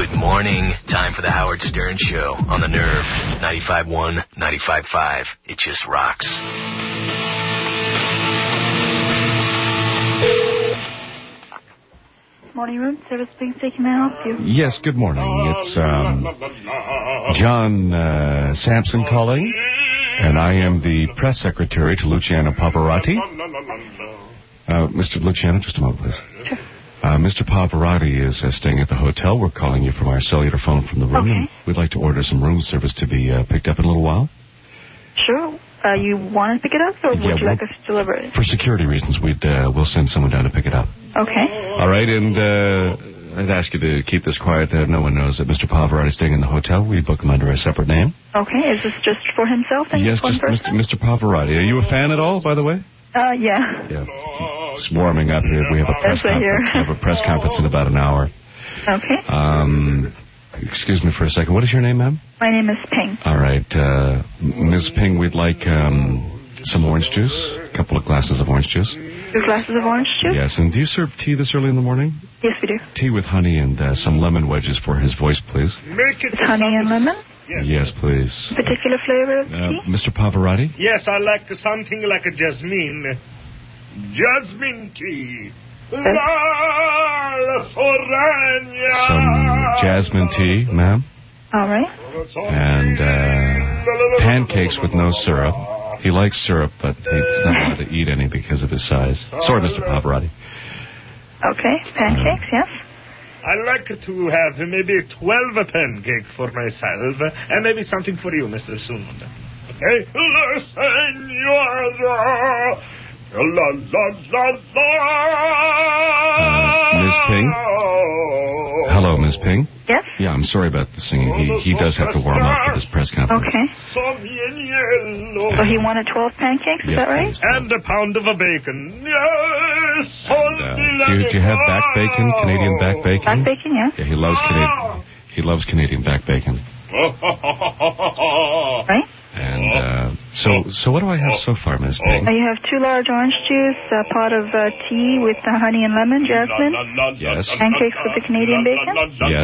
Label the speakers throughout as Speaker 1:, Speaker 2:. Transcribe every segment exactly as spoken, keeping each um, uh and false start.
Speaker 1: Good morning. Time for the Howard Stern Show on the Nerve. ninety-five point one, ninety-five point five. It just rocks.
Speaker 2: Morning room, service being taken. May I help you?
Speaker 3: Yes, good morning. It's um, John uh, Sampson calling, and I am the press secretary to Luciano Pavarotti. Uh, Mister Luciano, just a moment, please.
Speaker 2: Sure.
Speaker 3: Uh, Mister Pavarotti is uh, staying at the hotel. We're calling you from our cellular phone from the room.
Speaker 2: Okay.
Speaker 3: And we'd like to order some room service to be uh, picked up in a little while.
Speaker 2: Sure. Uh, you want to pick it up, or
Speaker 3: Yeah,
Speaker 2: would you
Speaker 3: well,
Speaker 2: like us to deliver it?
Speaker 3: For security reasons, we'd uh, we'll send someone down to pick it up.
Speaker 2: Okay.
Speaker 3: All right, and uh, I'd ask you to keep this quiet. Uh, no one knows that Mister Pavarotti is staying in the hotel. We book him under a separate name.
Speaker 2: Okay. Is this just for himself and
Speaker 3: Yes,
Speaker 2: one
Speaker 3: just
Speaker 2: person?
Speaker 3: Mister Mister Pavarotti. Are you a fan at all, by the way?
Speaker 2: Uh, yeah.
Speaker 3: Yeah. It's warming up here. We have a press
Speaker 2: Yes, I hear.
Speaker 3: conference. We have a press conference in about an hour.
Speaker 2: Okay.
Speaker 3: Um, excuse me for a second. What is your name, ma'am?
Speaker 2: My name is Ping.
Speaker 3: All right, uh, Miz Ping, we'd like um, some orange juice, a couple of glasses of orange juice.
Speaker 2: Two glasses of orange juice?
Speaker 3: Yes, and do you serve tea this early in the morning?
Speaker 2: Yes, we do.
Speaker 3: Tea with honey and uh, some lemon wedges for his voice, please.
Speaker 4: Make it
Speaker 2: With honey and lemon?
Speaker 4: Yes,
Speaker 3: yes please.
Speaker 2: Particular flavor of
Speaker 3: Uh,
Speaker 2: tea?
Speaker 3: Mister Pavarotti?
Speaker 4: yes, I like something like a jasmine. Jasmine tea. La Sorania.
Speaker 3: Some jasmine tea, ma'am.
Speaker 2: All right.
Speaker 3: And uh, pancakes with no syrup. He likes syrup, but he's not allowed to eat any because of his size. Sorry, Mister Pavarotti.
Speaker 2: Okay. Pancakes, yes?
Speaker 4: I like to have maybe twelve pancakes for myself, and maybe something for you, Mister Sun. Okay? La Senora. La la la la.
Speaker 3: Uh, Miz Ping? Hello, Miz Ping?
Speaker 2: Yes?
Speaker 3: Yeah, I'm sorry about the singing. He he does have to warm up for this press conference.
Speaker 2: Okay. So he wanted twelve pancakes, is
Speaker 3: Yeah,
Speaker 2: that right?
Speaker 3: please.
Speaker 4: And a pound of a bacon. Yes.
Speaker 3: And, uh, do, you, do you have back bacon, Canadian back bacon?
Speaker 2: Back bacon, yeah.
Speaker 3: Yeah, he loves Canadian. He loves Canadian back bacon.
Speaker 2: Right?
Speaker 3: And uh, so, so what do I have so far, Miz Ping?
Speaker 2: Uh, you have two large orange juice, a pot of uh, tea with uh, honey and lemon, jasmine,
Speaker 3: Yes.
Speaker 2: pancakes with the Canadian bacon.
Speaker 3: Yes.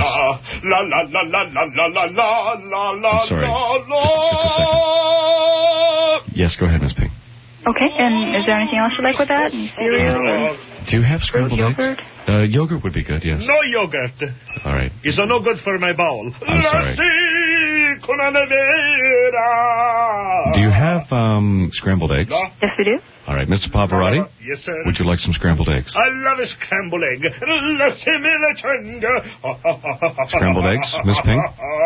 Speaker 3: I'm sorry. Just, just a second. Yes, go ahead, Miz Ping.
Speaker 2: Okay, and is there anything else you'd like with that? And cereal or
Speaker 3: Do you have scrambled
Speaker 2: yogurt?
Speaker 3: eggs? Uh, yogurt would be good, yes.
Speaker 4: No yogurt.
Speaker 3: All right.
Speaker 4: It's no good for my bowel.
Speaker 3: I'm sorry. Do you have um, scrambled eggs?
Speaker 2: Yes, we do.
Speaker 3: All right, Mister Pavarotti,
Speaker 4: Yes, sir.
Speaker 3: would you like some scrambled eggs?
Speaker 4: I love a scrambled egg.
Speaker 3: Scrambled eggs, Miss Ping?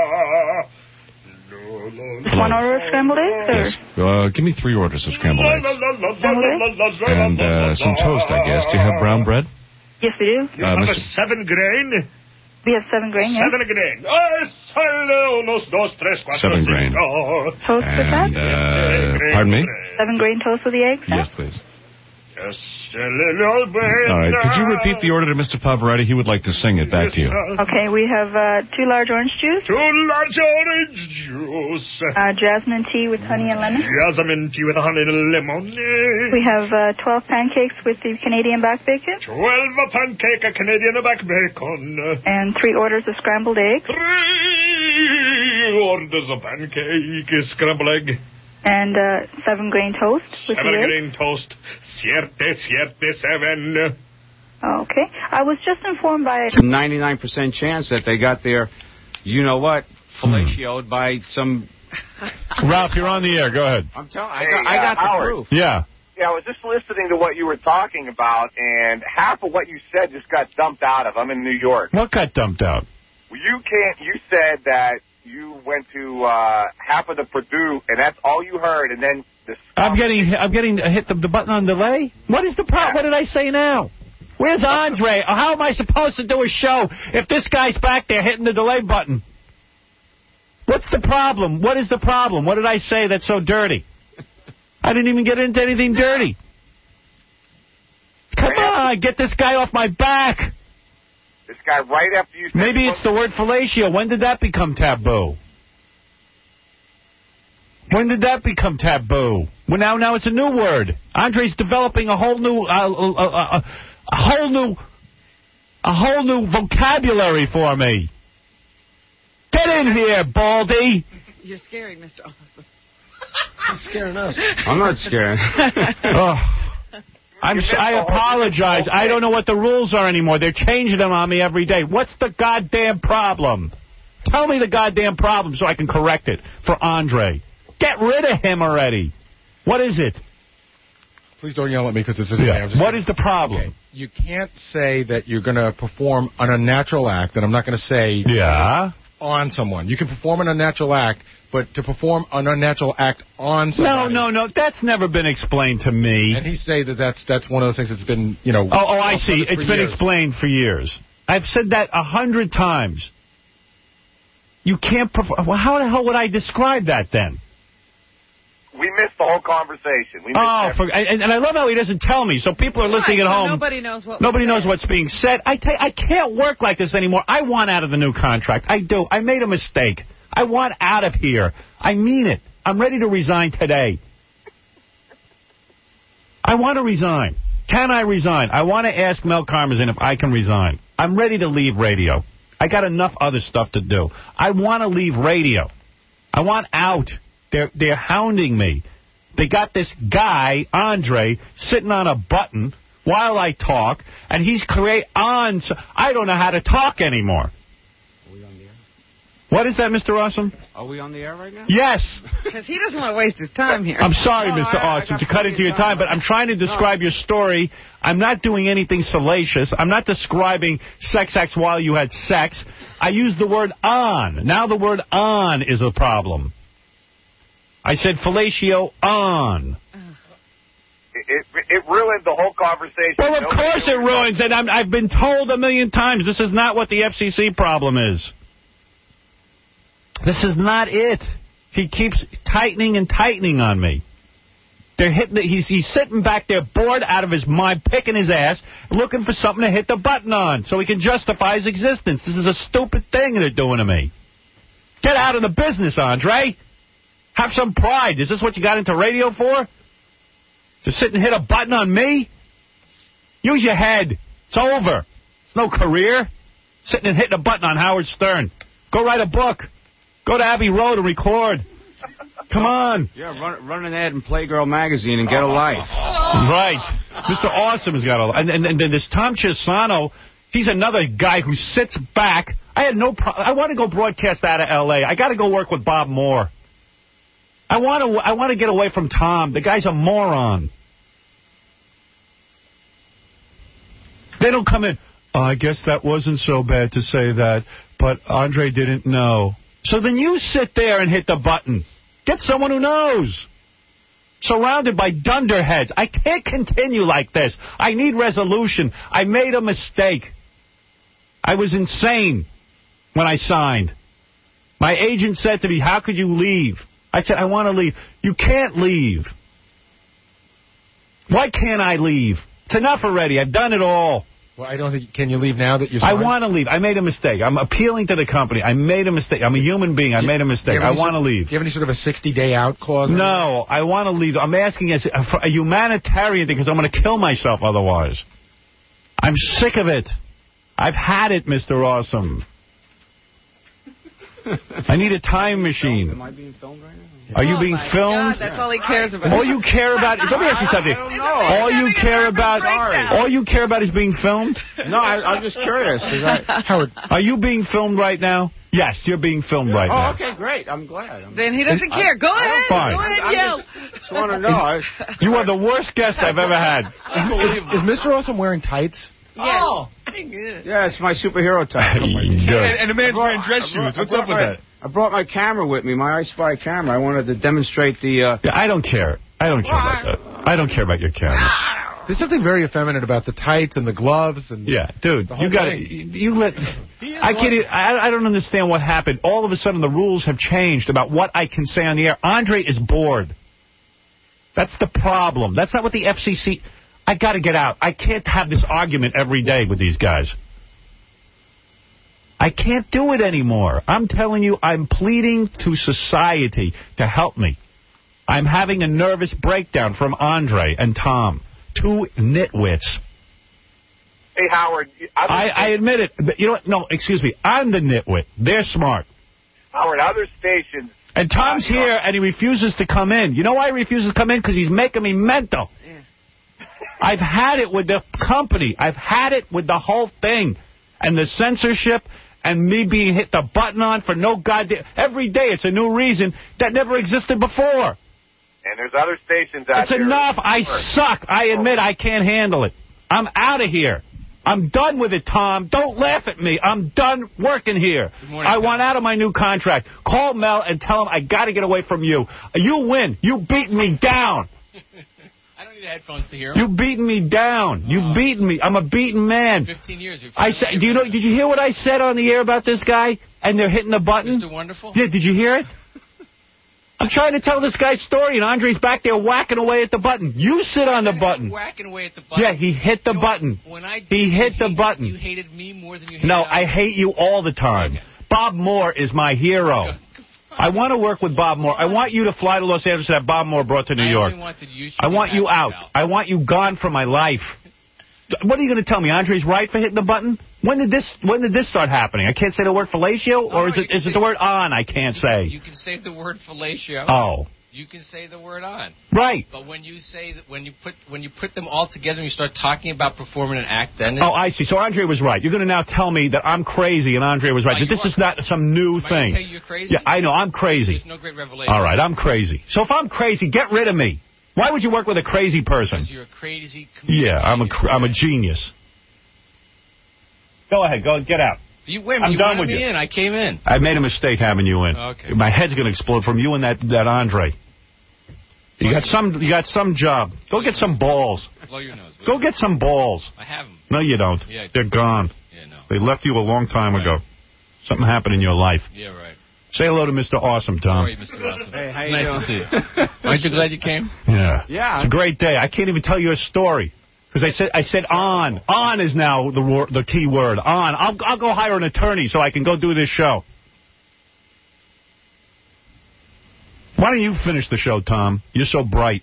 Speaker 2: One order of scrambled eggs? Or?
Speaker 3: Yes. Uh, give me three orders of scrambled eggs. And uh, some toast, I guess. Do you have brown bread?
Speaker 2: Yes, we do.
Speaker 4: You
Speaker 3: Uh,
Speaker 4: have a
Speaker 3: Mister
Speaker 4: seven grain?
Speaker 2: We have seven grain, yes.
Speaker 4: Seven grain. Ah, solo, unos, dos, tres, cuatro,
Speaker 3: Seven grain.
Speaker 4: cinco.
Speaker 2: Toast with that?
Speaker 3: And, uh, pardon me?
Speaker 2: Seven grain toast with the eggs?
Speaker 3: Yes, please.
Speaker 4: Just a little bit.
Speaker 3: All right. Could you repeat the order to Mister Pavarotti? He would like to sing it back to you.
Speaker 2: Okay, we have uh, two large orange juice,
Speaker 4: Two large orange juice.
Speaker 2: uh, jasmine tea with honey and lemon.
Speaker 4: Jasmine tea with honey and lemon.
Speaker 2: We have uh, twelve pancakes with the Canadian back bacon.
Speaker 4: Twelve a pancake, a Canadian back bacon.
Speaker 2: And three orders of scrambled eggs.
Speaker 4: Three orders of pancake, scrambled egg.
Speaker 2: And uh, seven grain toast with
Speaker 4: Seven
Speaker 2: the eggs.
Speaker 4: grain toast. Siete, siete, seven.
Speaker 2: Okay. I was just informed by...
Speaker 5: ninety-nine percent chance that they got their, you know what, fellatioed by some...
Speaker 6: Ralph, you're on the air. Go ahead.
Speaker 5: I'm telling I
Speaker 7: Hey,
Speaker 5: got, I
Speaker 7: uh,
Speaker 5: got the
Speaker 7: Howard.
Speaker 5: proof.
Speaker 6: Yeah.
Speaker 7: Yeah, I was just listening to what you were talking about, and half of what you said just got dumped out of. I'm in New York.
Speaker 6: What got dumped out?
Speaker 7: Well, you can't. You said that you went to uh, half of the Purdue, and that's all you heard, and then the.
Speaker 6: I'm getting I'm getting hit the, the button on delay. What is the problem? What did I say now? Where's Andre? How am I supposed to do a show if this guy's back there hitting the delay button? What's the problem? What is the problem? What did I say that's so dirty? I didn't even get into anything dirty. Come on, get this guy off my back.
Speaker 7: This guy right after you. Said
Speaker 6: Maybe it's the word fellatio. When did that become taboo? When did that become taboo? Well, now, now it's a new word. Andre's developing a whole new, uh, uh, uh, a whole new, a whole new vocabulary for me. Get in here, Baldy.
Speaker 8: You're scaring Mister Awesome.
Speaker 9: He's scaring us.
Speaker 5: I'm not scared.
Speaker 6: oh. I'm, I apologize. I don't know what the rules are anymore. They're changing them on me every day. What's the goddamn problem? Tell me the goddamn problem so I can correct it for Andre. Get rid of him already. What is it?
Speaker 9: Please don't yell at me because this is
Speaker 6: yeah. What kidding. is the problem?
Speaker 9: Okay. You can't say that you're going to perform an unnatural act, and I'm not going to say
Speaker 6: yeah.
Speaker 9: on someone. You can perform an unnatural act, but to perform an unnatural act on somebody.
Speaker 6: No, no, no. That's never been explained to me.
Speaker 9: And he say that that's, that's one of those things that's been, you know...
Speaker 6: Oh, oh I see. It's been years. explained for years. I've said that a hundred times. You can't perform... Well, how the hell would I describe that then?
Speaker 7: We missed the whole conversation. We missed
Speaker 6: oh, for, and, and I love how he doesn't tell me, so people are listening
Speaker 8: right,
Speaker 6: at
Speaker 8: so
Speaker 6: home.
Speaker 8: Nobody knows what.
Speaker 6: Nobody knows what's being said. I tell you, I can't work like this anymore. I want out of the new contract. I do. I made a mistake. I want out of here. I mean it. I'm ready to resign today. I want to resign. Can I resign? I want to ask Mel Karmazin if I can resign. I'm ready to leave radio. I got enough other stuff to do. I want to leave radio. I want out. They're they're hounding me. They got this guy, Andre, sitting on a button while I talk, and he's create on. I don't know how to talk anymore.
Speaker 5: Are we on the air?
Speaker 6: What is that, Mister Awesome?
Speaker 5: Are we on the air right now?
Speaker 6: Yes.
Speaker 8: Because he doesn't want to waste his time here.
Speaker 6: I'm sorry,
Speaker 8: oh,
Speaker 6: Mister
Speaker 8: I,
Speaker 6: Awesome,
Speaker 8: I
Speaker 6: to cut into your time, time, but I'm trying to describe no. your story. I'm not doing anything salacious. I'm not describing sex acts while you had sex. I used the word on. Now the word on is a problem. I said fellatio on.
Speaker 7: It, it, it ruined the whole conversation.
Speaker 6: Well, of Nobody course it ruins it. I'm, I've been told a million times this is not what the F C C problem is. This is not it. He keeps tightening and tightening on me. They're hitting. The, he's, he's sitting back there bored out of his mind, picking his ass, looking for something to hit the button on so he can justify his existence. This is a stupid thing they're doing to me. Get out of the business, Andre. Have some pride. Is this what you got into radio for? To sit and hit a button on me? Use your head. It's over. It's no career. Sitting and hitting a button on Howard Stern. Go write a book. Go to Abbey Road and record. Come on.
Speaker 5: Yeah, run, run an ad in Playgirl magazine and get a life.
Speaker 6: Right. Mister Awesome has got a life. And, and, and then this Tom Chisano, he's another guy who sits back. I had no problem. I want to go broadcast out of L A. I got to go work with Bob Moore. I want to I want to get away from Tom. The guy's a moron. They don't come in, oh, I guess that wasn't so bad to say that, but Andre didn't know. So then you sit there and hit the button. Get someone who knows. Surrounded by dunderheads. I can't continue like this. I need resolution. I made a mistake. I was insane when I signed. My agent said to me, how could you leave? I said, I want to leave. You can't leave. Why can't I leave? It's enough already. I've done it all.
Speaker 9: Well, I don't think... Can you leave now that you're
Speaker 6: I want to leave. I made a mistake. I'm appealing to the company. I made a mistake. I'm a human being. I made a mistake. I want to leave.
Speaker 9: Do you have any sort of a sixty-day out clause?
Speaker 6: No. I want to leave. I'm asking as a humanitarian thing because I'm going to kill myself otherwise. I'm sick of it. I've had it, Mister Awesome. I need a time machine.
Speaker 5: Am I being filmed right now?
Speaker 6: Are you
Speaker 8: oh
Speaker 6: being
Speaker 8: my
Speaker 6: filmed?
Speaker 8: God, that's all he cares about.
Speaker 6: All you care about... Let me ask you something.
Speaker 5: I don't know.
Speaker 6: All you care about... All you care about is being filmed?
Speaker 5: No, I, I'm just curious. I,
Speaker 6: Howard, are you being filmed right now? Yes, you're being filmed right
Speaker 5: oh,
Speaker 6: now.
Speaker 5: Oh, okay, great. I'm glad. I'm
Speaker 8: then he doesn't care. Go I, ahead.
Speaker 6: Fine.
Speaker 8: Go ahead,
Speaker 5: I
Speaker 8: yell.
Speaker 5: just, just want to know. I,
Speaker 6: you are the worst guest I've ever had.
Speaker 9: Is, is Mister Awesome wearing tights?
Speaker 8: Yeah.
Speaker 10: Oh,
Speaker 5: yeah, it's my superhero type.
Speaker 6: Oh my
Speaker 10: and, and a man's wearing dress shoes. What's up with
Speaker 5: my,
Speaker 10: that?
Speaker 5: I brought my camera with me, my I Spy camera. I wanted to demonstrate the... Uh...
Speaker 6: Yeah, I don't care. I don't care about that. I don't care about your camera.
Speaker 9: There's something very effeminate about the tights and the gloves. And
Speaker 6: yeah, dude, you got to... You let... I can't... I, I don't understand what happened. All of a sudden, the rules have changed about what I can say on the air. Andre is bored. That's the problem. That's not what the F C C... I got to get out. I can't have this argument every day with these guys. I can't do it anymore. I'm telling you, I'm pleading to society to help me. I'm having a nervous breakdown from Andre and Tom, two nitwits.
Speaker 7: Hey, Howard.
Speaker 6: I, I admit it. But you know what? No, excuse me. I'm the nitwit. They're smart.
Speaker 7: Howard, other stations.
Speaker 6: And Tom's here, and he refuses to come in. You know why he refuses to come in? Because he's making me mental.
Speaker 8: Yeah.
Speaker 6: I've had it with the company. I've had it with the whole thing. And the censorship and me being hit the button on for no goddamn... Every day it's a new reason that never existed before.
Speaker 7: And there's other stations out
Speaker 6: It's
Speaker 7: there.
Speaker 6: enough. I suck. I admit I can't handle it. I'm out of here. I'm done with it, Tom. Don't laugh at me. I'm done working here.
Speaker 11: Morning,
Speaker 6: I want out of my new contract. Call Mel and tell him I got to get away from you. You win. You beat me down.
Speaker 11: I don't need headphones to hear
Speaker 6: You
Speaker 11: him.
Speaker 6: beaten me down. You beaten me. I'm a beaten man.
Speaker 11: Fifteen years. You've
Speaker 6: I said. Do you know? Did you hear what I said on the air about this guy? And they're hitting the button.
Speaker 11: Mister Wonderful.
Speaker 6: Yeah. Did you hear it? I'm trying to tell this guy's story, and Andre's back there whacking away at the button. You sit on the button.
Speaker 11: Whacking away at the button.
Speaker 6: Yeah, he hit the
Speaker 11: You know,
Speaker 6: button.
Speaker 11: When I
Speaker 6: He hit the
Speaker 11: hated,
Speaker 6: button.
Speaker 11: You hated me more than you hated
Speaker 6: No,
Speaker 11: Andre.
Speaker 6: I hate you all the time.
Speaker 11: Okay.
Speaker 6: Bob Moore is my hero. I want to work with Bob Moore. I want you to fly to Los Angeles and have Bob Moore brought to New
Speaker 11: I
Speaker 6: York.
Speaker 11: only wanted you
Speaker 6: I want you out. I want you gone from my life. What are you going to tell me? Andre's right for hitting the button? When did this When did this start happening? I can't say the word fellatio, or
Speaker 11: no,
Speaker 6: is
Speaker 11: you
Speaker 6: it
Speaker 11: can
Speaker 6: is it
Speaker 11: say-
Speaker 6: the word on? I can't say.
Speaker 11: You can say the word fellatio.
Speaker 6: Oh,
Speaker 11: You can say the word on.
Speaker 6: right.
Speaker 11: But when you say that, when you put when you put them all together and you start talking about performing an act, then
Speaker 6: Oh, I see. So Andre was right. You're going to now tell me that I'm crazy and Andre was right.
Speaker 11: No,
Speaker 6: That this
Speaker 11: you
Speaker 6: is not some new
Speaker 11: Am I gonna
Speaker 6: thing.
Speaker 11: tell you you're crazy?
Speaker 6: Yeah, I know. I'm crazy.
Speaker 11: There's no great revelation.
Speaker 6: All right, I'm crazy. So if I'm crazy, get rid of me. Why would you work with a crazy person?
Speaker 11: Because you're a crazy. comedian.
Speaker 6: Yeah, I'm a cr- I'm a genius. Go ahead, go get out.
Speaker 11: You, wait a minute,
Speaker 6: I'm
Speaker 11: you
Speaker 6: done
Speaker 11: wanted
Speaker 6: with
Speaker 11: me
Speaker 6: you.
Speaker 11: in. I came in.
Speaker 6: I made a mistake having you in.
Speaker 11: Okay.
Speaker 6: My head's going to explode from you and that that Andre. You got some you got some job. Go get some balls.
Speaker 11: Blow your nose.
Speaker 6: Go get some balls.
Speaker 11: I have them.
Speaker 6: No, you don't.
Speaker 11: Yeah, I do.
Speaker 6: They're gone.
Speaker 11: Yeah, no.
Speaker 6: They left you a long time ago. Something happened in your life.
Speaker 11: Yeah, right.
Speaker 6: Say hello to Mister Awesome,
Speaker 11: How
Speaker 6: Tom.
Speaker 11: are you, Mister Awesome?
Speaker 5: Hey, how you
Speaker 11: nice
Speaker 5: doing?
Speaker 11: to see you. Aren't you glad you came?
Speaker 6: Yeah.
Speaker 5: Yeah.
Speaker 6: It's a great day. I can't even tell you a story. Because I said I said on. On is now the wor- the key word. On. I'll, I'll go hire an attorney so I can go do this show. Why don't you finish the show, Tom? You're so bright.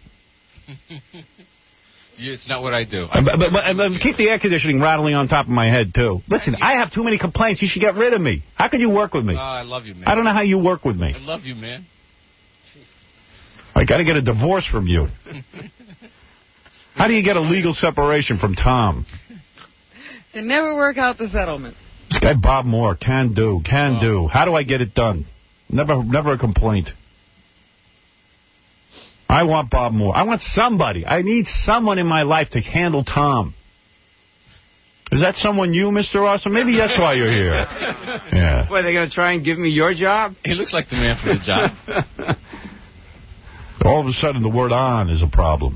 Speaker 11: You, it's not what I do.
Speaker 6: Uh, But, but, but, but keep the air conditioning rattling on top of my head, too. Listen, I have too many complaints. You should get rid of me. How can you work with me?
Speaker 11: Oh, I love you, man.
Speaker 6: I don't know how you work with me.
Speaker 11: I love you, man.
Speaker 6: I got to get a divorce from you. How do you get a legal separation from Tom?
Speaker 8: They never work out the settlement.
Speaker 6: This guy Bob Moore, can do, can do. How do I get it done? Never, never a complaint. I want Bob Moore. I want somebody. I need someone in my life to handle Tom. Is that someone you, Mister Awesome? Maybe that's why you're here. Yeah.
Speaker 5: What, are they going to try and give me your job?
Speaker 11: He looks like the man for the job.
Speaker 6: All of a sudden, the word on is a problem.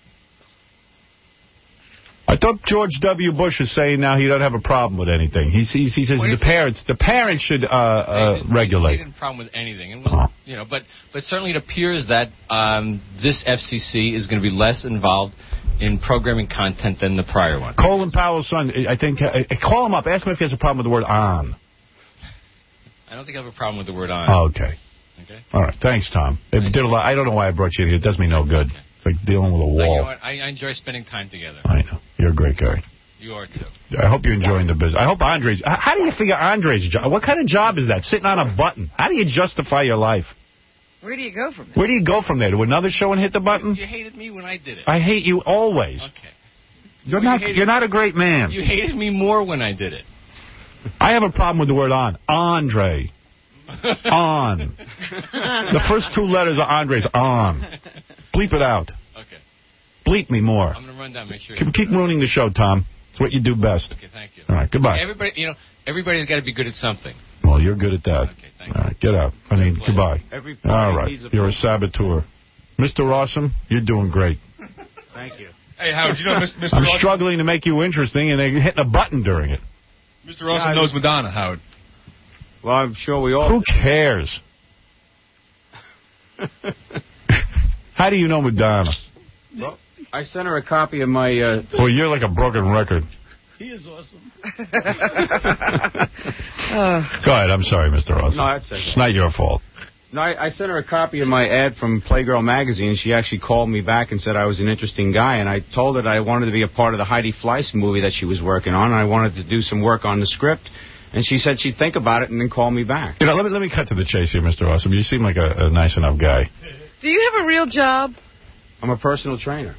Speaker 6: I thought George W. Bush is saying now he doesn't have a problem with anything. He, he, he says
Speaker 11: What
Speaker 6: the
Speaker 11: is it?
Speaker 6: parents the parents should uh, uh,
Speaker 11: They didn't-
Speaker 6: regulate.
Speaker 11: They didn't have a problem with anything, and well, you know, but but certainly it appears that um, this F C C is going to be less involved in programming content than the prior one.
Speaker 6: Colin Powell's son, I think, uh, call him up. Ask him if he has a problem with the word on.
Speaker 11: I don't think I have a problem with the word on.
Speaker 6: Oh, okay.
Speaker 11: Okay.
Speaker 6: All right. Thanks, Tom. It did a lot. I don't know why I brought you in here. It does me no good.
Speaker 11: Okay.
Speaker 6: It's like dealing with a
Speaker 11: I, you know
Speaker 6: wall.
Speaker 11: what? I, I enjoy spending time together.
Speaker 6: I know. You're a great guy.
Speaker 11: You are too.
Speaker 6: I hope you're enjoying the business. I hope Andre's... h- How do you figure Andre's job? What kind of job is that? Sitting on a button. How do you justify your life?
Speaker 8: Where do you go from there?
Speaker 6: Where do you go from there? To another show and hit the button?
Speaker 11: You hated me when I did it.
Speaker 6: I hate you always.
Speaker 11: Okay.
Speaker 6: You're
Speaker 11: Well, you
Speaker 6: not.
Speaker 11: hated-
Speaker 6: You're not a great man.
Speaker 11: You hated me more when I did it.
Speaker 6: I have a problem with the word on. Andre. On. The first two letters of Andre's on. Bleep it out.
Speaker 11: Okay.
Speaker 6: Bleep me more.
Speaker 11: I'm going to run down and make sure.
Speaker 6: Keep, keep ruining the show, Tom. It's what you do best.
Speaker 11: Okay, thank you.
Speaker 6: All right, goodbye.
Speaker 11: Everybody, you know, everybody's got to be good at something.
Speaker 6: Well, you're good at that.
Speaker 11: Okay, thank
Speaker 6: All right, get out. I mean,
Speaker 11: Pleasure.
Speaker 6: goodbye.
Speaker 5: Every
Speaker 6: All right,
Speaker 5: needs a
Speaker 6: you're a saboteur. Mister Awesome, you're doing great.
Speaker 5: Thank you.
Speaker 10: Hey, Howard, you know Mister
Speaker 6: I'm
Speaker 10: Awesome,
Speaker 6: struggling to make you interesting, and they're hitting a button during it.
Speaker 10: Mister Awesome knows Madonna, Howard.
Speaker 5: Well, I'm sure we all...
Speaker 6: Who cares? How do you know Madonna?
Speaker 5: Well, I sent her a copy of my... Uh,
Speaker 6: Well, you're like a broken record.
Speaker 5: he is awesome.
Speaker 6: Go ahead. I'm sorry, Mister Awesome.
Speaker 5: No, that's okay.
Speaker 6: It's not your fault.
Speaker 5: No, I, I sent her a copy of my ad from Playgirl magazine. She actually called me back and said I was an interesting guy, and I told her that I wanted to be a part of the Heidi Fleiss movie that she was working on, and I wanted to do some work on the script. And she said she'd think about it and then call me back.
Speaker 6: You know, let me let me cut to the chase here, Mister Awesome. You seem like a, a nice enough guy.
Speaker 8: Do you have a real job?
Speaker 5: I'm a personal trainer.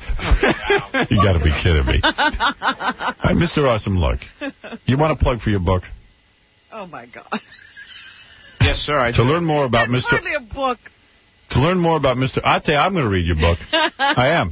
Speaker 6: You got to be kidding me. Hey, Mister Awesome, look. You want to plug for your book?
Speaker 8: Oh, my God.
Speaker 5: Yes, sir. I
Speaker 6: to
Speaker 5: do.
Speaker 6: learn more about
Speaker 8: That's
Speaker 6: Mister
Speaker 8: hardly a book.
Speaker 6: To learn more about Mister I tell you, I'm going to read your book. I am.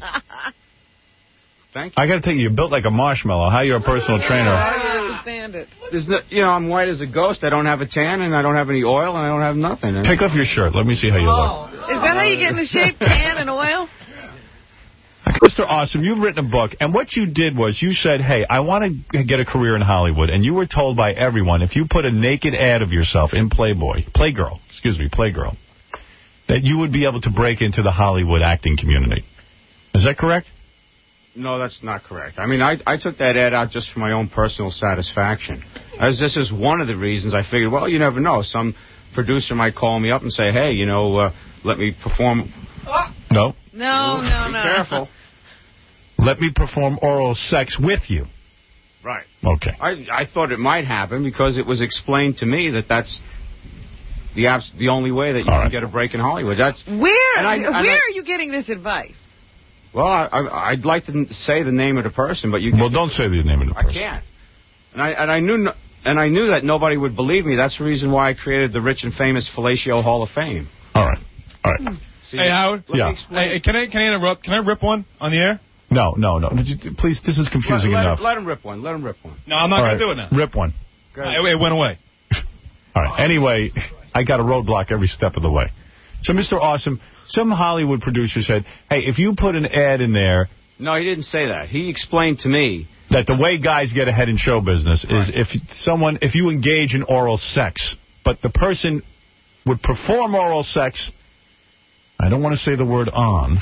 Speaker 5: Thank you.
Speaker 6: I got to tell you, you're built like a marshmallow. How you're a personal trainer?
Speaker 8: I don't understand it.
Speaker 5: There's no, you know, I'm white as a ghost. I don't have a tan, and I don't have any oil, and I don't have nothing.
Speaker 6: Take off your shirt. Let me see how you
Speaker 8: Oh.
Speaker 6: look.
Speaker 8: Is that how you get into shape, tan and oil?
Speaker 6: Mister Awesome, you've written a book, and what you did was you said, hey, I want to get a career in Hollywood, and you were told by everyone, if you put a naked ad of yourself in Playboy, Playgirl, excuse me, Playgirl, that you would be able to break into the Hollywood acting community. Is that correct?
Speaker 5: No, that's not correct. I mean, I, I took that ad out just for my own personal satisfaction. As this is one of the reasons I figured, well, you never know. Some producer might call me up and say, hey, you know, uh, let me perform.
Speaker 6: No.
Speaker 8: No, no,
Speaker 5: Be
Speaker 8: no.
Speaker 5: careful.
Speaker 6: Let me perform oral sex with you.
Speaker 5: Right.
Speaker 6: Okay.
Speaker 5: I, I thought it might happen because it was explained to me that that's the abs- the only way that you
Speaker 6: All
Speaker 5: can
Speaker 6: right.
Speaker 5: get a break in Hollywood. That's
Speaker 8: Where?
Speaker 5: And I- and
Speaker 8: Where
Speaker 5: I-
Speaker 8: are you getting this advice?
Speaker 5: Well, I, I, I'd like to n- say the name of the person, but you can't.
Speaker 6: Well, don't say the name of the person.
Speaker 5: I can't. And I and I knew no, and I knew that nobody would believe me. That's the reason why I created the Rich and Famous Fellatio Hall of Fame.
Speaker 6: All right. All right.
Speaker 5: See,
Speaker 10: Hey, Howard.
Speaker 5: let
Speaker 6: Yeah.
Speaker 5: me explain.
Speaker 10: Hey, can I can I interrupt? Can I rip one on the air?
Speaker 6: No, no, no. Did you- Please, this is confusing
Speaker 5: let,
Speaker 6: enough.
Speaker 5: Let, let him rip one. Let him rip one.
Speaker 10: No, I'm not
Speaker 6: All
Speaker 10: going to
Speaker 6: right.
Speaker 10: do it now.
Speaker 6: Rip one.
Speaker 5: Go ahead.
Speaker 10: It, it went away.
Speaker 6: All right. Anyway, I got a roadblock every step of the way. So, Mister Awesome, some Hollywood producer said, hey, if you put an ad in there
Speaker 5: No, he didn't say that. He explained to me
Speaker 6: that the way guys get ahead in show business is
Speaker 5: Right.
Speaker 6: if someone, if you engage in oral sex, but the person would perform oral sex, I don't want to say the word on.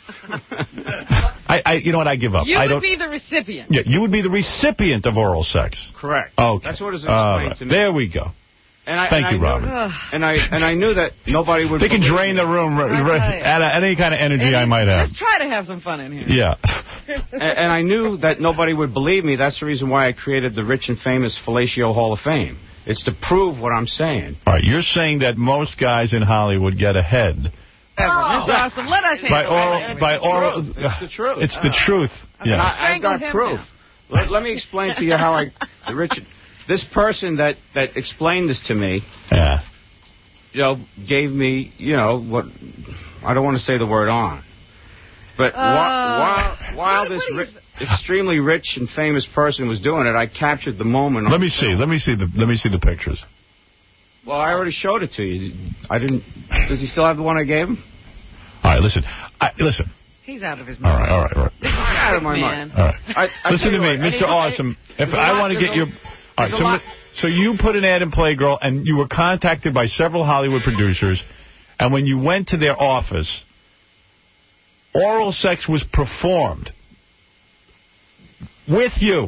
Speaker 6: I, I, you know what? I give up.
Speaker 8: You
Speaker 6: I
Speaker 8: would
Speaker 6: don't.
Speaker 8: be the recipient.
Speaker 6: Yeah, you would be the recipient of oral sex.
Speaker 5: correct.
Speaker 6: Okay.
Speaker 5: That's what is
Speaker 6: All
Speaker 5: explained
Speaker 6: right.
Speaker 5: to me.
Speaker 6: There we go.
Speaker 5: And I,
Speaker 6: Thank
Speaker 5: and
Speaker 6: you,
Speaker 5: I
Speaker 6: Robert.
Speaker 5: Knew, and I and I knew that nobody would.
Speaker 6: They can
Speaker 5: believe
Speaker 6: drain
Speaker 5: me.
Speaker 6: the room r-
Speaker 8: Right,
Speaker 6: r-
Speaker 8: right.
Speaker 6: at, at any kind of energy I might have.
Speaker 8: Just try to have some fun in here.
Speaker 6: Yeah.
Speaker 5: and, and I knew that nobody would believe me. That's the reason why I created the Rich and Famous Fellatio Hall of Fame. It's to prove what I'm saying.
Speaker 6: All right. You're saying that most guys in Hollywood get ahead
Speaker 8: Oh. Mister Awesome, let us
Speaker 6: by
Speaker 8: handle
Speaker 6: oral.
Speaker 8: it.
Speaker 6: By oral.
Speaker 5: It's the truth.
Speaker 6: It's the truth.
Speaker 5: And
Speaker 6: Yeah.
Speaker 5: I, I've got
Speaker 8: Strangle him
Speaker 5: proof.
Speaker 8: now.
Speaker 5: Let, let me explain to you how I, the Richard, this person that, that explained this to me,
Speaker 6: Yeah.
Speaker 5: you know, gave me, you know, what, I don't want to say the word on, but
Speaker 8: Uh,
Speaker 5: while, while, while
Speaker 8: what-
Speaker 5: this
Speaker 8: what is-
Speaker 5: ri- extremely rich and famous person was doing it, I captured the moment.
Speaker 6: Let me see. Let me see the. Let me see the pictures.
Speaker 5: Well, I already showed it to you. I didn't, does he still have the one I gave him?
Speaker 6: All right. Listen. I, listen.
Speaker 8: He's out of his
Speaker 6: All
Speaker 8: mind.
Speaker 6: right. All right. All right.
Speaker 5: Out of my
Speaker 8: Man.
Speaker 5: mind.
Speaker 6: All right.
Speaker 5: I, I
Speaker 6: Listen
Speaker 5: tell
Speaker 6: to
Speaker 5: you
Speaker 6: me,
Speaker 5: what,
Speaker 6: Mister
Speaker 5: any-
Speaker 6: Awesome. If
Speaker 5: there's a
Speaker 6: I
Speaker 5: lot-
Speaker 6: want to
Speaker 5: there's
Speaker 6: get
Speaker 5: a-
Speaker 6: your. All right.
Speaker 5: there's a
Speaker 6: So,
Speaker 5: lot-
Speaker 6: so you put an ad in Playgirl, and you were contacted by several Hollywood producers, and when you went to their office, oral sex was performed with you,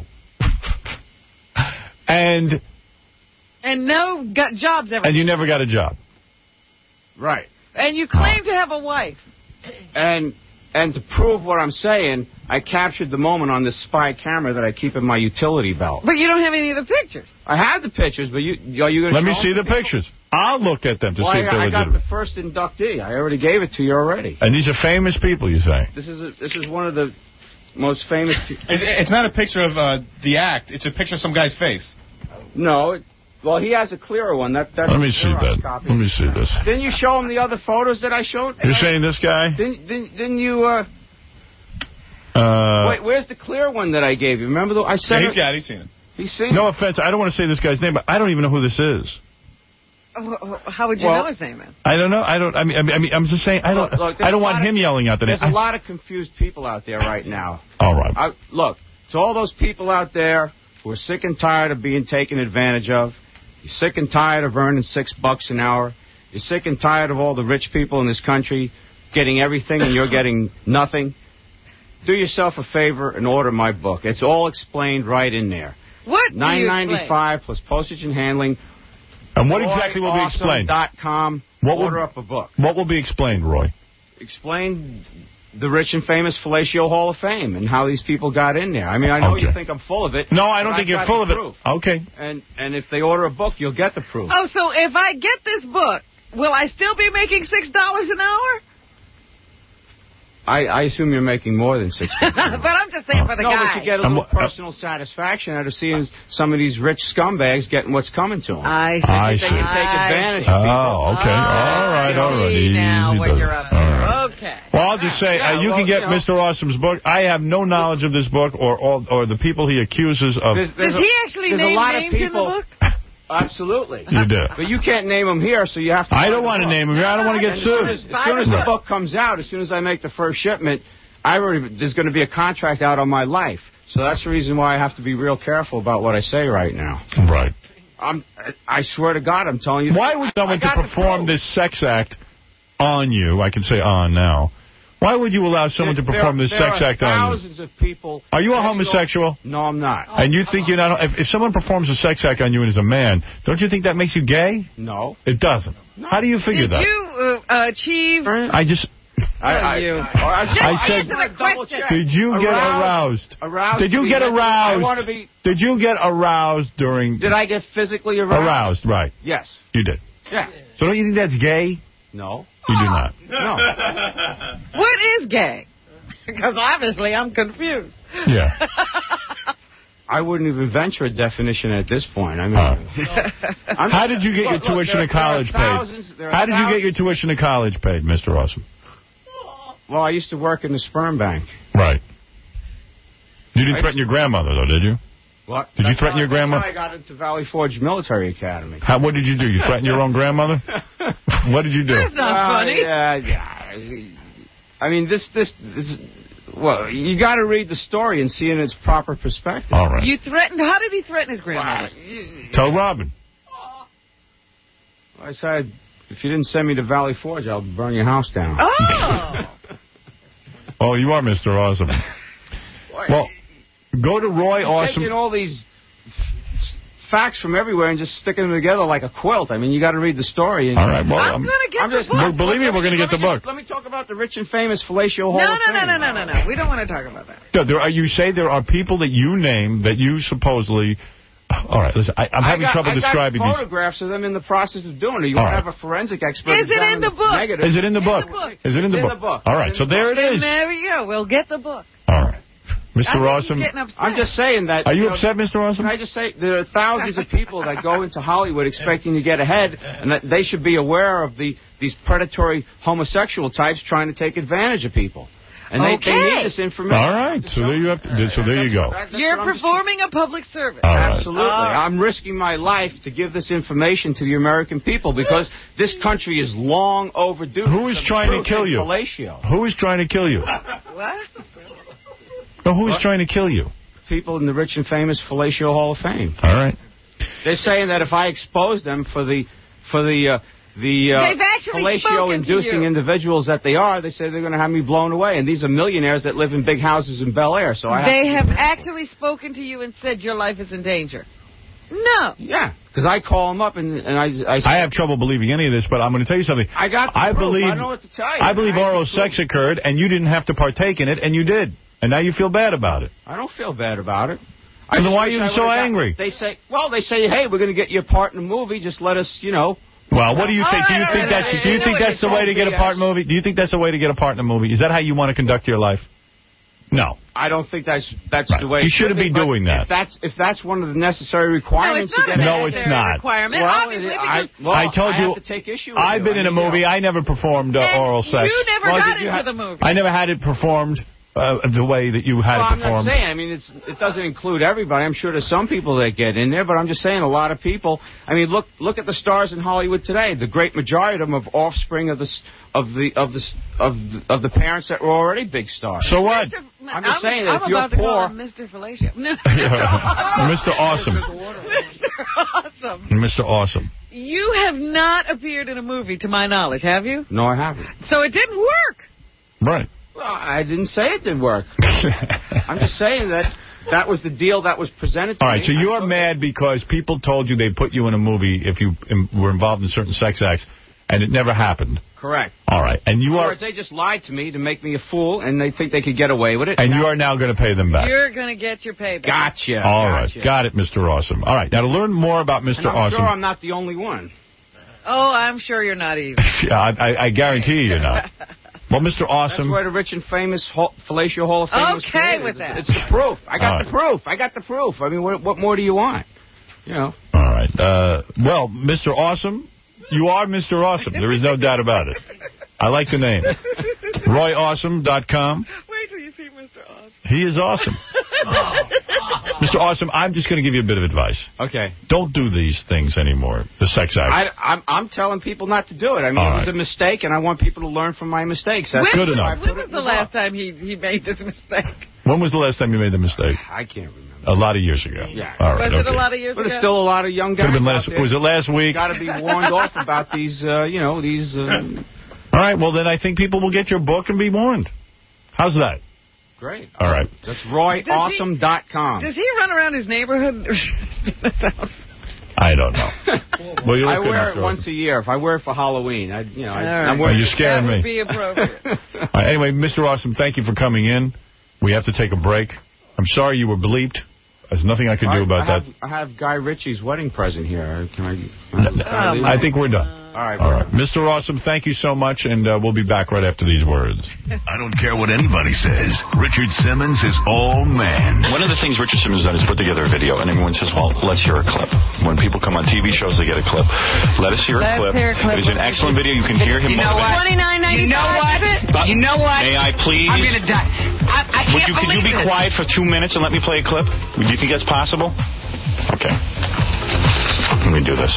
Speaker 6: and
Speaker 8: And no got jobs ever.
Speaker 6: and you never got a job.
Speaker 5: Right.
Speaker 8: And you claim to have a wife.
Speaker 5: And and to prove what I'm saying, I captured the moment on this spy camera that I keep in my utility belt.
Speaker 8: But you don't have any of the pictures.
Speaker 5: I have the pictures, but you are you going to
Speaker 6: Let me see the pictures. I'll look at them to
Speaker 5: Well,
Speaker 6: see
Speaker 5: I,
Speaker 6: if they're
Speaker 5: I got
Speaker 6: legitimate.
Speaker 5: the first inductee. I already gave it to you already.
Speaker 6: And these are famous people, you say?
Speaker 5: This is a, this is one of the most famous. Pe-
Speaker 10: It's, it's not a picture of uh, the act. It's a picture of some guy's face.
Speaker 5: no, it, well he has a clearer one. That that's
Speaker 6: Let me
Speaker 5: a
Speaker 6: see
Speaker 5: Xerox
Speaker 6: that.
Speaker 5: copy.
Speaker 6: Let me see this.
Speaker 5: Didn't you show him the other photos that I showed?
Speaker 6: You're saying this guy?
Speaker 5: Didn't didn't, didn't you? Uh,
Speaker 6: Uh,
Speaker 5: wait, where's the clear one that I gave you? Remember the I
Speaker 10: Yeah,
Speaker 5: said
Speaker 10: he's
Speaker 5: it-
Speaker 10: got it. He's seen it.
Speaker 5: He's seen.
Speaker 6: no
Speaker 5: it.
Speaker 6: offense. I don't want to say this guy's name, but I don't even know who this is.
Speaker 8: Oh, How would you
Speaker 5: Well-
Speaker 8: know his name then?
Speaker 6: I don't know. I don't. I mean, I mean, I mean I'm just saying. I don't.
Speaker 5: Look, look, there's
Speaker 6: I don't
Speaker 5: a
Speaker 6: want
Speaker 5: lot of-
Speaker 6: him yelling out the name.
Speaker 5: There's a lot of confused people out there right now.
Speaker 6: All right.
Speaker 5: I, look, to all those people out there who are sick and tired of being taken advantage of, you're sick and tired of earning six bucks an hour, you're sick and tired of all the rich people in this country getting everything and you're getting nothing, do yourself a favor and order my book. It's all explained right in there.
Speaker 8: What? do
Speaker 5: Nine
Speaker 8: you
Speaker 5: ninety five plus postage and handling.
Speaker 6: And what exactly will be explained?
Speaker 5: Dot com.
Speaker 6: What will-
Speaker 5: Order up a book.
Speaker 6: What will be explained, Roy?
Speaker 5: Explain the rich and famous Fellatio Hall of Fame and how these people got in there. I mean, I know
Speaker 6: Okay.
Speaker 5: you think I'm full of it.
Speaker 6: No, I don't
Speaker 5: but
Speaker 6: think
Speaker 5: I've
Speaker 6: you're
Speaker 5: got
Speaker 6: full
Speaker 5: the
Speaker 6: of it.
Speaker 5: proof.
Speaker 6: Okay.
Speaker 5: And and if they order a book, you'll get the proof.
Speaker 8: Oh, so if I get this book, will I still be making six dollars an hour?
Speaker 5: I, I assume you're making more than six dollars.
Speaker 8: But I'm just saying for the
Speaker 5: no,
Speaker 8: guy.
Speaker 5: but you get a little personal satisfaction out of seeing some of these rich scumbags getting what's coming to them.
Speaker 8: I see.
Speaker 6: I
Speaker 5: They
Speaker 6: see.
Speaker 5: can take advantage of people.
Speaker 6: Oh, okay. All right, all right.
Speaker 8: See now
Speaker 6: Easy
Speaker 8: what
Speaker 6: does
Speaker 8: you're
Speaker 6: it.
Speaker 8: up
Speaker 6: All
Speaker 8: to.
Speaker 6: right.
Speaker 8: Okay.
Speaker 6: Well, I'll just say,
Speaker 5: Yeah,
Speaker 6: uh, you
Speaker 5: well,
Speaker 6: can get
Speaker 5: you know.
Speaker 6: Mister Awesome's book. I have no knowledge of this book or all, or the people he accuses of.
Speaker 5: There's, there's
Speaker 8: Does
Speaker 5: a,
Speaker 8: he actually
Speaker 5: there's
Speaker 8: name
Speaker 5: a lot
Speaker 8: names
Speaker 5: of people,
Speaker 8: in the book?
Speaker 5: Absolutely.
Speaker 6: You do.
Speaker 5: But you can't name them here, so you have to...
Speaker 6: I don't want to name him. I don't want to get
Speaker 5: As soon
Speaker 6: sued.
Speaker 5: as, as, soon as the
Speaker 6: Right.
Speaker 5: book comes out, as soon as I make the first shipment, I already there's going to be a contract out on my life. So that's the reason why I have to be real careful about what I say right now.
Speaker 6: Right.
Speaker 5: I'm, I swear to God, I'm telling you...
Speaker 6: Why would someone to perform this sex act on you, I can say on now, why would you allow someone to perform this
Speaker 5: there
Speaker 6: sex
Speaker 5: are
Speaker 6: act on you?
Speaker 5: thousands of people...
Speaker 6: Are you a
Speaker 5: that go-
Speaker 6: homosexual?
Speaker 5: No, I'm not.
Speaker 6: And you think you're not... If, if someone performs a sex act on you and is a man, don't you think that makes you gay?
Speaker 5: No.
Speaker 6: It doesn't. How do you figure
Speaker 8: Did
Speaker 6: that?
Speaker 8: you uh, achieve...
Speaker 6: I just...
Speaker 5: I, I,
Speaker 8: you.
Speaker 5: I,
Speaker 8: Just
Speaker 6: I said-
Speaker 8: answer the question.
Speaker 6: Did you get aroused?
Speaker 5: Aroused.
Speaker 6: Did you
Speaker 5: to
Speaker 6: get
Speaker 5: be-
Speaker 6: aroused?
Speaker 5: I want to be...
Speaker 6: Did you get aroused during...
Speaker 5: Did I get physically aroused?
Speaker 6: Aroused, right.
Speaker 5: Yes.
Speaker 6: You did.
Speaker 5: Yeah.
Speaker 6: So don't you think that's gay?
Speaker 5: No.
Speaker 6: You do not.
Speaker 5: No.
Speaker 8: What is gay? Because obviously I'm confused.
Speaker 6: Yeah.
Speaker 5: I wouldn't even venture a definition at this point. I mean, I'm-
Speaker 6: How did you get your
Speaker 5: Look, look,
Speaker 6: tuition
Speaker 5: there-
Speaker 6: to college
Speaker 5: there are thousands-
Speaker 6: paid?
Speaker 5: there are
Speaker 6: How did you get
Speaker 5: thousands-
Speaker 6: your tuition to college paid, Mister Awesome?
Speaker 5: Well, I used to work in the sperm bank.
Speaker 6: Right. You didn't threaten your grandmother, though, did you?
Speaker 5: What?
Speaker 6: Did you
Speaker 5: That's
Speaker 6: threaten
Speaker 5: how-
Speaker 6: your grandma?
Speaker 5: That's how I got into Valley Forge Military Academy.
Speaker 6: How, what did you do? You threatened your own grandmother? What did you do?
Speaker 8: That's not
Speaker 5: Uh,
Speaker 8: funny.
Speaker 5: Yeah, yeah. I mean, this, this, this. Well, you got to read the story and see it in its proper perspective.
Speaker 6: All right.
Speaker 8: You threatened... How did he threaten his grandmother?
Speaker 6: Tell Robin.
Speaker 5: I said, if you didn't send me to Valley Forge, I'll burn your house down.
Speaker 8: Oh!
Speaker 6: Oh, you are Mister Awesome. Well, go to Roy
Speaker 5: You're
Speaker 6: Awesome.
Speaker 5: taking all these facts from everywhere and just sticking them together like a quilt. I mean, you got to read the story. And
Speaker 6: All right, well,
Speaker 8: I'm
Speaker 6: I'm-
Speaker 8: going to get
Speaker 5: I'm
Speaker 8: the
Speaker 5: just-
Speaker 8: book.
Speaker 6: Well, believe me, we're going to get the book.
Speaker 5: Let me talk about the rich and famous Fellatio Hall
Speaker 8: No,
Speaker 5: of
Speaker 8: no, no,
Speaker 5: Fame.
Speaker 8: no, no, no, no. We don't want to talk about that.
Speaker 6: No, there are, you say there are people that you name that you supposedly... All right, listen, I, I'm
Speaker 5: I
Speaker 6: having
Speaker 5: got,
Speaker 6: trouble
Speaker 5: I
Speaker 6: describing
Speaker 5: got
Speaker 6: these.
Speaker 5: photographs of them in the process of doing it. You
Speaker 6: All
Speaker 5: want to
Speaker 6: right.
Speaker 5: have a forensic expert?
Speaker 8: Is it
Speaker 5: examine
Speaker 8: in the book?
Speaker 5: Negative.
Speaker 6: Is it in the
Speaker 8: In
Speaker 6: book?
Speaker 8: the book.
Speaker 6: Is it in
Speaker 5: It's
Speaker 6: the
Speaker 5: in
Speaker 6: book?
Speaker 5: the book.
Speaker 6: All right,
Speaker 5: It's
Speaker 6: so
Speaker 5: in the
Speaker 6: there
Speaker 5: book.
Speaker 6: it is.
Speaker 8: There we go. We'll get the book.
Speaker 6: All right. Mister
Speaker 8: I think
Speaker 6: Awesome.
Speaker 8: he's getting upset.
Speaker 5: I'm just saying that.
Speaker 6: Are you
Speaker 5: know,
Speaker 6: upset, Mister Awesome?
Speaker 5: Can I just say there are thousands of people that go into Hollywood expecting to get ahead, and that they should be aware of the these predatory homosexual types trying to take advantage of people. And they,
Speaker 8: Okay.
Speaker 5: they need this information.
Speaker 6: All right, so there you have. To, so there you go.
Speaker 5: That- that's
Speaker 8: You're
Speaker 5: what I'm just-
Speaker 8: performing a public service.
Speaker 6: All right.
Speaker 5: Absolutely.
Speaker 8: All right.
Speaker 5: I'm risking my life to give this information to the American people because this country is long overdue.
Speaker 6: Who is
Speaker 5: for the
Speaker 6: trying to
Speaker 5: truth
Speaker 6: kill
Speaker 5: and
Speaker 6: you?
Speaker 5: fellatio.
Speaker 6: Who is trying to kill you?
Speaker 8: What?
Speaker 6: No, who is trying to kill you?
Speaker 5: People in the rich and famous Fellatio Hall of Fame.
Speaker 6: All right.
Speaker 5: They're saying that if I expose them for the for the uh, the uh,
Speaker 8: They've actually spoken to
Speaker 5: fellatio-inducing
Speaker 8: you.
Speaker 5: individuals that they are, they say they're going to have me blown away. And these are millionaires that live in big houses in Bel Air. So I
Speaker 8: They
Speaker 5: have,
Speaker 8: have actually spoken to you and said your life is in danger. No.
Speaker 5: yeah, because I call them up and and I I, say,
Speaker 6: I have trouble believing any of this, but I'm going to tell you something.
Speaker 5: I got the
Speaker 6: I
Speaker 5: proof.
Speaker 6: believe.
Speaker 5: I know what to tell you.
Speaker 6: I believe
Speaker 5: I
Speaker 6: oral
Speaker 5: have the
Speaker 6: sex
Speaker 5: proof.
Speaker 6: occurred, and you didn't have to partake in it, and you did, and now you feel bad about it.
Speaker 5: I don't feel bad about it. I
Speaker 6: Then
Speaker 5: just
Speaker 6: why are
Speaker 5: wish
Speaker 6: you
Speaker 5: I
Speaker 6: so
Speaker 5: would've got-
Speaker 6: angry?
Speaker 5: They say, well, they say, hey, we're going to get you a part in the movie. Just let us, you know.
Speaker 6: Well, what do you
Speaker 8: All
Speaker 6: think? Do you
Speaker 8: right,
Speaker 6: think
Speaker 8: all
Speaker 6: that's
Speaker 8: right,
Speaker 6: do you
Speaker 8: you know
Speaker 6: think
Speaker 8: what
Speaker 6: that's the
Speaker 5: you're
Speaker 6: way to get a
Speaker 5: told
Speaker 6: part in
Speaker 5: me,
Speaker 6: a movie? Do you think that's the way to get a part in a movie? Is that how you want to conduct your life? No.
Speaker 5: I don't think that's that's
Speaker 6: Right.
Speaker 5: the way.
Speaker 6: You
Speaker 5: it should
Speaker 6: shouldn't be
Speaker 5: but
Speaker 6: doing that.
Speaker 5: If that's if that's one of the necessary requirements
Speaker 8: No, it's
Speaker 5: to
Speaker 8: not
Speaker 5: get
Speaker 8: a
Speaker 6: No,
Speaker 5: ahead,
Speaker 6: it's
Speaker 8: necessary
Speaker 6: not.
Speaker 8: requirement.
Speaker 5: Well,
Speaker 8: Obviously,
Speaker 5: I,
Speaker 8: because
Speaker 5: well,
Speaker 6: I told
Speaker 5: I
Speaker 6: you.
Speaker 5: have to take issue with
Speaker 6: I've
Speaker 5: you.
Speaker 6: been
Speaker 5: I
Speaker 6: in a
Speaker 5: mean, you
Speaker 6: movie.
Speaker 5: know.
Speaker 6: I never performed uh,
Speaker 8: And
Speaker 6: oral sex.
Speaker 8: you never
Speaker 5: Well,
Speaker 8: got
Speaker 5: did you
Speaker 8: into
Speaker 5: ha-
Speaker 8: the movie.
Speaker 6: I never had it performed uh, the way that you had
Speaker 5: Well,
Speaker 6: it
Speaker 5: I'm not
Speaker 6: performed.
Speaker 5: saying. I mean, it's it doesn't include everybody. I'm sure there's some people that get in there, but I'm just saying a lot of people. I mean, look look at the stars in Hollywood today. The great majority of them are offspring of the s- of the of the s- of the, of the parents that were already big stars.
Speaker 6: So what?
Speaker 8: Mister
Speaker 5: I'm just saying that
Speaker 8: I'm
Speaker 5: if you're
Speaker 8: about to call
Speaker 5: poor-
Speaker 8: him Mister Fellatio. No,
Speaker 6: Mister Awesome.
Speaker 8: Mister Awesome.
Speaker 6: Mister Awesome.
Speaker 8: You have not appeared in a movie, to my knowledge, have you?
Speaker 5: No, I haven't.
Speaker 8: So it didn't work.
Speaker 6: Right.
Speaker 5: Well, I didn't say it didn't work. I'm just saying that that was the deal that was presented to
Speaker 6: All right,
Speaker 5: me.
Speaker 6: so you are mad because people told you they put you in a movie if you um, were involved in certain sex acts, and it never happened.
Speaker 5: Correct.
Speaker 6: All right. And you
Speaker 5: In other
Speaker 6: are...
Speaker 5: words, they just lied to me to make me a fool, and they think they could get away with it.
Speaker 6: And you are now going to pay them back.
Speaker 8: You're going to get your payback.
Speaker 5: Gotcha.
Speaker 6: All
Speaker 5: gotcha.
Speaker 6: right. Got it, Mister Awesome. All right. Now, to learn more about Mister
Speaker 5: And I'm
Speaker 6: Awesome...
Speaker 5: sure I'm not the only one.
Speaker 8: Oh, I'm sure you're not either.
Speaker 6: Yeah, I, I guarantee you you're not. Well, Mister Awesome...
Speaker 5: That's why the rich and famous Hall, Fellatio Hall of Fame was
Speaker 8: Okay
Speaker 5: created.
Speaker 8: with that.
Speaker 5: It's the proof. I got
Speaker 6: All
Speaker 5: the
Speaker 6: right.
Speaker 5: proof. I got the proof. I mean, what, what more do you want? You know.
Speaker 6: All right. Uh, well, Mister Awesome, you are Mister Awesome. There is no doubt about it. I like the name. Roy Awesome dot com.
Speaker 8: Wait till you see Mister Awesome.
Speaker 6: He is awesome. Mister Awesome, I'm just going to give you a bit of advice.
Speaker 5: Okay.
Speaker 6: Don't do these things anymore, the sex act.
Speaker 5: I, I'm, I'm telling people not to do it. I mean,
Speaker 6: All
Speaker 5: it was
Speaker 6: right.
Speaker 5: a mistake, and I want people to learn from my mistakes. That's
Speaker 8: When,
Speaker 6: good enough.
Speaker 8: when was the last time he, he made this mistake?
Speaker 6: When was the last time you made the mistake?
Speaker 5: I can't remember.
Speaker 6: A lot of years ago.
Speaker 5: Yeah.
Speaker 6: All right,
Speaker 8: Was it
Speaker 6: okay.
Speaker 8: a lot of years
Speaker 5: But
Speaker 8: ago?
Speaker 5: there's still a lot of young
Speaker 6: Could
Speaker 5: guys
Speaker 6: have been
Speaker 5: out
Speaker 6: last,
Speaker 5: there.
Speaker 6: was it last week?
Speaker 5: Got to be warned off about these, uh, you know, these... Uh,
Speaker 6: All right, well, then I think people will get your book and be warned. How's that?
Speaker 5: Great.
Speaker 6: All right.
Speaker 5: That's Roy Awesome dot com.
Speaker 8: Does he run around his neighborhood?
Speaker 6: I don't know. Well, you look
Speaker 5: I
Speaker 6: good,
Speaker 5: wear
Speaker 6: Mister
Speaker 5: it once a year. If I wear it for Halloween, I, you know, I,
Speaker 8: All right.
Speaker 5: I'm wearing
Speaker 6: Are you scaring
Speaker 8: that
Speaker 6: me?
Speaker 8: would be appropriate.
Speaker 6: All right, anyway, Mister Awesome, thank you for coming in. We have to take a break. I'm sorry you were bleeped. There's nothing I can do about
Speaker 5: I have,
Speaker 6: that.
Speaker 5: I have Guy Ritchie's wedding present here. Can I? Can I,
Speaker 6: I think we're done.
Speaker 5: All right.
Speaker 6: All right. Mister Awesome, thank you so much, and uh, we'll be back right after these words.
Speaker 12: I don't care what anybody says. Richard Simmons is all man.
Speaker 13: One of the things Richard Simmons has done is put together a video, and everyone says, well, let's hear a clip. When people come on T V shows, they get a clip. Let us hear a
Speaker 8: Let's
Speaker 13: clip.
Speaker 8: hear a clip.
Speaker 13: It is an excellent video. You can hear him
Speaker 14: You know what?
Speaker 8: twenty-nine ninety-five.
Speaker 14: You know what?
Speaker 13: But
Speaker 14: You know what?
Speaker 13: May I please?
Speaker 14: I'm gonna die. I, I can't
Speaker 13: Would you, could you
Speaker 14: believe
Speaker 13: be
Speaker 14: this.
Speaker 13: quiet for two minutes and let me play a clip? Do you think that's possible? Okay. Let me do this.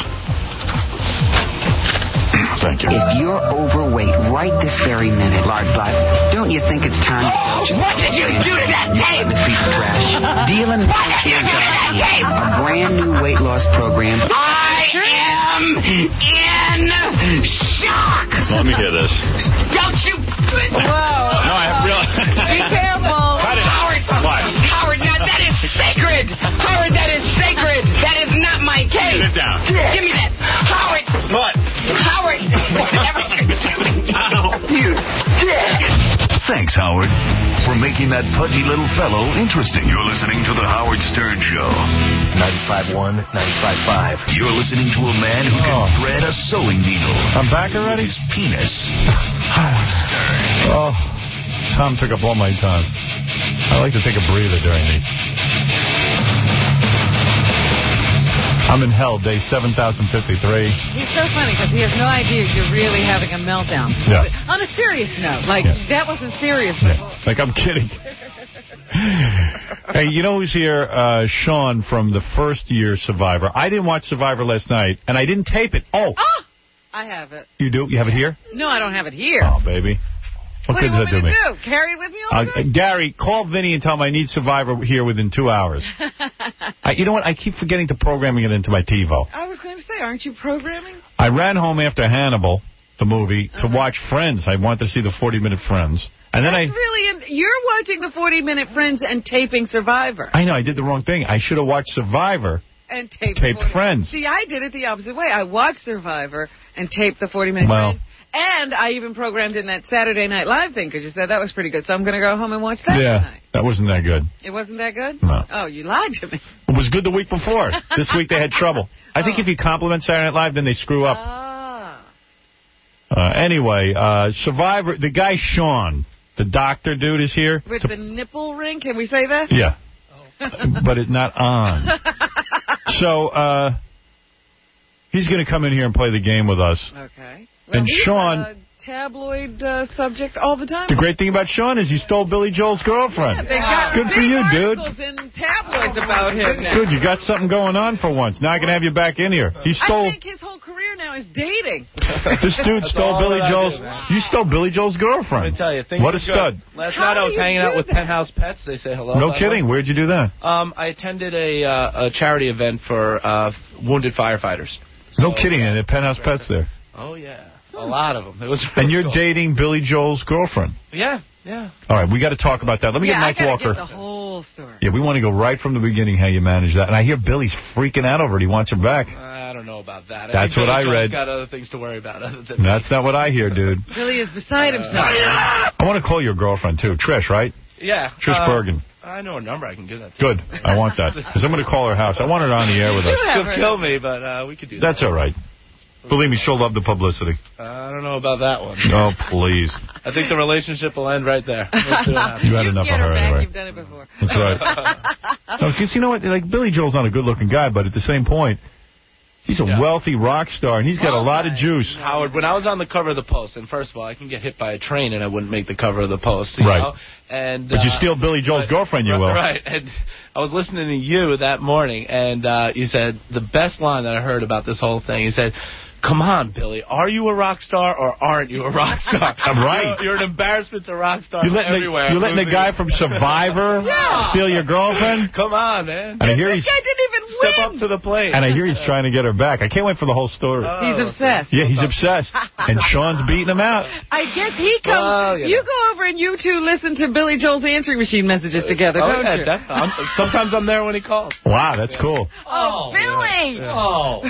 Speaker 13: Thank you.
Speaker 14: If you're overweight right this very minute, lard butt, don't you think it's time to purchase
Speaker 15: What did you do to that tape?
Speaker 14: a piece of trash? Dealing
Speaker 15: What did you do to that tape?
Speaker 14: a brand new weight loss program.
Speaker 15: I am in shock.
Speaker 13: Let me hear this.
Speaker 15: Don't you?
Speaker 8: Whoa.
Speaker 13: No, I have real...
Speaker 8: Be careful.
Speaker 13: Cut it.
Speaker 15: Howard,
Speaker 13: What?
Speaker 15: Howard, now that is sacred. Howard, that is sacred. That is not my tape.
Speaker 13: Sit down.
Speaker 15: Give me that. Howard.
Speaker 13: What?
Speaker 15: Howard. Whatever you're doing. You dick.
Speaker 12: Thanks, Howard, for making that pudgy little fellow interesting. You're listening to The Howard Stern Show.
Speaker 1: ninety-five point one, ninety-five point five.
Speaker 12: You're listening to a man who can thread a sewing needle.
Speaker 6: I'm back already?
Speaker 12: His penis. Howard Stern.
Speaker 6: Oh, Tom took up all my time. I like to take a breather during these. I'm in hell, day seven thousand fifty-three.
Speaker 8: He's so funny because he has no idea you're really having a meltdown.
Speaker 6: Yeah.
Speaker 8: On a serious note. Like,
Speaker 6: Yeah.
Speaker 8: that wasn't serious. But
Speaker 6: Yeah. Like, I'm kidding. Hey, you know who's here? Uh, Sean from the first year Survivor. I didn't watch Survivor last night, and I didn't tape it. Oh,
Speaker 8: Oh! I have it.
Speaker 6: you do? You have it here?
Speaker 8: No, I don't have it here.
Speaker 6: Oh, baby. What,
Speaker 8: What
Speaker 6: good
Speaker 8: do you
Speaker 6: does
Speaker 8: want
Speaker 6: that
Speaker 8: me
Speaker 6: do
Speaker 8: to
Speaker 6: me?
Speaker 8: do? Carry it with me all the
Speaker 6: Uh, Gary, call Vinny and tell him I need Survivor here within two hours. I, you know what? I keep forgetting to programming it into my TiVo.
Speaker 8: I was going to say, aren't you programming?
Speaker 6: I ran home after Hannibal, the movie, to
Speaker 8: Uh-huh. watch
Speaker 6: Friends. I wanted to see the forty-minute Friends. And then
Speaker 8: That's
Speaker 6: I...
Speaker 8: really... In, you're watching the forty-minute Friends and taping Survivor.
Speaker 6: I know, I did the wrong thing. I should have watched Survivor.
Speaker 8: And tape
Speaker 6: Tape
Speaker 8: forty
Speaker 6: Friends.
Speaker 8: See, I did it the opposite way. I watched Survivor and taped the forty-minute
Speaker 6: Well.
Speaker 8: Friends. And I even programmed in that Saturday Night Live thing because you said that was pretty good. So I'm going to go home and watch that
Speaker 6: Yeah,
Speaker 8: tonight.
Speaker 6: that wasn't that good.
Speaker 8: It wasn't that good?
Speaker 6: No.
Speaker 8: Oh, you lied to me.
Speaker 6: It was good the week before. This week they had trouble. I think if you compliment Saturday Night Live, then they screw up.
Speaker 8: Ah.
Speaker 6: Uh, anyway, uh, Survivor, the guy Sean, the doctor dude is here.
Speaker 8: With
Speaker 6: to-
Speaker 8: the nipple ring? Can we say that?
Speaker 6: Yeah. But it's not on. So, uh, he's going to come in here and play the game with us.
Speaker 8: Okay.
Speaker 6: And
Speaker 8: he's
Speaker 6: Sean...
Speaker 8: a tabloid uh, subject all the time.
Speaker 6: The great thing about Sean is he stole Billy Joel's girlfriend.
Speaker 8: Yeah, they got
Speaker 6: Good for
Speaker 8: big
Speaker 6: you, dude.
Speaker 8: articles in tabloids about him now.
Speaker 6: Good, you got something going on for once. Now I can have you back in here. He stole...
Speaker 8: I think his whole career now is dating.
Speaker 6: This dude stole Billy Joel's... You stole Billy Joel's girlfriend.
Speaker 16: Let me tell you, things
Speaker 6: What a
Speaker 16: are
Speaker 6: stud.
Speaker 16: good. Last
Speaker 8: How
Speaker 16: night I
Speaker 8: do
Speaker 16: was
Speaker 8: you
Speaker 16: hanging
Speaker 8: do
Speaker 16: out with
Speaker 8: that?
Speaker 16: Penthouse Pets. They say hello.
Speaker 6: No
Speaker 16: by the
Speaker 6: kidding.
Speaker 16: way.
Speaker 6: Where'd you do that?
Speaker 16: Um, I attended a, uh, a charity event for uh, wounded firefighters.
Speaker 6: No kidding. And at Penthouse Pets there.
Speaker 16: Oh, yeah. A lot of them. It was
Speaker 6: And you're
Speaker 16: cool.
Speaker 6: dating Billy Joel's girlfriend.
Speaker 16: Yeah, yeah.
Speaker 6: All right, we got to talk about that. Let me
Speaker 8: yeah,
Speaker 6: get Mike
Speaker 8: I gotta
Speaker 6: Walker.
Speaker 8: get the whole story.
Speaker 6: Yeah, we want to go right from the beginning how you manage that. And I hear Billy's freaking out over it. He wants her back.
Speaker 16: Uh, I don't know about that. I
Speaker 6: That's
Speaker 16: think
Speaker 6: what
Speaker 16: Billy
Speaker 6: I
Speaker 16: Joel's
Speaker 6: read.
Speaker 16: got other things to worry about other than
Speaker 6: That's not what I hear, dude.
Speaker 8: Billy is beside himself.
Speaker 6: I want to call your girlfriend, too. Trish, right?
Speaker 16: Yeah.
Speaker 6: Trish
Speaker 16: uh,
Speaker 6: Bergen.
Speaker 16: I know a number. I can give that to
Speaker 6: Good. I want that. Because I'm going to call her house. I want her on the air with us.
Speaker 16: She'll kill me, but uh, we could do
Speaker 6: That's
Speaker 16: that.
Speaker 6: all right. Believe me, she'll love the publicity.
Speaker 16: Uh, I don't know about that one.
Speaker 6: Oh, please.
Speaker 16: I think the relationship will end right there. We'll see what happens.
Speaker 6: You had enough of her
Speaker 8: back.
Speaker 6: anyway.
Speaker 8: You've done it before.
Speaker 6: That's right. No, because you know what? Like, Billy Joel's not a good-looking guy, but at the same point, he's a
Speaker 16: Yeah.
Speaker 6: wealthy rock star, and he's got a lot of juice.
Speaker 16: Howard, when I was on the cover of the Post, and first of all, I can get hit by a train and I wouldn't make the cover of the Post. You
Speaker 6: Right.
Speaker 16: know? And,
Speaker 6: But you
Speaker 16: uh,
Speaker 6: steal Billy Joel's
Speaker 16: but-
Speaker 6: girlfriend, you will.
Speaker 16: Right. And I was listening to you that morning, and uh, you said the best line that I heard about this whole thing. You said, come on, Billy, are you a rock star or aren't you a rock star?
Speaker 6: I'm right.
Speaker 16: You're, you're an embarrassment to rock stars
Speaker 6: You're letting,
Speaker 16: everywhere.
Speaker 6: the, you're letting the guy from Survivor
Speaker 16: Yeah.
Speaker 6: steal your girlfriend?
Speaker 16: Come on, man.
Speaker 6: And I hear he's
Speaker 8: This guy didn't even
Speaker 16: Step
Speaker 8: win.
Speaker 16: up to the plate.
Speaker 6: and I hear he's trying to get her back. I can't wait for the whole story.
Speaker 8: He's obsessed.
Speaker 6: Yeah, he's obsessed. And Sean's beating him out.
Speaker 8: I guess he comes.
Speaker 16: Well, you
Speaker 8: you
Speaker 16: know.
Speaker 8: go over and you two listen to Billy Joel's answering machine messages together,
Speaker 16: Oh,
Speaker 8: don't
Speaker 16: yeah,
Speaker 8: you?
Speaker 16: definitely. I'm, sometimes I'm there when he calls.
Speaker 6: Wow, that's cool.
Speaker 8: Oh, Billy!
Speaker 16: Oh.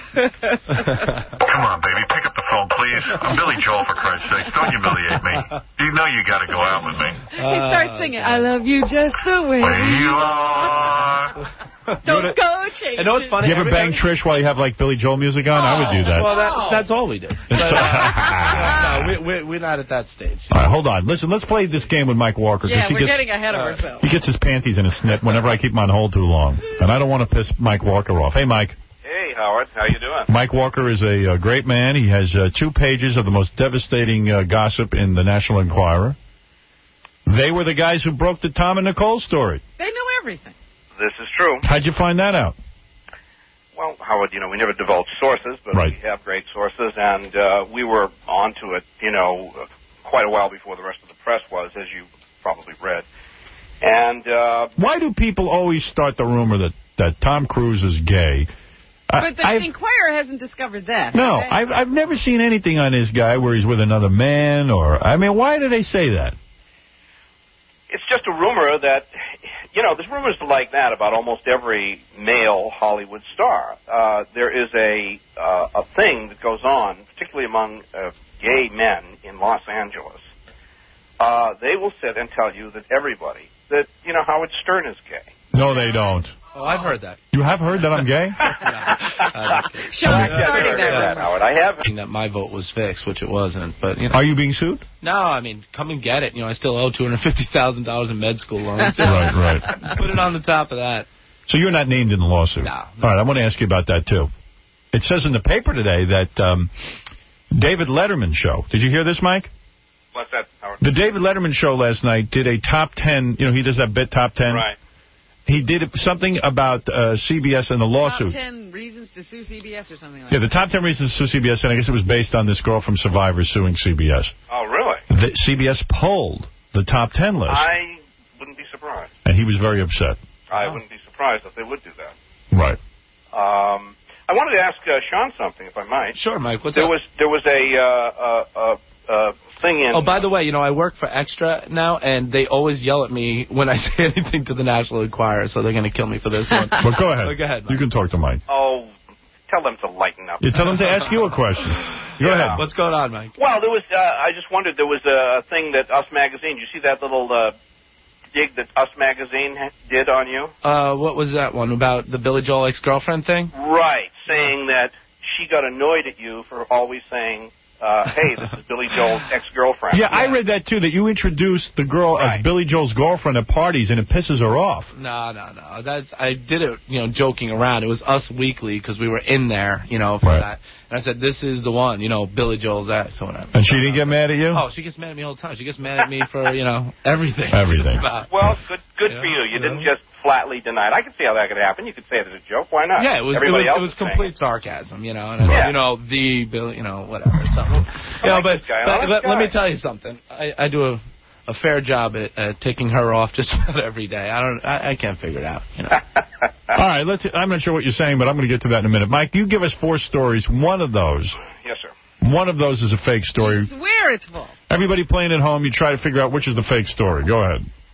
Speaker 12: Come on, baby, pick up the phone, please. I'm Billy Joel, for Christ's sake. Don't humiliate me. You know you got to go out with me.
Speaker 8: He starts singing, I love you just the way
Speaker 12: Where you
Speaker 8: you
Speaker 12: are.
Speaker 8: Don't go change
Speaker 16: I know it's funny.
Speaker 6: Do you ever bang Trish while you have, like, Billy Joel music on? I would do that.
Speaker 16: Well, that, that's all we do. But, uh, no, we, we, we're not at that stage.
Speaker 6: All right, hold on. Listen, let's play this game with Mike Walker. 'cause
Speaker 8: Yeah,
Speaker 6: he
Speaker 8: we're
Speaker 6: gets,
Speaker 8: getting ahead of ourselves.
Speaker 6: He gets his panties in a snip whenever I keep him on hold too long. And I don't want to piss Mike Walker off. Hey, Mike.
Speaker 7: Hey, Howard. How you doing?
Speaker 6: Mike Walker is a, uh great man. He has uh, two pages of the most devastating uh, gossip in the National Enquirer. They were the guys who broke the Tom and Nicole story.
Speaker 8: They know everything.
Speaker 7: This is true.
Speaker 6: How'd you find that out?
Speaker 7: Well, Howard, you know, we never divulge sources, but
Speaker 6: Right.
Speaker 7: we have great sources, and uh, we were onto it, you know, uh, quite a while before the rest of the press was, as you probably read. And uh,
Speaker 6: Why do people always start the rumor that, that Tom Cruise is gay? I-
Speaker 8: But the
Speaker 6: I've-
Speaker 8: Inquirer hasn't discovered that.
Speaker 6: No,
Speaker 8: have they?
Speaker 6: I've, I've never seen anything on this guy where he's with another man or... I mean, why do they say that?
Speaker 7: it's just a rumor that, you know, there's rumors like that about almost every male Hollywood star. Uh, there is a uh, a thing that goes on, particularly among uh, gay men in Los Angeles. Uh, they will sit and tell you that everybody, that, you know, Howard Stern is gay.
Speaker 6: No, they don't.
Speaker 16: Oh, I've heard that.
Speaker 6: You have heard that I'm gay?
Speaker 8: Sean started that rumor.
Speaker 7: Howard. I have.
Speaker 16: That my vote was fixed, which it wasn't. But you know.
Speaker 6: Are you being sued?
Speaker 16: No, I mean, come and get it. You know, I still owe two hundred fifty thousand dollars in med school loans. So
Speaker 6: Right, right.
Speaker 16: Put it on the top of that.
Speaker 6: So you're not named in the lawsuit?
Speaker 16: No.
Speaker 6: All right, I want to ask you about that, too. It says in the paper today that um, David Letterman show. Did you hear this, Mike?
Speaker 7: What's that, Howard?
Speaker 6: The David Letterman show last night did a top ten. You know, he does that bit top ten.
Speaker 7: Right.
Speaker 6: He did something about uh, C B S and the lawsuit.
Speaker 8: Top ten reasons to sue C B S or something like
Speaker 6: Yeah,
Speaker 8: that.
Speaker 6: the top ten reasons to sue C B S, and I guess it was based on this girl from Survivor suing C B S.
Speaker 7: Oh, really?
Speaker 6: The, C B S pulled the top ten list,
Speaker 7: I wouldn't be surprised.
Speaker 6: and he was very upset.
Speaker 7: I wouldn't be surprised if they would do that.
Speaker 6: Right.
Speaker 7: Um, I wanted to ask uh, Sean something, if I might.
Speaker 16: Sure, Mike. What's
Speaker 7: there
Speaker 16: up?
Speaker 7: was there was a uh, uh, uh, uh, thing in.
Speaker 16: Oh, by the way, you know, I work for Extra now, and they always yell at me when I say anything to the National Enquirer, so they're going to kill me for this one.
Speaker 6: But go ahead.
Speaker 16: Oh, go ahead, Mike.
Speaker 6: You can talk to Mike.
Speaker 7: Oh, tell them to lighten up.
Speaker 6: You tell him to ask you a question. Go
Speaker 7: Yeah.
Speaker 6: ahead.
Speaker 16: What's going on, Mike?
Speaker 7: Well, there was. Uh, I just wondered. There was a thing that Us Magazine. You see that little uh, dig that Us Magazine ha- did on you?
Speaker 16: Uh, what was that one about the Billy Joel ex-girlfriend thing?
Speaker 7: Right, saying that she got annoyed at you for always saying, uh, "Hey, this is Billy Joel's ex-girlfriend."
Speaker 6: Yeah, I read that, too, that you introduced the girl
Speaker 7: Right.
Speaker 6: as Billy Joel's girlfriend at parties, and it pisses her off.
Speaker 16: No, no, no. That's I did it, you know, joking around. It was Us Weekly because we were in there, you know, for
Speaker 6: Right.
Speaker 16: that. And I said, "This is the one," you know, Billy Joel's ex or whatever.
Speaker 6: And she didn't get mad at you?
Speaker 16: Oh, she gets mad at me all the time. She gets mad at me for, you know, everything.
Speaker 6: Everything.
Speaker 16: Just about.
Speaker 7: Well, good, good
Speaker 16: Yeah,
Speaker 7: for you. You
Speaker 16: yeah.
Speaker 7: didn't just flatly deny it. I could see how that could happen. You could say it as a joke. Why not?
Speaker 16: Yeah, it was
Speaker 7: Everybody
Speaker 16: it
Speaker 7: else
Speaker 16: was, it was
Speaker 7: is saying
Speaker 16: complete sarcasm, you know, and I
Speaker 7: Yeah.
Speaker 16: said, you know, the Billy, you know, whatever. So, you know,
Speaker 7: like
Speaker 16: but,
Speaker 7: this guy. I
Speaker 16: but
Speaker 7: like
Speaker 16: let,
Speaker 7: this
Speaker 16: let me
Speaker 7: guy.
Speaker 16: tell you something. I, I do a, a fair job at, at taking her off just about every day. I don't, I, I can't figure it out. You know.
Speaker 6: All right, let's. I'm not sure what you're saying, but I'm going to get to that in a minute. Mike, you give us four stories. One of those,
Speaker 7: Yes, sir.
Speaker 6: one of those is a fake story.
Speaker 8: I swear it's false.
Speaker 6: Everybody playing at home, you try to figure out which is the fake story. Go ahead.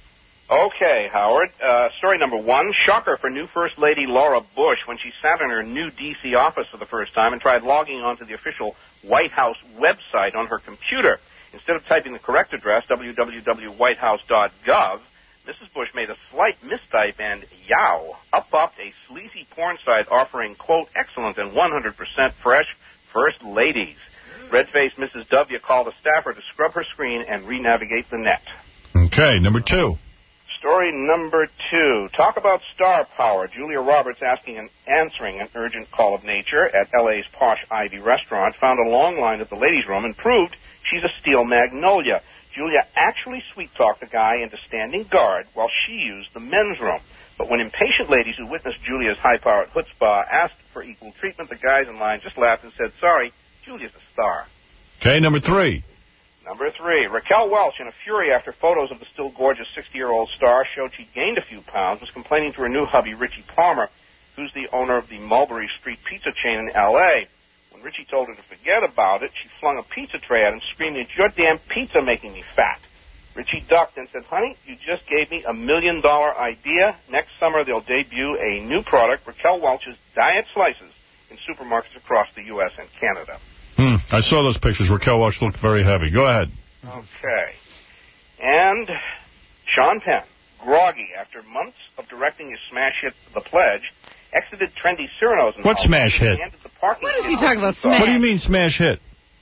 Speaker 7: Okay, Howard. Uh, story number one. Shocker for new First Lady Laura Bush when she sat in her new D C office for the first time and tried logging onto the official White House website on her computer. Instead of typing the correct address, w w w dot white house dot gov, Missus Bush made a slight mistype and, yow, up popped a sleazy porn site offering, quote, excellent and one hundred percent fresh First Ladies. Red-faced Missus W called a staffer to scrub her screen and re-navigate the net.
Speaker 3: Okay, number two.
Speaker 7: Story number two. Talk about star power. Julia Roberts asking and answering an urgent call of nature at L A's posh Ivy restaurant found a long line at the ladies' room and proved she's a steel magnolia. Julia actually sweet-talked the guy into standing guard while she used the men's room. But when impatient ladies who witnessed Julia's high-powered chutzpah asked for equal treatment, the guys in line just laughed and said, sorry, Julia's a star.
Speaker 3: Okay, number three.
Speaker 7: Number three, Raquel Welch, in a fury after photos of the still gorgeous sixty-year-old star showed she'd gained a few pounds, was complaining to her new hubby, Richie Palmer, who's the owner of the Mulberry Street pizza chain in L A When Richie told her to forget about it, she flung a pizza tray at him, screaming, it's your damn pizza making me fat. Richie ducked and said, honey, you just gave me a million-dollar idea. Next summer they'll debut a new product, Raquel Welch's Diet Slices, in supermarkets across the U S and Canada.
Speaker 3: Hmm, I saw those pictures. Raquel Welch looked very heavy. Go ahead.
Speaker 7: Okay. And Sean Penn, groggy after months of directing his smash hit, The Pledge, exited trendy Cyrano's.
Speaker 3: What smash hit?
Speaker 8: What is he talking about, smash?
Speaker 3: What do you mean smash hit?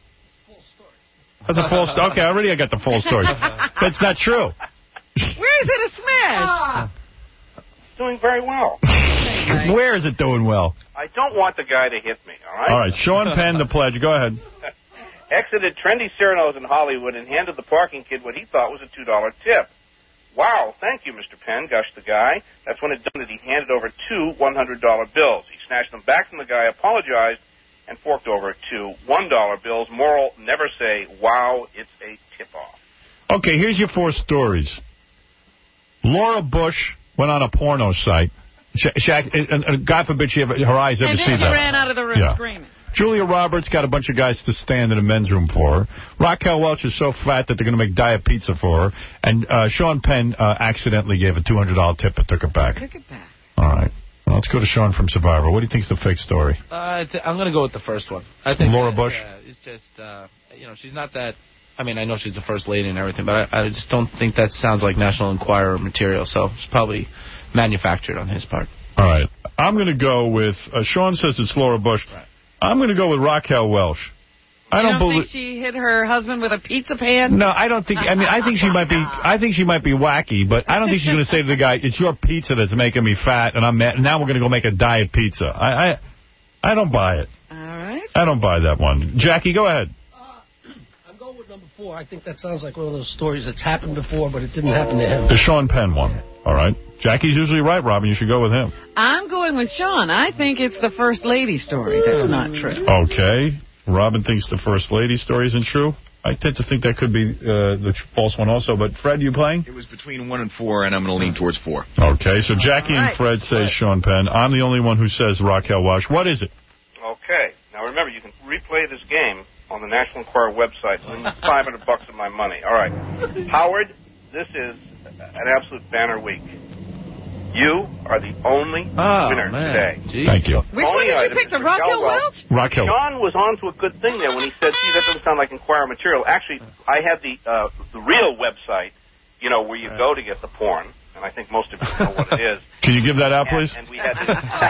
Speaker 3: That's a full story. Okay, already I got the full story. That's not true.
Speaker 8: Where is it a smash? Ah.
Speaker 7: Doing very well.
Speaker 3: Where is it doing well?
Speaker 7: I don't want the guy to hit me, all right?
Speaker 3: All right, Sean Penn, The Pledge. Go ahead.
Speaker 7: Exited trendy Cyrano's in Hollywood and handed the parking kid what he thought was a two dollar tip. Wow, thank you, Mister Penn, gushed the guy. That's when it done that he handed over two one hundred dollar bills. He snatched them back from the guy, apologized, and forked over two one dollar bills. Moral, never say, wow, it's a tip-off.
Speaker 3: Okay, here's your four stories. Laura Bush went on a porno site. Sha Shaq, and, and God forbid she ever, her eyes ever see that.
Speaker 8: And then she ran out of the room
Speaker 3: yeah.
Speaker 8: screaming.
Speaker 3: Julia Roberts got a bunch of guys to stand in a men's room for her. Raquel Welch is so fat that they're going to make diet pizza for her. And uh, Sean Penn uh, accidentally gave a two hundred dollar tip but took it back.
Speaker 8: Took it back.
Speaker 3: All right. Well, let's go to Sean from Survivor. What do you think's the fake story?
Speaker 16: Uh, th I'm going to go with the first one. I think
Speaker 3: Laura
Speaker 16: that,
Speaker 3: Bush?
Speaker 16: Yeah, it's just, uh, you know, she's not that... I mean, I know she's the first lady and everything, but I, I just don't think that sounds like National Enquirer material, so it's probably manufactured on his part.
Speaker 3: All right. I'm going to go with... Uh, Sean says it's Laura Bush. Right. I'm going to go with Raquel Welch. I
Speaker 8: you
Speaker 3: don't,
Speaker 8: don't
Speaker 3: believe
Speaker 8: think she hit her husband with a pizza pan?
Speaker 3: No, I don't think. I mean, I think she might be. I think she might be wacky, but I don't think she's going to say to the guy, "It's your pizza that's making me fat, and I'm mad. Now we're going to go make a diet pizza." I, I, I don't buy it.
Speaker 8: All right.
Speaker 3: I don't buy that one. Jackie, go ahead.
Speaker 17: Uh, I'm going with number four. I think that sounds like one of those stories that's happened before, but it didn't happen to him.
Speaker 3: The Sean Penn one. Yeah. All right. Jackie's usually right, Robin. You should go with him.
Speaker 8: I'm going with Sean. I think it's the First Lady story. That's not true.
Speaker 3: Okay. Robin thinks the First Lady story isn't true. I tend to think that could be uh, the false one also. But, Fred, you playing?
Speaker 18: It was between one and four, and I'm going to lean towards four.
Speaker 3: Okay. So Jackie right. and Fred say Sean Penn. I'm the only one who says Raquel Welch. What is it?
Speaker 7: Okay. Now, remember, you can replay this game on the National Enquirer website. five hundred bucks of my money. All right. Howard, this is an absolute banner week. You are the only
Speaker 16: oh,
Speaker 7: winner
Speaker 16: man.
Speaker 7: today.
Speaker 16: Jeez.
Speaker 3: Thank you.
Speaker 8: Which one did you pick, the Raquel Welch?
Speaker 3: Raquel.
Speaker 7: John was on to a good thing there when he said, see, that doesn't sound like Enquirer material. Actually, I had the uh, the real website, you know, where you go to get the porn, and I think most of you know what it is.
Speaker 3: Can you give that out, please?
Speaker 7: And, and we had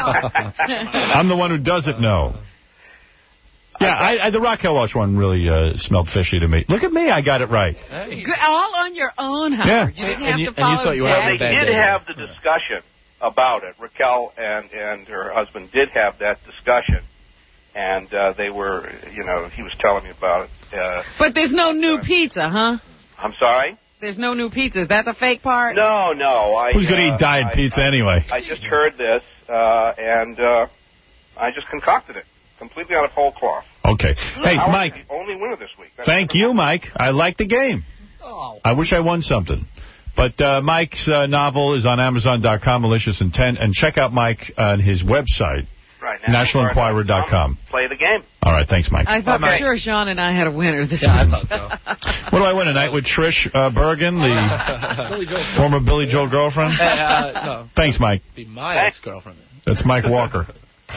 Speaker 3: I'm the one who doesn't know. Yeah, I, I, the Raquel Welch one really uh, smelled fishy to me. Look at me, I got it right.
Speaker 8: Hey. All on your own, Howard.
Speaker 3: Yeah.
Speaker 8: You didn't
Speaker 16: and
Speaker 8: have
Speaker 16: you,
Speaker 8: to follow
Speaker 16: you
Speaker 7: Well, they
Speaker 16: bad
Speaker 7: did
Speaker 16: day.
Speaker 7: have the discussion about it. Raquel and, and her husband did have that discussion. And uh, they were, you know, he was telling me about it. Uh,
Speaker 8: but there's no new pizza, huh?
Speaker 7: I'm sorry?
Speaker 8: There's no new pizza. Is that the fake part?
Speaker 7: No, no. I,
Speaker 3: Who's going to
Speaker 7: uh,
Speaker 3: eat diet
Speaker 7: I,
Speaker 3: pizza
Speaker 7: I,
Speaker 3: anyway?
Speaker 7: I just heard this, uh, and uh, I just concocted it. Completely out of whole cloth.
Speaker 3: Okay. Hey,
Speaker 7: Howard
Speaker 3: Mike.
Speaker 7: The only winner this week. That's
Speaker 3: Thank you, Mike. I like the game.
Speaker 17: Oh.
Speaker 3: I wish I won something. But uh, Mike's uh, novel is on Amazon dot com, Malicious Intent. And check out Mike on his website.
Speaker 7: Right. right now.
Speaker 3: National Enquirer dot com.
Speaker 7: Play the game.
Speaker 3: All right, thanks, Mike.
Speaker 8: I thought
Speaker 3: Bye,
Speaker 8: for
Speaker 3: Mike.
Speaker 8: sure Sean and I had a winner this
Speaker 16: Yeah,
Speaker 8: week.
Speaker 16: I thought so.
Speaker 3: What do I win tonight with Trish uh, Bergen, the
Speaker 17: Billy Joel.
Speaker 3: former Billy Joel girlfriend?
Speaker 16: Hey, uh, no.
Speaker 3: Thanks, Mike.
Speaker 16: Be my ex-girlfriend.
Speaker 3: That's Mike Walker.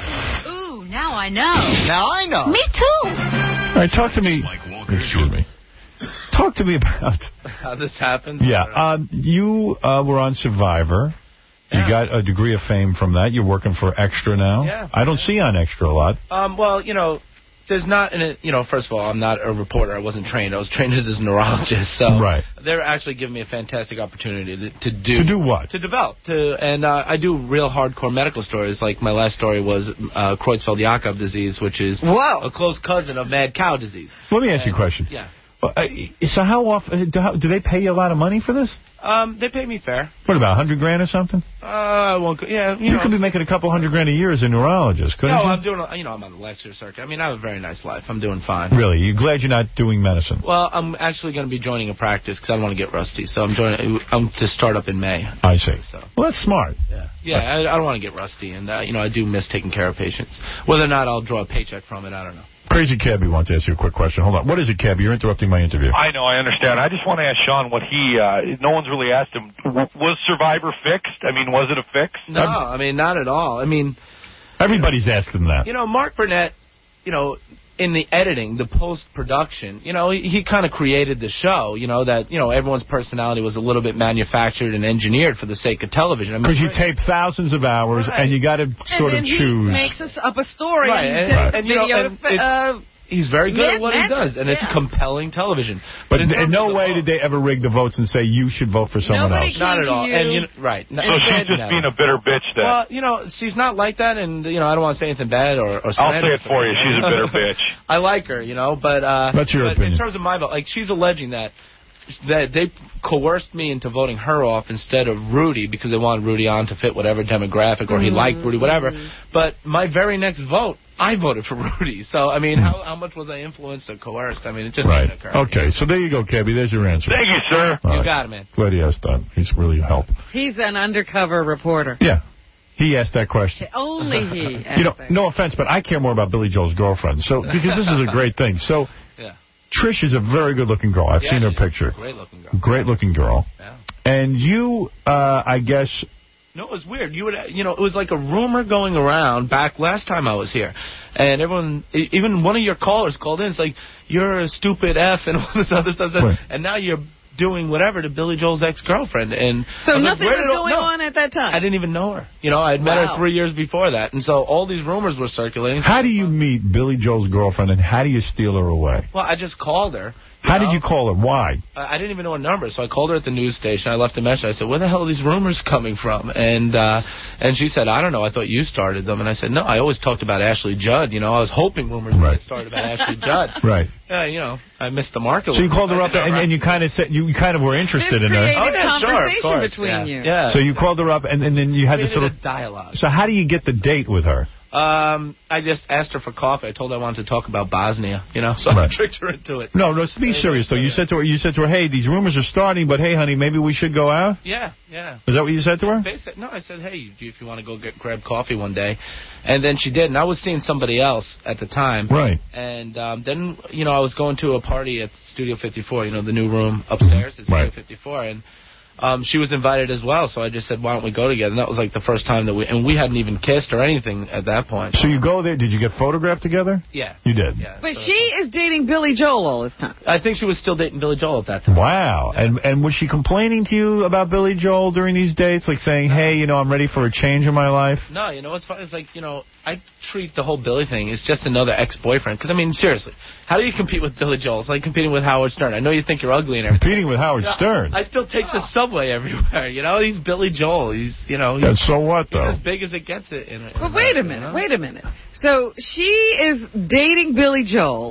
Speaker 19: Ooh, now I know.
Speaker 20: Now I know.
Speaker 19: Me too.
Speaker 3: All right, talk to me. Excuse me. Talk to me about
Speaker 16: how this happened.
Speaker 3: Yeah, uh, you uh, were on Survivor. You
Speaker 16: Yeah.
Speaker 3: got a degree of fame from that. You're working for Extra now.
Speaker 16: Yeah.
Speaker 3: I don't see you on Extra a lot.
Speaker 16: Um, well, you know, there's not, an, you know, first of all, I'm not a reporter. I wasn't trained. I was trained as a neurologist. So
Speaker 3: Right.
Speaker 16: they're actually giving me a fantastic opportunity to, to do.
Speaker 3: To do what?
Speaker 16: To develop. To And uh, I do real hardcore medical stories. Like my last story was uh, Creutzfeldt-Jakob disease, which is
Speaker 8: Whoa.
Speaker 16: a close cousin of mad cow disease.
Speaker 3: Let me ask you a
Speaker 16: And-
Speaker 3: question.
Speaker 16: Yeah.
Speaker 3: Uh, so how often, do, how, do they pay you a lot of money for this?
Speaker 16: Um, they pay me fair.
Speaker 3: What, about a hundred grand or something?
Speaker 16: Uh, I won't go, yeah, you,
Speaker 3: You,
Speaker 16: know.
Speaker 3: could be making a couple hundred grand a year as a neurologist, couldn't
Speaker 16: No,
Speaker 3: you?
Speaker 16: I'm doing, you know, I'm on the lecture circuit. I mean, I have a very nice life. I'm doing fine.
Speaker 3: Really? You're glad you're not doing medicine?
Speaker 16: Well, I'm actually going to be joining a practice because I don't want to get rusty. So I'm joining. I'm to start up in May.
Speaker 3: I see.
Speaker 16: So.
Speaker 3: Well, that's smart.
Speaker 16: Yeah, yeah. I, I don't want to get rusty, and uh, you know, I do miss taking care of patients. Whether or not I'll draw a paycheck from it, I don't know.
Speaker 3: Crazy Cabby wants to ask you a quick question. Hold on. What is it, Cabby? You're interrupting my interview.
Speaker 21: I know, I understand. I just want to ask Sean what he, uh, no one's really asked him, w- was Survivor fixed? I mean, was it a fix?
Speaker 16: No, I mean, not at all. I mean,
Speaker 3: everybody's asking that.
Speaker 16: You know, Mark Burnett, you know, in the editing, the post-production, you know, he, he kind of created the show, you know, that, you know, everyone's personality was a little bit manufactured and engineered for the sake of television. I mean,
Speaker 3: Because you tape thousands of hours,
Speaker 16: Right.
Speaker 3: and you got to sort
Speaker 8: and
Speaker 3: of
Speaker 8: then
Speaker 3: choose.
Speaker 8: he makes us up a story
Speaker 16: Right,
Speaker 8: and,
Speaker 16: and-
Speaker 8: and,
Speaker 16: and, you know,
Speaker 8: video
Speaker 16: and
Speaker 8: to,
Speaker 16: it's-
Speaker 8: uh,
Speaker 16: He's very good
Speaker 8: Yeah,
Speaker 16: at what he
Speaker 8: that's-
Speaker 16: does, and it's
Speaker 8: yeah.
Speaker 16: compelling television.
Speaker 3: But
Speaker 16: in
Speaker 3: in,
Speaker 16: terms
Speaker 3: in no
Speaker 16: of the
Speaker 3: way
Speaker 16: vote-
Speaker 3: did they ever rig the votes and say you should vote for someone
Speaker 8: Nobody
Speaker 3: else.
Speaker 8: came
Speaker 16: Not at
Speaker 8: to
Speaker 16: all.
Speaker 8: you.
Speaker 16: And you, right. No,
Speaker 21: So she's just
Speaker 16: no.
Speaker 21: being a bitter bitch then.
Speaker 16: Well, you know, she's not like that, and, you know, I don't want to say anything bad or, or
Speaker 21: I'll say it for you. She's a bitter bitch.
Speaker 16: I like her, you know, but... Uh,
Speaker 3: That's your
Speaker 16: but
Speaker 3: opinion.
Speaker 16: in terms of my vote, like, she's alleging that that they coerced me into voting her off instead of Rudy because they wanted Rudy on to fit whatever demographic or he
Speaker 8: Mm-hmm.
Speaker 16: liked Rudy, whatever. But my very next vote, I voted for Rudy. So, I mean, how, how much was I influenced or coerced? I mean, it just
Speaker 3: Right.
Speaker 16: didn't occur.
Speaker 3: Okay, so there you go, Cabby. There's your answer.
Speaker 21: Thank you, sir.
Speaker 3: All
Speaker 16: You
Speaker 3: right.
Speaker 16: got it, man.
Speaker 3: Glad he asked that. He's really helped.
Speaker 8: he's an undercover reporter.
Speaker 3: Yeah. He asked that question.
Speaker 8: Only he.
Speaker 3: You know, no offense, but I care more about Billy Joel's girlfriend. So, because this is a great thing. So,
Speaker 16: Yeah.
Speaker 3: Trish is a very good-looking girl. I've
Speaker 16: Yeah,
Speaker 3: seen her
Speaker 16: she's a
Speaker 3: picture.
Speaker 16: great-looking girl.
Speaker 3: Great-looking girl.
Speaker 16: Yeah.
Speaker 3: And you, uh, I guess,
Speaker 16: No, it was weird. You would, you know, it was like a rumor going around back last time I was here, and everyone, e- even one of your callers called in. It's like you're a stupid f and all this other stuff,
Speaker 3: Right.
Speaker 16: and now you're doing whatever to Billy Joel's ex-girlfriend. And
Speaker 8: So
Speaker 16: I was like,
Speaker 8: nothing
Speaker 16: where
Speaker 8: was
Speaker 16: did it all-
Speaker 8: going
Speaker 16: no.
Speaker 8: on at that time.
Speaker 16: I didn't even know her. You know, I had met
Speaker 8: Wow.
Speaker 16: her three years before that, and so all these rumors were circulating.
Speaker 3: how do you meet Billy Joel's girlfriend, and how do you steal her away?
Speaker 16: Well, I just called her.
Speaker 3: How
Speaker 16: know?
Speaker 3: did you call her? Why?
Speaker 16: I I didn't even know her number, so I called her at the news station. I left a message. I said, "Where the hell are these rumors coming from?" And uh, and she said, "I don't know. I thought you started them." And I said, "No, I always talked about Ashley Judd. You know, I was hoping rumors would
Speaker 3: Right.
Speaker 16: get started about Ashley Judd."
Speaker 3: Right.
Speaker 16: Yeah, you know, I missed the mark a
Speaker 3: So you
Speaker 16: little
Speaker 3: called
Speaker 16: bit.
Speaker 3: her up, and, and you kind of said you kind of were interested
Speaker 8: This
Speaker 3: in her.
Speaker 8: created
Speaker 16: Oh, yeah, sure, of
Speaker 8: conversation
Speaker 16: course,
Speaker 8: between
Speaker 16: yeah.
Speaker 8: you.
Speaker 16: Yeah.
Speaker 3: So you called her up, and, and then you had this
Speaker 16: Created
Speaker 3: sort of
Speaker 16: a dialogue.
Speaker 3: So how do you get the date with her?
Speaker 16: Um, I just asked her for coffee. I told her I wanted to talk about Bosnia, you know, so
Speaker 3: Right.
Speaker 16: I tricked her into it.
Speaker 3: No, no. Be serious though. You said to her, you said to her, "Hey, these rumors are starting, but hey, honey, maybe we should go out."
Speaker 16: Yeah, yeah.
Speaker 3: Is that what you said to her?
Speaker 16: They said, no, I said, hey, do you- if you want to go get, grab coffee one day. And then she did, and I was seeing somebody else at the time.
Speaker 3: Right.
Speaker 16: And um, then, you know, I was going to a party at Studio fifty-four, you know, the new room upstairs at Studio
Speaker 3: Right.
Speaker 16: fifty-four, and um, she was invited as well, so I just said, why don't we go together? And that was like the first time that we, and we hadn't even kissed or anything at that point.
Speaker 3: So you go there. Did you get photographed together?
Speaker 16: Yeah.
Speaker 3: You did.
Speaker 16: Yeah.
Speaker 8: But
Speaker 16: so-
Speaker 8: she is dating Billy Joel all this time.
Speaker 16: I think she was still dating Billy Joel at that time.
Speaker 3: Wow. And and was she complaining to you about Billy Joel during these dates, like saying, "Hey, you know, I'm ready for a change in my life"?
Speaker 16: No, you know what's funny? It's like, you know, I treat the whole Billy thing as just another ex-boyfriend. Because, I mean, seriously, how do you compete with Billy Joel? It's like competing with Howard Stern. I know you think you're ugly and everything.
Speaker 3: Competing with Howard
Speaker 16: Yeah,
Speaker 3: Stern.
Speaker 16: I still take the subway everywhere, you know? He's Billy Joel. He's, you know, he's,
Speaker 3: And so what,
Speaker 16: he's
Speaker 3: though?
Speaker 16: as big as it gets it. In, in
Speaker 8: But wait a
Speaker 16: America,
Speaker 8: minute,
Speaker 16: you know?
Speaker 8: wait a minute. So she is dating Billy Joel,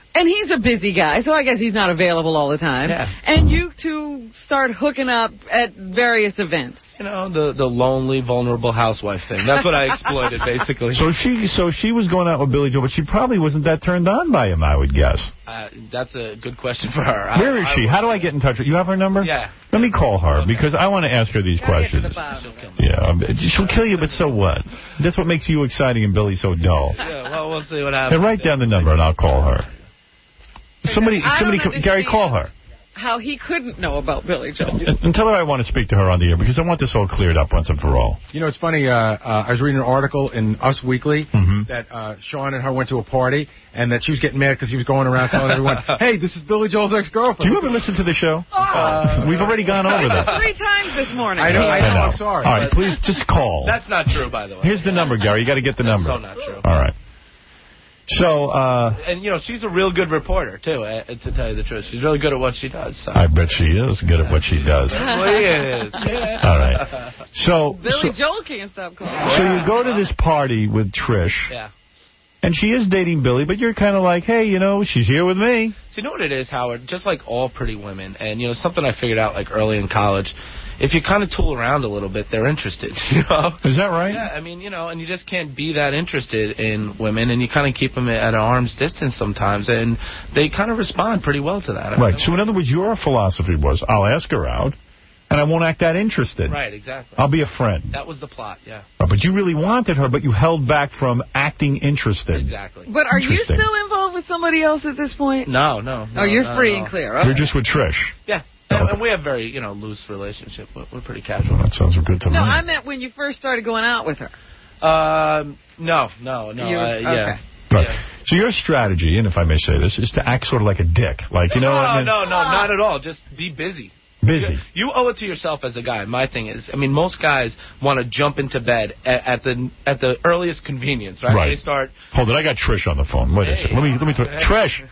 Speaker 8: And he's a busy guy, so I guess he's not available all the time.
Speaker 16: Yeah.
Speaker 8: And you two start hooking up at various events.
Speaker 16: You know, the the lonely, vulnerable housewife thing. That's what I exploited, basically.
Speaker 6: So she so she was going out with Billy Joel, but she probably wasn't that turned on by him, I would guess.
Speaker 16: Uh, that's a good question for her.
Speaker 6: Where
Speaker 16: I,
Speaker 6: is she?
Speaker 16: I
Speaker 6: How do I get in touch with her? You have her number?
Speaker 16: Yeah.
Speaker 6: Let me call her, because I want to ask her these questions. Yeah, um, she'll kill you, but so what? That's what makes you exciting and Billy so dull.
Speaker 16: Yeah, well, we'll see what
Speaker 6: Hey,
Speaker 16: happens.
Speaker 6: write down the number, and I'll call her. Somebody,
Speaker 8: I
Speaker 6: somebody,
Speaker 8: don't
Speaker 6: Gary, call her.
Speaker 8: How he couldn't know about Billy Joel.
Speaker 6: And tell her I want to speak to her on the air, because I want this all cleared up once and for all.
Speaker 9: You know, it's funny. Uh, uh, I was reading an article in Us Weekly
Speaker 6: Mm-hmm.
Speaker 9: that uh, Sean and her went to a party, and that she was getting mad because he was going around telling everyone, hey, this is Billy Joel's ex-girlfriend.
Speaker 6: Do you ever listen to the show?
Speaker 9: Uh,
Speaker 6: We've already gone over that.
Speaker 8: Three times this morning.
Speaker 9: I know, I know, I'm sorry.
Speaker 6: All right, please just call.
Speaker 16: That's not true, by the way.
Speaker 6: Here's the number, Gary. You got to get the
Speaker 16: That's
Speaker 6: number.
Speaker 16: so not true.
Speaker 6: All right. So, uh...
Speaker 16: And, you know, she's a real good reporter, too, uh, to tell you the truth. She's really good at what she does. So.
Speaker 6: I bet she is good at what she does.
Speaker 16: Well, he is. Yeah.
Speaker 6: All right. So,
Speaker 8: Billy
Speaker 6: so,
Speaker 8: Joel can't stop calling.
Speaker 6: so you go to this party with Trish.
Speaker 16: Yeah.
Speaker 6: And she is dating Billy, but you're kind of like, hey, you know, she's here with me.
Speaker 16: So you know what it is, Howard? Just like all pretty women, and, you know, something I figured out, like, early in college, if you kind of tool around a little bit, they're interested, you know?
Speaker 6: Is that right?
Speaker 16: Yeah, I mean, you know, and you just can't be that interested in women, and you kind of keep them at an arm's distance sometimes, and they kind of respond pretty well to that. I
Speaker 6: Right.
Speaker 16: mean,
Speaker 6: So, in other words, your philosophy was, I'll ask her out, and I won't act that interested.
Speaker 16: Right, exactly.
Speaker 6: I'll be a friend.
Speaker 16: That was the plot, yeah.
Speaker 6: Right, but you really wanted her, but you held back from acting interested.
Speaker 16: Exactly.
Speaker 8: But are you
Speaker 6: Interesting.
Speaker 8: still involved with somebody else at this point?
Speaker 16: No, no. no
Speaker 8: Oh, you're
Speaker 16: not
Speaker 8: free
Speaker 16: at
Speaker 8: and
Speaker 16: all.
Speaker 8: clear. Okay.
Speaker 6: You're just with Trish.
Speaker 16: Yeah. And, and we have very, you know, loose relationship. We're, we're pretty casual.
Speaker 6: That sounds good to
Speaker 8: No,
Speaker 6: me.
Speaker 8: I meant when you first started going out with her.
Speaker 16: Um, no, no, no.
Speaker 8: You-
Speaker 16: uh,
Speaker 8: okay.
Speaker 16: yeah.
Speaker 6: Right.
Speaker 16: Yeah.
Speaker 6: So your strategy, and if I may say this, is to act sort of like a dick. Like, you know,
Speaker 16: no,
Speaker 6: and then-
Speaker 16: no, no, not at all. Just be busy.
Speaker 6: Busy.
Speaker 16: You, you owe it to yourself as a guy. My thing is, I mean, most guys want to jump into bed at, at the at the earliest convenience, right?
Speaker 6: Right.
Speaker 16: They start.
Speaker 6: Hold it, I got Trish on the phone. Wait a
Speaker 16: Hey.
Speaker 6: second. Let me, let me, th- Trish.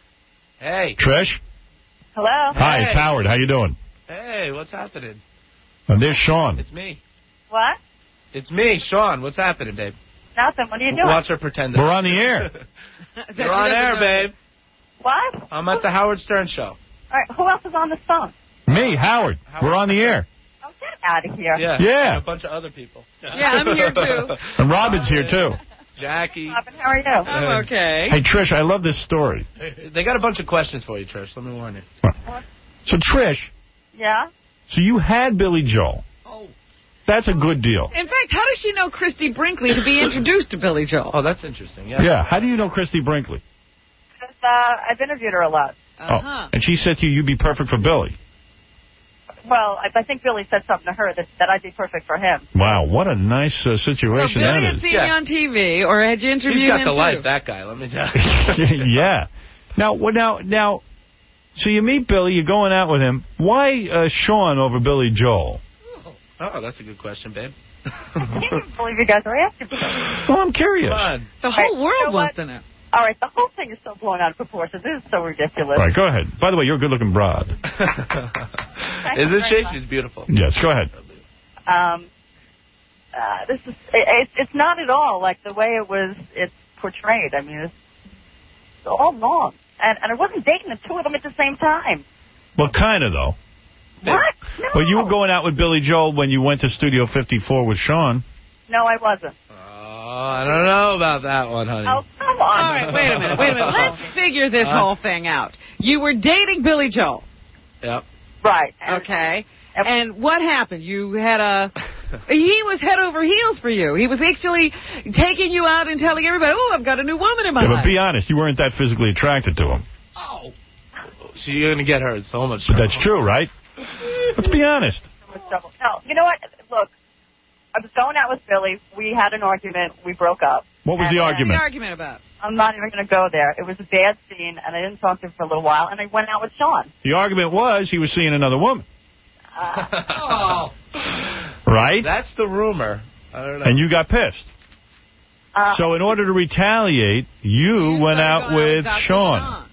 Speaker 16: Hey.
Speaker 6: Trish.
Speaker 2: Hello?
Speaker 6: Hi,
Speaker 16: Hey.
Speaker 6: it's Howard. How you doing?
Speaker 16: Hey, what's happening?
Speaker 6: And there's Sean.
Speaker 16: It's me.
Speaker 2: What?
Speaker 16: It's me, Sean. What's happening, babe?
Speaker 2: Nothing. What are you doing?
Speaker 16: Watch her pretend.
Speaker 6: We're on the air.
Speaker 16: You're on air, babe.
Speaker 2: What?
Speaker 16: I'm at the Howard Stern Show.
Speaker 2: All right, who else is on the phone?
Speaker 6: Me, Howard. We're on the air.
Speaker 2: Oh, get out of here.
Speaker 16: Yeah.
Speaker 6: Yeah.
Speaker 16: And a bunch of other people.
Speaker 8: Yeah, I'm here too.
Speaker 6: And Robin's here, too.
Speaker 16: Jackie.
Speaker 2: Robin, how are you?
Speaker 8: I'm okay.
Speaker 6: Hey, Trish, I love this story.
Speaker 16: They got a bunch of questions for you, Trish. Let me warn you.
Speaker 6: So, Trish,
Speaker 2: Yeah?
Speaker 6: so you had Billy Joel.
Speaker 17: Oh.
Speaker 6: That's a good deal.
Speaker 8: In fact, how does she know Christy Brinkley to be introduced to Billy Joel?
Speaker 16: Oh, that's interesting. Yeah.
Speaker 6: Yeah. How do you know Christy Brinkley?
Speaker 2: Because uh, I've interviewed her a lot.
Speaker 8: Uh-huh.
Speaker 6: Oh, and she said to you, you'd be perfect for Billy.
Speaker 2: Well, I, I think Billy said something to her that, that I'd be perfect for him.
Speaker 6: Wow, what a nice uh,
Speaker 8: So
Speaker 6: situation
Speaker 8: Billy
Speaker 6: that
Speaker 8: had
Speaker 6: is.
Speaker 8: seen
Speaker 16: Yeah.
Speaker 8: you on T V, or had you interviewed
Speaker 16: He's got
Speaker 8: him
Speaker 16: the
Speaker 8: too?
Speaker 16: life, that guy. Let me tell you.
Speaker 6: Yeah. Now, well, now, now, so you meet Billy, you're going out with him. Why uh, Sean over Billy Joel?
Speaker 16: Oh, that's a good question, babe.
Speaker 2: I can't believe you guys are asking me.
Speaker 6: Well, I'm curious.
Speaker 16: Come on.
Speaker 8: The whole
Speaker 2: Right,
Speaker 8: world
Speaker 2: you know
Speaker 8: wants
Speaker 2: what?
Speaker 8: to know.
Speaker 2: All right, the whole thing is so blown out of proportion. This is so ridiculous.
Speaker 6: All right, go ahead. By the way, you're a good-looking broad.
Speaker 16: Isn't she? She's beautiful.
Speaker 6: Yes, go ahead.
Speaker 2: Um, uh, this is it, it's it's not at all like the way it was it's portrayed. I mean, it's, it's all wrong. And and I wasn't dating the two of them at the same time.
Speaker 6: Well, kind of, though.
Speaker 2: What? No.
Speaker 6: But you were going out with Billy Joel when you went to Studio fifty-four with Sean.
Speaker 2: No, I wasn't.
Speaker 16: Oh, I don't know about that one, honey.
Speaker 2: Oh, come on.
Speaker 8: All right, wait a minute, wait a minute. Let's figure this
Speaker 16: Uh,
Speaker 8: whole thing out. You were dating Billy Joel.
Speaker 16: Yep.
Speaker 2: Right. And,
Speaker 8: Okay. And what happened? You had a... He was head over heels for you. He was actually taking you out and telling everybody, oh, I've got a new woman in my
Speaker 6: Yeah, but
Speaker 8: life.
Speaker 6: be honest, you weren't that physically attracted to him.
Speaker 16: Oh. So you're going to get her in so much
Speaker 6: But
Speaker 16: trouble.
Speaker 6: that's true, right? Let's be honest.
Speaker 2: No, you know what? Look, I was going out with Billy. We had an argument. We broke up.
Speaker 6: What was
Speaker 2: And,
Speaker 6: the
Speaker 2: uh,
Speaker 8: What's the
Speaker 6: argument?
Speaker 8: argument about?
Speaker 2: I'm not even going to go there. It was a bad scene, and I didn't talk to him for a little while, and I went out with Sean.
Speaker 6: The argument was he was seeing another woman.
Speaker 2: Uh,
Speaker 6: Right?
Speaker 16: That's the rumor. I don't know.
Speaker 6: And you got pissed.
Speaker 2: uh,
Speaker 6: So in order to retaliate, you,
Speaker 8: You
Speaker 6: went
Speaker 8: started
Speaker 6: out
Speaker 8: going
Speaker 6: with
Speaker 8: Doctor
Speaker 6: Sean.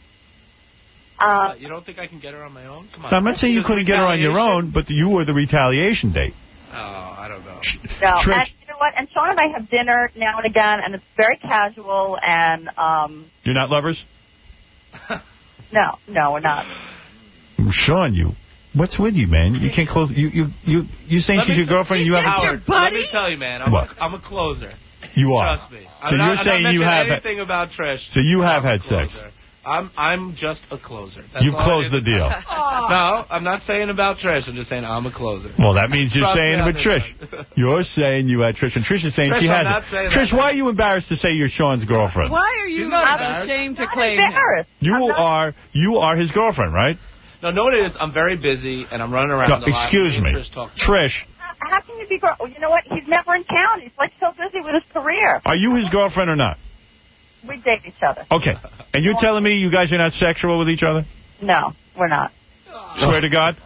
Speaker 2: uh,
Speaker 16: You don't think I can get her on my own? Come on.
Speaker 6: Now, I'm not saying you
Speaker 16: Just
Speaker 6: couldn't get her on your
Speaker 16: retaliation?
Speaker 6: own, but you were the retaliation date.
Speaker 16: Oh, I don't know.
Speaker 2: no.
Speaker 6: Trish.
Speaker 2: And you know what? And Sean and I have dinner now and again, and it's very casual, and, um,
Speaker 6: You're not lovers?
Speaker 2: No, no, we're not.
Speaker 6: Sean, you. What's with you, man? You can't close. You you you you saying
Speaker 16: Let
Speaker 6: she's
Speaker 16: me
Speaker 6: your
Speaker 16: t-
Speaker 6: girlfriend? And you have
Speaker 16: Howard, let me tell you, man. I'm,
Speaker 6: What?
Speaker 16: A, I'm a closer.
Speaker 6: You are.
Speaker 16: Trust me.
Speaker 6: So
Speaker 16: I'm
Speaker 6: you're
Speaker 16: not, I'm
Speaker 6: saying
Speaker 16: not
Speaker 6: you have
Speaker 16: anything about Trish.
Speaker 6: So you have
Speaker 16: I'm a
Speaker 6: had sex.
Speaker 16: closer. I'm I'm just a closer. That's
Speaker 6: You've
Speaker 16: all I
Speaker 6: closed
Speaker 16: need
Speaker 6: the
Speaker 16: to
Speaker 6: deal.
Speaker 16: say. No, I'm not saying about Trish. I'm just saying I'm a closer.
Speaker 6: Well, that means you're
Speaker 16: Trust me
Speaker 6: saying
Speaker 16: on
Speaker 6: with
Speaker 16: this
Speaker 6: Trish.
Speaker 16: one.
Speaker 6: You're saying you had Trish, and Trish is saying
Speaker 16: Trish,
Speaker 6: she
Speaker 16: I'm
Speaker 6: has
Speaker 16: not
Speaker 6: it.
Speaker 16: saying
Speaker 6: Trish,
Speaker 16: that.
Speaker 6: why are you embarrassed to say you're Sean's girlfriend?
Speaker 8: Why are you not ashamed to claim him?
Speaker 6: You are you are his girlfriend, right?
Speaker 16: No, know what it is? I'm very busy, and I'm running around
Speaker 6: No,
Speaker 16: a lot.
Speaker 6: excuse
Speaker 16: and
Speaker 6: me.
Speaker 16: Trish, talk to
Speaker 6: Trish,
Speaker 2: How can you be girl? You know what? He's never in town. He's like so busy with his career.
Speaker 6: are you his girlfriend or not?
Speaker 2: We date each other.
Speaker 6: Okay. And you're telling me you guys are not sexual with each other?
Speaker 2: No, we're not.
Speaker 6: Swear to God?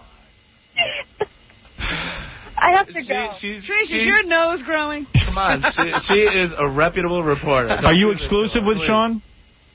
Speaker 2: I have to
Speaker 16: She-
Speaker 2: go.
Speaker 16: she's-
Speaker 8: Trish, is
Speaker 16: she's-
Speaker 8: your nose growing?
Speaker 16: Come on, she, she is a reputable reporter.
Speaker 6: Are you exclusive with Sean?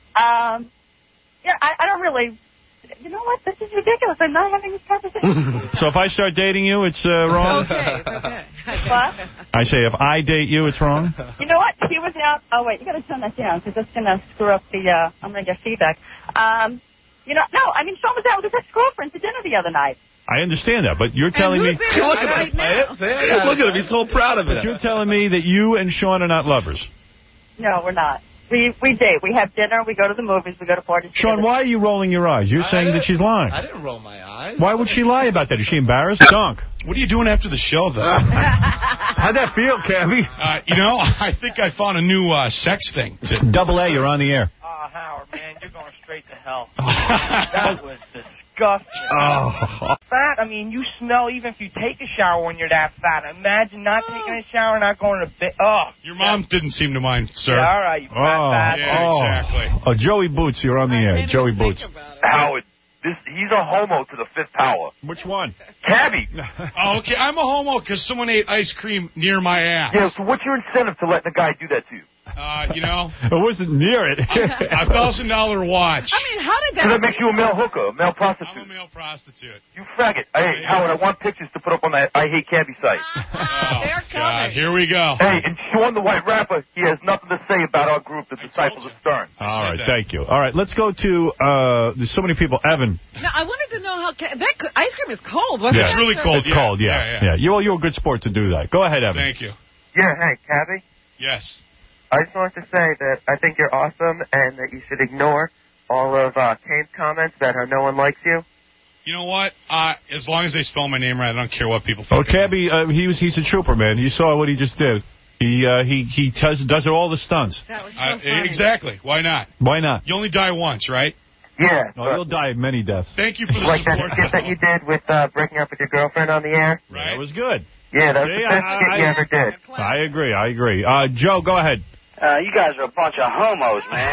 Speaker 2: Um, yeah, I, I don't really. You know what? This is ridiculous. I'm not having this conversation.
Speaker 6: So if I start dating you, it's uh, wrong?
Speaker 2: okay, okay. What?
Speaker 6: I say if I date you, it's wrong?
Speaker 2: You know what? He was out. Oh wait, you got to turn that down because that's gonna screw up the. Uh, I'm gonna get feedback. Um, you know, no. I mean, Sean was out with his ex-girlfriend for dinner the other night.
Speaker 6: I understand that, but you're telling me...
Speaker 2: Look at him.
Speaker 6: Look at him. He's so proud of it. But you're telling me that you and Sean are not lovers.
Speaker 2: No, we're not. We we date. We have dinner. We go to the movies. We go to parties.
Speaker 6: Sean, why are you rolling your eyes? You're saying that she's lying.
Speaker 16: I didn't roll my eyes.
Speaker 6: Why would she lie about that? Is she embarrassed? Dunk.
Speaker 10: What are you doing after the show, though?
Speaker 6: How'd that feel, Cabby?
Speaker 10: Uh, you know, I think I found a new uh, sex thing.
Speaker 6: Double A, you're on the air.
Speaker 20: Oh, Howard, man, you're going straight to hell. That was disgusting.
Speaker 6: Oh.
Speaker 20: Fat, I mean, you smell even if you take a shower when you're that fat. Imagine not taking a shower, not going to bed. Oh.
Speaker 10: Your mom didn't seem to mind, sir.
Speaker 20: Yeah, all right, you fat
Speaker 6: Oh,
Speaker 20: bastard.
Speaker 10: Yeah,
Speaker 6: oh.
Speaker 10: exactly.
Speaker 6: Oh, Joey Boots, you're on the air. Joey Boots.
Speaker 22: Howard, this, he's a homo to the fifth power.
Speaker 6: Which one?
Speaker 22: Cabby.
Speaker 10: Oh, okay, I'm a homo because someone ate ice cream near my ass.
Speaker 22: Yeah, so what's your incentive to letting a guy do that to you?
Speaker 10: Uh, you know,
Speaker 6: it wasn't near it.
Speaker 10: A thousand dollar watch.
Speaker 8: I mean, how did
Speaker 22: Because
Speaker 8: that...
Speaker 22: that makes you a male hooker, a male prostitute.
Speaker 10: I'm a male prostitute.
Speaker 22: You faggot. Hey, Howard, I want pictures to put up on that I Hate Cabby site.
Speaker 10: Oh,
Speaker 8: They're
Speaker 10: God, here we go.
Speaker 22: Hey, and Sean the White Rapper, he has nothing to say about our group, the Disciples of Stern.
Speaker 6: All right, thank you. All right, let's go to, uh, there's so many people. Evan.
Speaker 8: Now, I wanted to know how... Ca- that co- ice cream is cold, wasn't
Speaker 6: Yeah.
Speaker 8: it?
Speaker 10: It's really cold.
Speaker 6: It's cold, yeah.
Speaker 10: Yeah,
Speaker 6: Yeah,
Speaker 10: yeah.
Speaker 6: You, well, you're a good sport to do that. Go ahead, Evan.
Speaker 10: Thank you.
Speaker 22: Yeah, hey, Cabby.
Speaker 10: Yes.
Speaker 22: I just wanted to say that I think you're awesome and that you should ignore all of uh, Kane's comments that how no one likes you.
Speaker 10: You know what? Uh, as long as they spell my name right, I don't care what people
Speaker 6: Oh,
Speaker 10: think.
Speaker 6: Cabby, uh, he was, he's a trooper, man. You saw what he just did. He uh, he he does, does all the stunts.
Speaker 8: That was so
Speaker 10: Uh,
Speaker 8: funny.
Speaker 10: exactly. Why not?
Speaker 6: Why not?
Speaker 10: You only die once, right?
Speaker 22: Yeah.
Speaker 6: No, you'll die of many deaths.
Speaker 10: Thank you for the
Speaker 22: Like that
Speaker 10: support.
Speaker 22: skit that you did with uh, breaking up with your girlfriend on the air.
Speaker 10: Right.
Speaker 6: That was good.
Speaker 22: Yeah, that's
Speaker 6: See,
Speaker 22: the best
Speaker 6: I-
Speaker 22: skit you
Speaker 6: I-
Speaker 22: ever did.
Speaker 6: I agree. I agree. Uh, Joe, go ahead.
Speaker 20: Uh, you guys are a bunch of homos, man.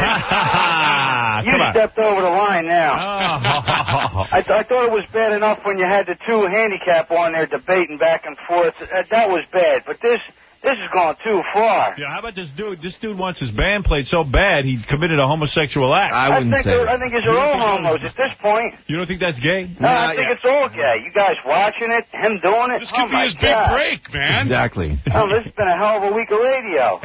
Speaker 20: you
Speaker 6: Come on.
Speaker 20: stepped over the line now.
Speaker 6: Oh.
Speaker 20: I, th- I thought it was bad enough when you had the two handicap on there debating back and forth. Uh, that was bad, but this this is going too far.
Speaker 6: Yeah, how about this dude? This dude wants his band played so bad he committed a homosexual act.
Speaker 20: I think they're- I think it's your own homos at this point.
Speaker 6: You don't think that's gay?
Speaker 20: No, I think it's all gay. You guys watching it, him doing it.
Speaker 10: This
Speaker 20: oh
Speaker 10: could be
Speaker 20: my
Speaker 10: his big
Speaker 20: God.
Speaker 10: break, man.
Speaker 5: Exactly.
Speaker 20: Oh, this has been a hell of a week of radio.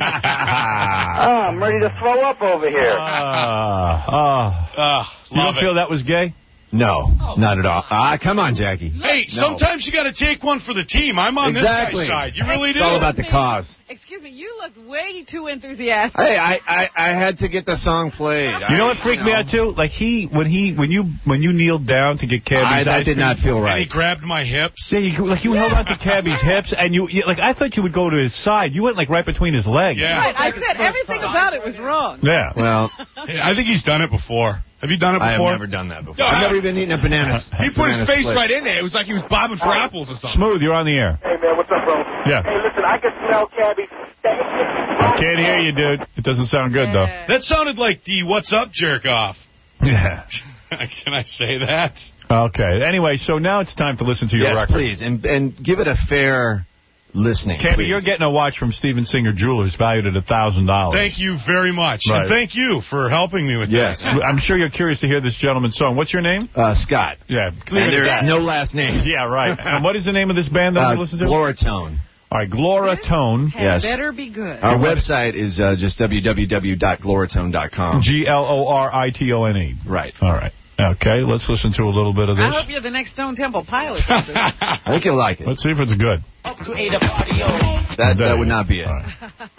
Speaker 20: oh, I'm ready to throw up over here.
Speaker 6: Uh, uh, you don't
Speaker 10: love it.
Speaker 6: feel that was gay?
Speaker 5: No, not at all. Ah, come on, Jackie.
Speaker 10: Hey,
Speaker 5: No.
Speaker 10: sometimes you got to take one for the team. I'm on
Speaker 5: Exactly.
Speaker 10: this guy's side. You really
Speaker 5: It's
Speaker 10: do.
Speaker 5: all about the cause.
Speaker 8: Excuse me, you look way too enthusiastic.
Speaker 5: Hey, I, I, I had to get the song played.
Speaker 6: You know
Speaker 5: I-
Speaker 6: what freaked
Speaker 5: you
Speaker 6: me
Speaker 5: know.
Speaker 6: out too? Like he, when he, when you, when you kneeled down to get Cabby's
Speaker 5: I, that
Speaker 6: ice
Speaker 5: did
Speaker 6: cream,
Speaker 5: not feel
Speaker 10: And
Speaker 5: right.
Speaker 10: he grabbed my hips.
Speaker 6: Yeah, you, like you held on to Cabby's hips, and you, you, like I thought you would go to his side. You went like right between his legs.
Speaker 10: Yeah.
Speaker 8: Right, I said everything about it was wrong.
Speaker 6: Yeah.
Speaker 5: Well,
Speaker 10: Hey, I think he's done it before. Have you done it
Speaker 5: I have
Speaker 10: before?
Speaker 5: never done that before.
Speaker 10: No,
Speaker 5: I've
Speaker 10: I-
Speaker 5: never even eaten a banana.
Speaker 10: He put his
Speaker 5: banana
Speaker 10: face
Speaker 5: split.
Speaker 10: right in there. It was like he was bobbing for apples or something.
Speaker 6: Smooth, you're on the air.
Speaker 22: Hey, man, what's up, bro?
Speaker 6: Yeah.
Speaker 22: Hey, listen, I can smell Cabby.
Speaker 6: I can't hear you, dude. It doesn't sound good though.
Speaker 10: That sounded like the "What's Up" jerk off.
Speaker 6: Yeah.
Speaker 10: Can I say that?
Speaker 6: Okay. Anyway, so now it's time to listen to your
Speaker 5: Yes,
Speaker 6: record.
Speaker 5: please, and and give it a fair listening.
Speaker 6: Cabby,
Speaker 5: please.
Speaker 6: you're getting a watch from Steven Singer Jewelers valued at a thousand dollars.
Speaker 10: Thank you very much,
Speaker 6: Right.
Speaker 10: and thank you for helping me with
Speaker 5: Yes.
Speaker 10: this.
Speaker 6: I'm sure you're curious to hear this gentleman's song. What's your name?
Speaker 5: Uh, Scott.
Speaker 6: Yeah.
Speaker 5: And there's no last name.
Speaker 6: Yeah, right. And what is the name of this band that
Speaker 5: Uh,
Speaker 6: we listen to?
Speaker 5: Gloratone.
Speaker 6: All right, Gloratone.
Speaker 8: Had better be good.
Speaker 4: Our website is uh, just w w w dot gloratone dot com.
Speaker 6: G L O R I T O N E.
Speaker 4: Right.
Speaker 6: All right. Okay, let's listen to a little bit of this.
Speaker 8: I hope you're the next Stone Temple Pilot.
Speaker 4: I think you'll like it.
Speaker 6: Let's see if it's good.
Speaker 4: That, that would not be it.
Speaker 6: Right.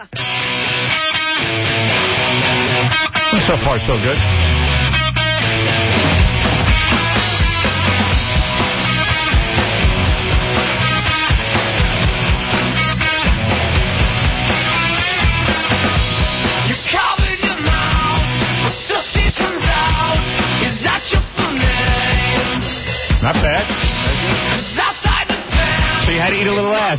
Speaker 6: So far, so good. Not bad. So you had to eat a little ass.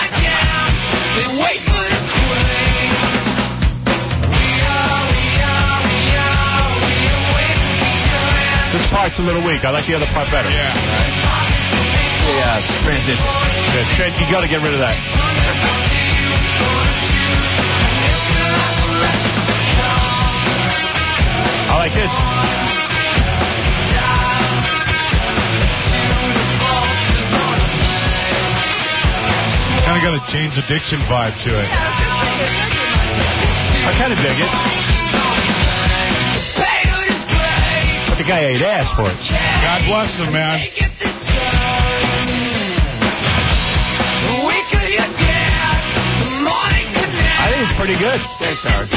Speaker 6: This part's a little weak. I like the other part better.
Speaker 4: Yeah. Yeah, transition.
Speaker 6: Good. Trent, you got to get rid of that. I like this.
Speaker 11: Kind of got a Jane's Addiction vibe to it.
Speaker 6: I kind of dig it. But the guy ate ass for it.
Speaker 11: God bless him, man.
Speaker 6: I think it's pretty good.
Speaker 4: Thanks, Howard.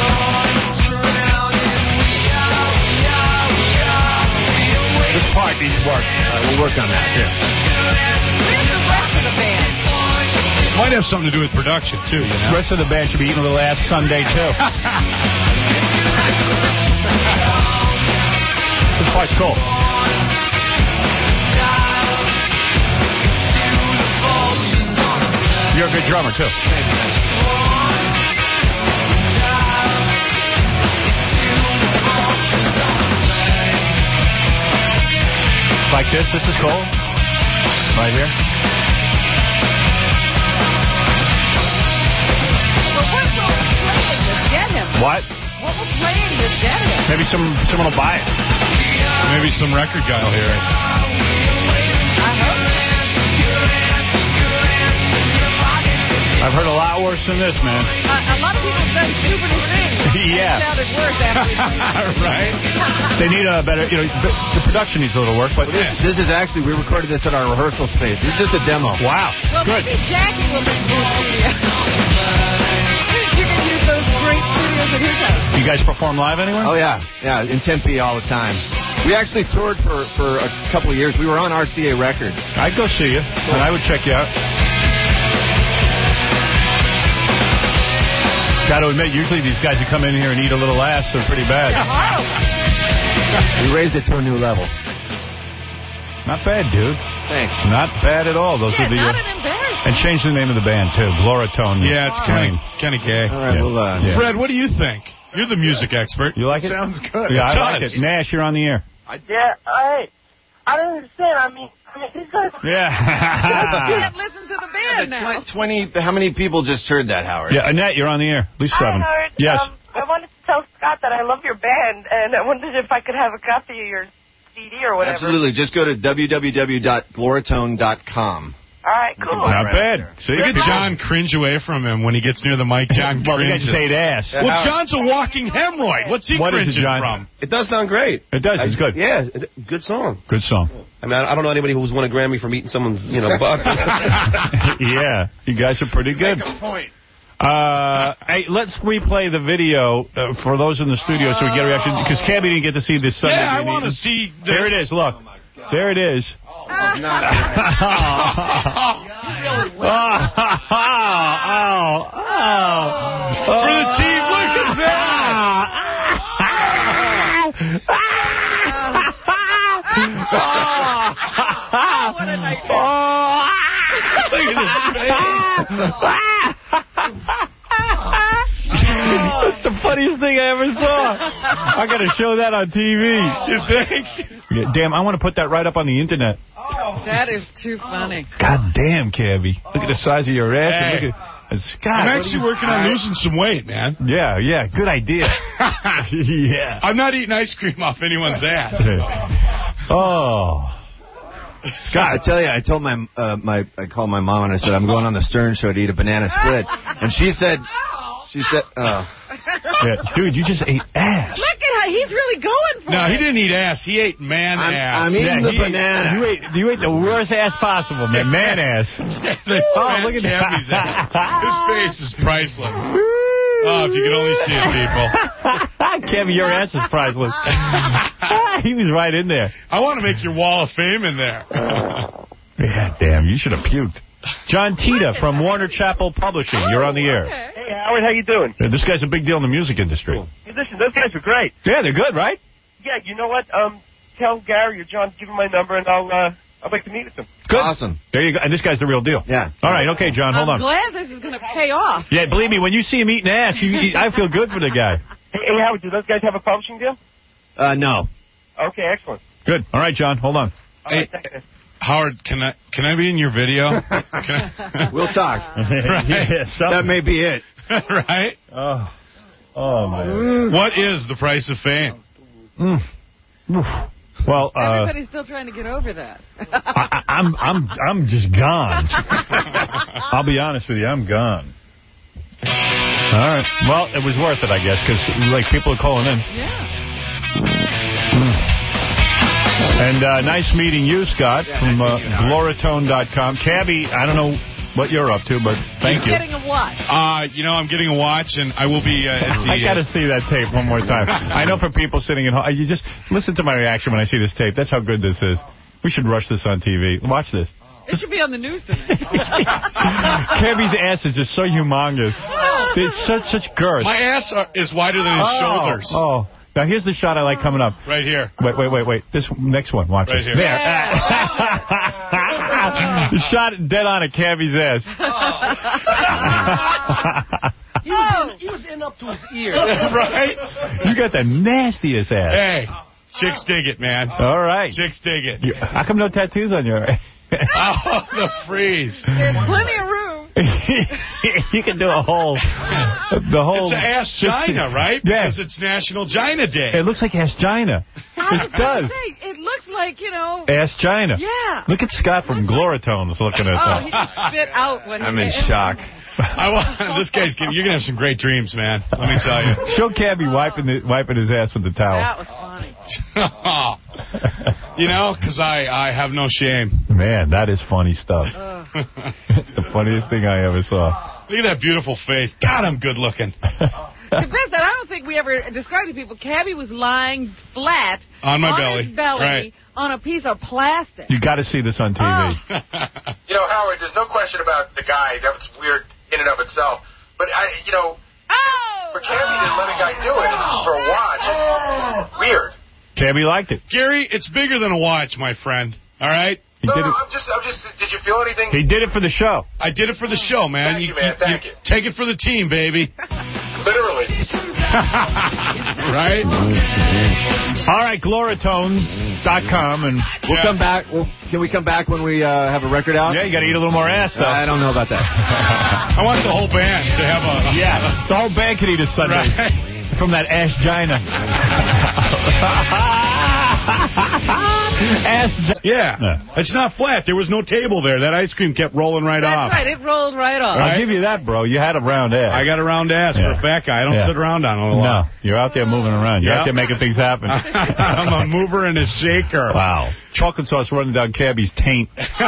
Speaker 6: This part needs work.
Speaker 4: Uh, we'll work on that.
Speaker 6: Yeah.
Speaker 8: Where's the rest of the band?
Speaker 11: Might have something to do with production, too, you know?
Speaker 6: The rest of the band should be eating a little ass Sunday, too. This part's cool. You're a good drummer, too. Like this. This is cool. Right here.
Speaker 8: Get him.
Speaker 6: What?
Speaker 8: What was playing to get him?
Speaker 6: Maybe some someone will buy it.
Speaker 11: Maybe some record guy will hear it.
Speaker 6: I've heard a lot worse than this, man.
Speaker 8: Uh, a lot of people said stupider things.
Speaker 6: Yeah.
Speaker 8: It sounded worse after.
Speaker 6: Right? They need a better, you know, the production needs a little work, but...
Speaker 4: Well, this, this is actually, we recorded this at our rehearsal space. This is just a demo.
Speaker 6: Wow.
Speaker 8: Well,
Speaker 6: good.
Speaker 8: maybe Jackie will make new studios. You can use those great studios at his house.
Speaker 6: You guys perform live anywhere?
Speaker 4: Oh, yeah. Yeah, in Tempe all the time. We actually toured for, for a couple of years. We were on R C A Records.
Speaker 6: I'd go see you, and I would check you out. Got to admit, usually these guys who come in here and eat a little ass are pretty bad.
Speaker 4: We raised it to a new level.
Speaker 6: Not bad, dude.
Speaker 4: Thanks.
Speaker 6: Not bad at all. Those
Speaker 8: yeah,
Speaker 6: are the.
Speaker 8: Not
Speaker 6: Uh,
Speaker 8: an embarrassment.
Speaker 6: and change the name of the band too, Gloratone.
Speaker 11: Yeah, it's kind of kind of gay.
Speaker 4: All right,
Speaker 6: Yeah.
Speaker 4: well, uh,
Speaker 6: Yeah.
Speaker 11: Fred, what do you think? You're the music expert.
Speaker 6: You like it?
Speaker 11: Sounds good.
Speaker 6: Yeah,
Speaker 11: It
Speaker 6: I like
Speaker 11: does.
Speaker 6: it. Nash, you're on the air.
Speaker 23: Yeah, I, I don't understand. I mean, I mean these guys.
Speaker 8: You
Speaker 6: Yeah.
Speaker 8: can't listen to the band now.
Speaker 4: twenty, how many people just heard that, Howard?
Speaker 6: Yeah, Annette, you're on the air. At least seven.
Speaker 23: Hi, Howard.
Speaker 6: Yes.
Speaker 23: Um, I wanted to tell Scott that I love your band, and I wondered if I could have a copy of your C D or whatever.
Speaker 4: Absolutely. Just go to w w w dot gloratone dot com.
Speaker 23: All right, cool.
Speaker 6: Not bad. See,
Speaker 11: Look at John cringe away from him when he gets near the mic. John
Speaker 6: well, he
Speaker 11: cringes.
Speaker 6: just ate ass.
Speaker 11: Well, John's a walking hemorrhoid. What's he
Speaker 6: What is
Speaker 11: cringing
Speaker 6: it, John?
Speaker 11: from?
Speaker 24: It does sound great.
Speaker 6: It does. It's good.
Speaker 24: Yeah, it, good song.
Speaker 6: Good song.
Speaker 24: I mean, I, I don't know anybody who's won a Grammy from eating someone's, you know, butt.
Speaker 6: Yeah, you guys are pretty good.
Speaker 11: Make a point.
Speaker 6: Uh, hey, let's replay the video uh, for those in the studio so we get a reaction. Because Cabby didn't get to see this Sunday.
Speaker 11: Yeah, I
Speaker 6: Evening.
Speaker 11: want to see this.
Speaker 6: There it is. Look. There it is.
Speaker 24: Oh,
Speaker 6: oh, oh, oh.
Speaker 11: For the team, look at that!
Speaker 8: Oh, what a nightmare.
Speaker 11: Look at his face.
Speaker 6: That's the funniest thing I ever saw. I got to show that on T V.
Speaker 11: You think?
Speaker 6: Yeah, damn, I want to put that right up on the internet.
Speaker 8: That is too funny.
Speaker 6: God damn, Cabby. Look at the size of your ass.
Speaker 11: Hey.
Speaker 6: And look at, and Scott,
Speaker 11: I'm
Speaker 6: what
Speaker 11: actually
Speaker 6: are you-
Speaker 11: working on losing some weight, man.
Speaker 6: Yeah, yeah, good idea. Yeah.
Speaker 11: I'm not eating ice cream off anyone's ass.
Speaker 6: Oh.
Speaker 4: Scott, I tell you, I told my uh, my I called my mom and I said I'm going on the Stern Show to eat a banana split, and she said, she said, oh,
Speaker 6: yeah, dude, you just ate ass.
Speaker 8: Look at how he's really going for
Speaker 1: No,
Speaker 8: it.
Speaker 1: he didn't eat ass. He ate man
Speaker 4: I'm,
Speaker 1: ass.
Speaker 4: I'm eating
Speaker 6: Yeah,
Speaker 4: the
Speaker 6: he-
Speaker 4: banana.
Speaker 6: You ate, you ate the worst ass possible, man. Man ass.
Speaker 1: Oh,
Speaker 6: look at that.
Speaker 1: His face is priceless. Oh, if you could only see it, people.
Speaker 6: Kevin, your ass is priceless. He was right in there.
Speaker 1: I want to make your wall of fame in there.
Speaker 6: Yeah, damn, you should have puked. John Tita from Warner Chappell Publishing. You're on the air.
Speaker 13: Hey, Howard, how you doing?
Speaker 6: Yeah, this guy's a big deal in the music industry.
Speaker 13: Hey, listen, those guys are great.
Speaker 6: Yeah, they're good, right?
Speaker 13: Yeah, you know what? Um, tell Gary or John to give him my number, and I'll uh, I'd like to meet with him.
Speaker 6: Good.
Speaker 4: Awesome.
Speaker 6: There you go. And this guy's the real deal.
Speaker 4: Yeah.
Speaker 6: All right, okay, John, hold
Speaker 8: I'm
Speaker 6: on.
Speaker 8: glad this is going to pay off.
Speaker 6: Yeah, believe me, when you see him eating ass, you, you, I feel good for the guy.
Speaker 13: Hey, hey, Howard, do those guys have a publishing deal?
Speaker 4: Uh, no.
Speaker 13: Okay, excellent.
Speaker 6: Good. All right, John, hold on.
Speaker 13: All right, thanks, man.
Speaker 1: Howard, can I can I be in your video? Can I?
Speaker 4: We'll talk.
Speaker 1: Right.
Speaker 6: Yeah, something.
Speaker 4: That may be it.
Speaker 1: Right?
Speaker 6: Oh, oh man.
Speaker 1: What is the price of fame?
Speaker 6: Mm. Oof. Well, uh,
Speaker 8: Everybody's still trying to get over that.
Speaker 6: I, I'm I'm I'm just gone. I'll be honest with you, I'm gone. All right. Well, it was worth it, I guess, because like people are calling in.
Speaker 8: Yeah.
Speaker 6: Mm. And uh, nice meeting you, Scott, yeah, from uh, Gloratone dot com. Cabby, I don't know what you're up to, but thank
Speaker 8: He's
Speaker 6: you.
Speaker 8: getting a watch.
Speaker 1: Uh, you know, I'm getting a watch, and I will be uh, at the...
Speaker 6: I got to see that tape one more time. I know for people sitting at home, you just listen to my reaction when I see this tape. That's how good this is. We should rush this on T V. Watch this.
Speaker 8: It should be on the news tonight.
Speaker 6: Cabby's ass is just so humongous. It's such such girth.
Speaker 1: My ass are, is wider than his
Speaker 6: oh,
Speaker 1: shoulders.
Speaker 6: Oh. Now, here's the shot I like coming up.
Speaker 1: Right here.
Speaker 6: Wait, wait, wait, wait. This next one. Watch
Speaker 1: right
Speaker 6: this.
Speaker 1: Here.
Speaker 6: There.
Speaker 1: Yeah.
Speaker 6: You shot it dead on at Cabby's ass.
Speaker 17: He was, in, he was in up to his ears.
Speaker 1: Right?
Speaker 6: You got the nastiest ass.
Speaker 1: Hey, chicks dig it, man.
Speaker 6: All right.
Speaker 1: Chicks dig it.
Speaker 6: You, how come no tattoos on your...
Speaker 1: Oh, the freeze.
Speaker 8: There's plenty of room.
Speaker 6: You can do a whole... The whole...
Speaker 1: It's Ass Gina, right?
Speaker 6: Yeah.
Speaker 1: Because it's National Gina Day.
Speaker 6: It looks like Ass Gina.
Speaker 8: I
Speaker 6: It does.
Speaker 8: Say, it looks like, you know...
Speaker 6: Ass Gina.
Speaker 8: Yeah.
Speaker 6: Look at Scott from Gloratones looking at
Speaker 8: Oh,
Speaker 6: that.
Speaker 8: he just spit out when
Speaker 4: I'm
Speaker 8: he
Speaker 4: in
Speaker 8: came.
Speaker 4: shock.
Speaker 1: I want, this guy's gonna, you're going to have some great dreams, man. Let me tell you.
Speaker 6: Show Cabby wiping, the, wiping his ass with the towel.
Speaker 8: That was funny.
Speaker 1: You know, because I, I have no shame.
Speaker 6: Man, that is funny stuff. It's the funniest thing I ever saw.
Speaker 1: Look at that beautiful face. God, I'm good looking.
Speaker 8: The best that I don't think we ever described to people, Cabby was lying flat
Speaker 1: on my
Speaker 8: on
Speaker 1: belly,
Speaker 8: his belly
Speaker 1: right.
Speaker 8: on a piece of plastic.
Speaker 6: You got to see this on T V.
Speaker 8: Oh.
Speaker 14: You know, Howard, there's no question about the guy. That was weird in and of itself. But, I, you know,
Speaker 8: oh!
Speaker 14: for Cabby to let a guy do it for a watch is weird.
Speaker 6: Cabby liked it.
Speaker 1: Gary, it's bigger than a watch, my friend. All right?
Speaker 6: He
Speaker 14: no,
Speaker 6: did
Speaker 14: no,
Speaker 6: it.
Speaker 14: I'm just, I'm just, did you feel anything?
Speaker 6: He did it for the show.
Speaker 1: I did it for the show, man.
Speaker 14: Thank you, man. Thank you.
Speaker 1: Take it for the team, baby.
Speaker 14: Literally.
Speaker 1: Right?
Speaker 6: All right, Gloratone dot com, and
Speaker 4: we'll
Speaker 1: yes.
Speaker 4: come back. We'll, can we come back when we uh, have a record out?
Speaker 6: Yeah, you got to eat a little more ass, though.
Speaker 4: I don't know about that.
Speaker 1: I want the whole band to have a...
Speaker 6: Yeah, the whole band can eat a Sunday.
Speaker 1: Right.
Speaker 6: From that Ass Gina. Ass Gina.
Speaker 1: Yeah. yeah. It's not flat. There was no table there. That ice cream kept rolling right
Speaker 8: That's
Speaker 1: off.
Speaker 8: That's right. It rolled right off.
Speaker 6: I'll give you that, bro. You had a round ass.
Speaker 1: I got a round ass
Speaker 6: yeah.
Speaker 1: for a fat guy. I don't
Speaker 6: yeah.
Speaker 1: sit around on it a lot.
Speaker 6: No, you're out there moving around. You're
Speaker 1: yep.
Speaker 6: out there making things happen.
Speaker 1: I'm a mover and a shaker.
Speaker 6: Wow. Chocolate sauce running down Cabby's taint.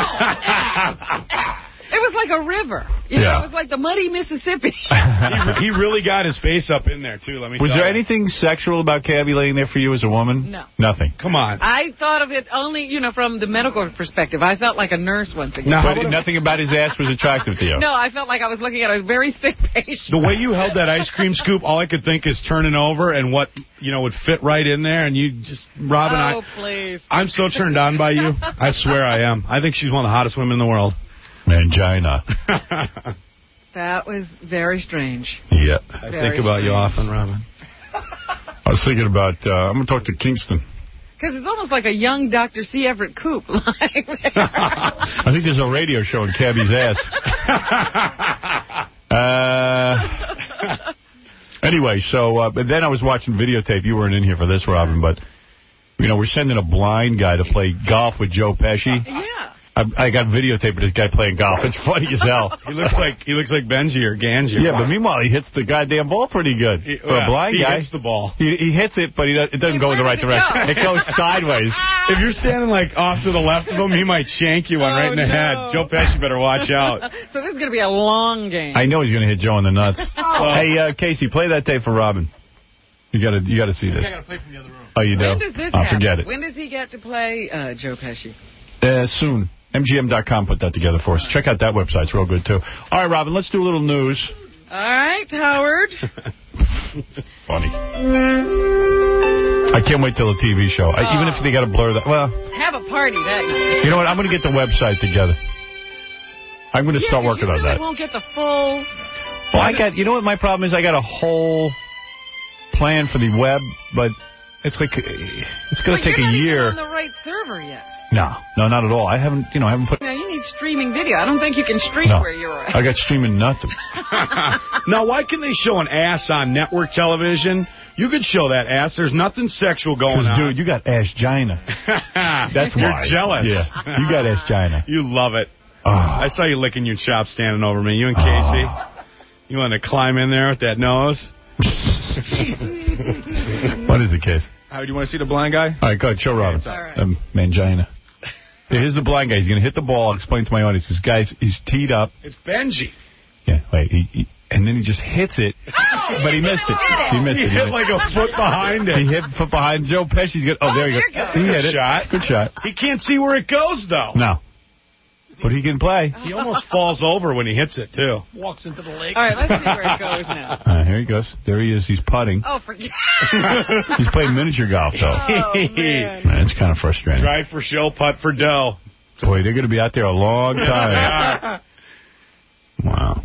Speaker 8: It was like a river. You
Speaker 6: yeah.
Speaker 8: know, it was like the muddy Mississippi.
Speaker 1: he, he really got his face up in there, too, let me
Speaker 6: Was
Speaker 1: tell
Speaker 6: there
Speaker 1: you.
Speaker 6: anything sexual about Cabby laying there for you as a woman?
Speaker 8: No.
Speaker 6: Nothing.
Speaker 1: Come on.
Speaker 8: I thought of it only, you know, from the medical perspective. I felt like a nurse once again.
Speaker 6: No, but nothing about his ass was attractive to you?
Speaker 8: No, I felt like I was looking at a very sick patient.
Speaker 1: The way you held that ice cream scoop, all I could think is turning over and what, you know, would fit right in there. And you just, Robin,
Speaker 8: oh,
Speaker 1: I,
Speaker 8: please.
Speaker 1: I'm so turned on by you. I swear I am. I think she's one of the hottest women in the world.
Speaker 6: Mangina.
Speaker 8: That was very strange.
Speaker 6: Yeah.
Speaker 1: I
Speaker 8: very
Speaker 1: think about
Speaker 8: strange.
Speaker 1: you often, Robin.
Speaker 6: I was thinking about, uh, I'm going to talk to Kingston.
Speaker 8: Because it's almost like a young Doctor C. Everett Koop lying there.
Speaker 6: I think there's a radio show in Cabby's ass. uh, anyway, so uh, but then I was watching videotape. You weren't in here for this, Robin, but... You know, we're sending a blind guy to play golf with Joe Pesci.
Speaker 8: Yeah.
Speaker 6: I, I got videotape of this guy playing golf. It's funny as hell.
Speaker 1: He looks like he looks like Benji or Ganji.
Speaker 6: Yeah, but meanwhile, he hits the goddamn ball pretty good.
Speaker 1: He,
Speaker 6: For a
Speaker 1: yeah,
Speaker 6: blind
Speaker 1: he
Speaker 6: guy.
Speaker 1: He hits the ball.
Speaker 6: He, he hits it, but he does, it doesn't go in the right direction. It, it goes sideways.
Speaker 1: If you're standing, like, off to the left of him, he might shank you one
Speaker 8: Oh,
Speaker 1: right in the
Speaker 8: no.
Speaker 1: head. Joe Pesci better watch out.
Speaker 8: So this is going to be a long game.
Speaker 6: I know he's going to hit Joe in the nuts.
Speaker 8: Oh.
Speaker 6: Hey, uh, Casey, play that tape for Robin. You got to you got to see this.
Speaker 10: I got to play from the other room.
Speaker 6: Oh, you do?
Speaker 8: When does this
Speaker 6: oh,
Speaker 8: happen?
Speaker 6: forget it.
Speaker 8: When does he get to play uh, Joe Pesci?
Speaker 6: Uh, soon. M G M dot com put that together for us. Check out that website. It's real good, too. All right, Robin, let's do a little news.
Speaker 8: All right, Howard.
Speaker 6: It's funny. I can't wait till the T V show. I, even if they got to blur that. Well,
Speaker 8: Have a party that night.
Speaker 6: you know what? I'm going to get the website together. I'm going to
Speaker 8: Yeah,
Speaker 6: start
Speaker 8: 'cause
Speaker 6: working
Speaker 8: you
Speaker 6: on
Speaker 8: really
Speaker 6: that.
Speaker 8: won't get the full...
Speaker 6: Well, I got, you know what my problem is? I got a whole plan for the web, but it's like, it's going to take
Speaker 8: you're
Speaker 6: a
Speaker 8: not
Speaker 6: year.
Speaker 8: Even on the right server yet.
Speaker 6: No, no, not at all. I haven't, you know, I haven't put...
Speaker 8: Now, you need streaming video. I don't think you can stream
Speaker 6: No.
Speaker 8: where you're at.
Speaker 6: I got streaming nothing.
Speaker 1: Now, why can they show an ass on network television? You could show that ass. There's nothing sexual going on.
Speaker 6: Dude, you got ashgina. That's
Speaker 1: You're
Speaker 6: why.
Speaker 1: jealous.
Speaker 6: Yeah, you got ashgina.
Speaker 1: You love it.
Speaker 6: Oh.
Speaker 1: I saw you licking your chops standing over me. You and Casey.
Speaker 6: Oh.
Speaker 1: You want to climb in there with that nose?
Speaker 6: What is it, Case?
Speaker 1: How do you want to see the blind guy?
Speaker 6: All right, go ahead. Show Robin.
Speaker 1: All right.
Speaker 6: Um, mangina. Here, here's the blind guy. He's going to hit the ball. I'll explain to my audience. This guy's, he's teed up.
Speaker 1: It's Benji.
Speaker 6: Yeah, wait. He, he, and then he just hits it.
Speaker 8: Oh,
Speaker 6: but he missed it. He missed
Speaker 1: He
Speaker 6: it.
Speaker 1: hit like a foot behind it.
Speaker 6: He hit a foot behind Joe Pesci's. Good. Oh,
Speaker 8: Oh,
Speaker 6: there he
Speaker 8: there
Speaker 6: goes.
Speaker 8: you go.
Speaker 6: See, he hit
Speaker 1: Good
Speaker 6: it.
Speaker 1: shot.
Speaker 6: Good shot.
Speaker 1: He can't see where it goes, though.
Speaker 6: No. But he can play.
Speaker 1: He almost falls over when he hits it, too.
Speaker 17: Walks into the lake.
Speaker 8: All right, let's see where it goes now.
Speaker 6: Uh, here he goes. There he is. He's putting.
Speaker 8: Oh, forget
Speaker 6: He's playing miniature golf, though.
Speaker 8: Oh, man.
Speaker 6: Man, it's kind of frustrating.
Speaker 1: Drive for show, putt for dough.
Speaker 6: Boy, they're going to be out there a long time. Wow.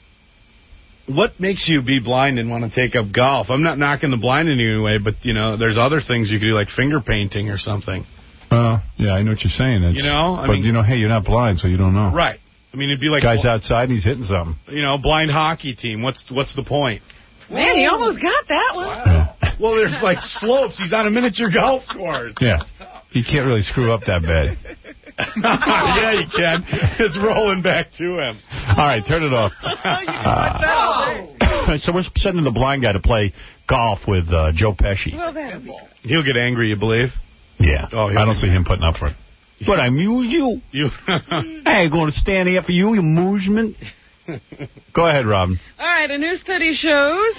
Speaker 1: What makes you be blind and want to take up golf? I'm not knocking the blind in any way, but, you know, there's other things you could do, like finger painting or something.
Speaker 6: Uh, yeah, I know what you're saying. It's,
Speaker 1: You know, I
Speaker 6: but,
Speaker 1: mean-
Speaker 6: you know, hey, you're not blind, so you don't know.
Speaker 1: Right. I mean, it'd be like...
Speaker 6: Guy's outside and he's hitting something.
Speaker 1: You know, blind hockey team. What's what's the point?
Speaker 8: Man, he almost got that one.
Speaker 6: Yeah.
Speaker 1: Well, there's like slopes. He's on a miniature golf course.
Speaker 6: Yeah. You can't really screw up that bad.
Speaker 1: Yeah, you can. It's rolling back to him.
Speaker 6: All right, turn it off.
Speaker 8: You can watch that all day.
Speaker 6: So we're sending the blind guy to play golf with uh, Joe Pesci.
Speaker 8: Well, that'll be
Speaker 1: He'll get angry, you believe?
Speaker 6: Yeah.
Speaker 1: Oh, he'll
Speaker 6: I don't
Speaker 1: be
Speaker 6: see him putting up for it. But I amuse you.
Speaker 1: You.
Speaker 6: I ain't going to stand here for you, you amusement. Go ahead, Robin.
Speaker 8: All right, a new study shows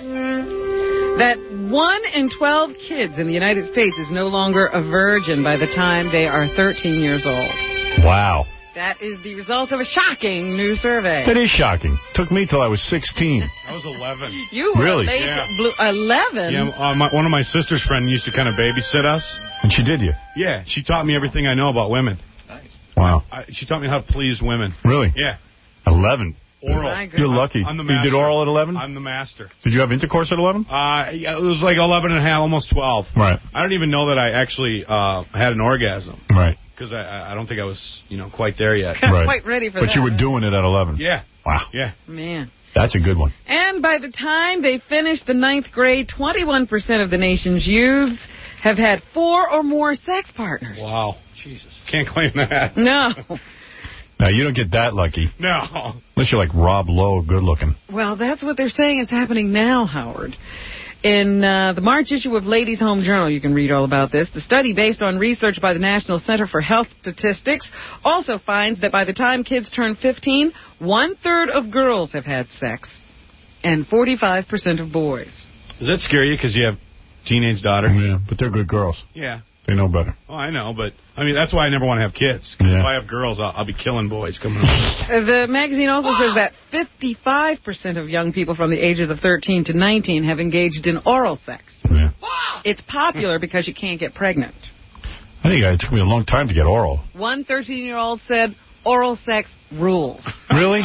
Speaker 8: that one in twelve kids in the United States is no longer a virgin by the time they are thirteen years old.
Speaker 6: Wow.
Speaker 8: That is the result of a shocking new survey.
Speaker 6: That is shocking. Took me till I was sixteen.
Speaker 1: I was eleven.
Speaker 8: You were
Speaker 6: Really?
Speaker 8: late
Speaker 1: Yeah.
Speaker 8: blue, eleven.
Speaker 1: Yeah, uh, my, one of my sister's friends used to kind of babysit us.
Speaker 6: And she did you?
Speaker 1: Yeah, she taught me everything I know about women.
Speaker 6: Wow.
Speaker 1: I, she taught me how to please women.
Speaker 6: Really?
Speaker 1: Yeah.
Speaker 6: eleven.
Speaker 1: Oral.
Speaker 8: My goodness.
Speaker 6: You're lucky.
Speaker 1: I'm the
Speaker 6: You did
Speaker 1: master.
Speaker 6: oral at eleven?
Speaker 1: I'm the master.
Speaker 6: Did you have intercourse at eleven?
Speaker 1: Uh, yeah, it was like eleven and a half, almost twelve.
Speaker 6: Right.
Speaker 1: I don't even know that I actually uh, had an orgasm.
Speaker 6: Right.
Speaker 1: Because I, I don't think I was, you know, quite there yet.
Speaker 6: Right.
Speaker 8: Quite ready for
Speaker 6: But
Speaker 8: that.
Speaker 6: you were doing it at eleven.
Speaker 1: Yeah.
Speaker 6: Wow.
Speaker 1: Yeah.
Speaker 8: Man.
Speaker 6: That's a good one.
Speaker 8: And by the time they finish the ninth grade, twenty-one percent of the nation's youths have had four or more sex partners.
Speaker 1: Wow. Jesus. Can't claim that.
Speaker 8: No.
Speaker 6: Now, you don't get that lucky.
Speaker 1: No.
Speaker 6: Unless you're like Rob Lowe, good looking.
Speaker 8: Well, that's what they're saying is happening now, Howard. In uh, the March issue of Ladies' Home Journal, you can read all about this. The study, based on research by the National Center for Health Statistics, also finds that by the time kids turn fifteen, one-third of girls have had sex and forty-five percent of boys.
Speaker 1: Does that scare you because you have teenage daughters?
Speaker 6: Yeah, but they're good girls.
Speaker 1: Yeah.
Speaker 6: They know better.
Speaker 1: Oh, I know, but, I mean, that's why I never want to have kids. 'Cause
Speaker 6: Yeah.
Speaker 1: if I have girls, I'll, I'll be killing boys coming up.
Speaker 8: Uh, The magazine also says that fifty-five percent of young people from the ages of thirteen to nineteen have engaged in oral sex.
Speaker 6: Yeah.
Speaker 8: It's popular because you can't get pregnant.
Speaker 6: I think it took me a long time to get oral.
Speaker 8: One thirteen-year-old said oral sex rules.
Speaker 6: Really?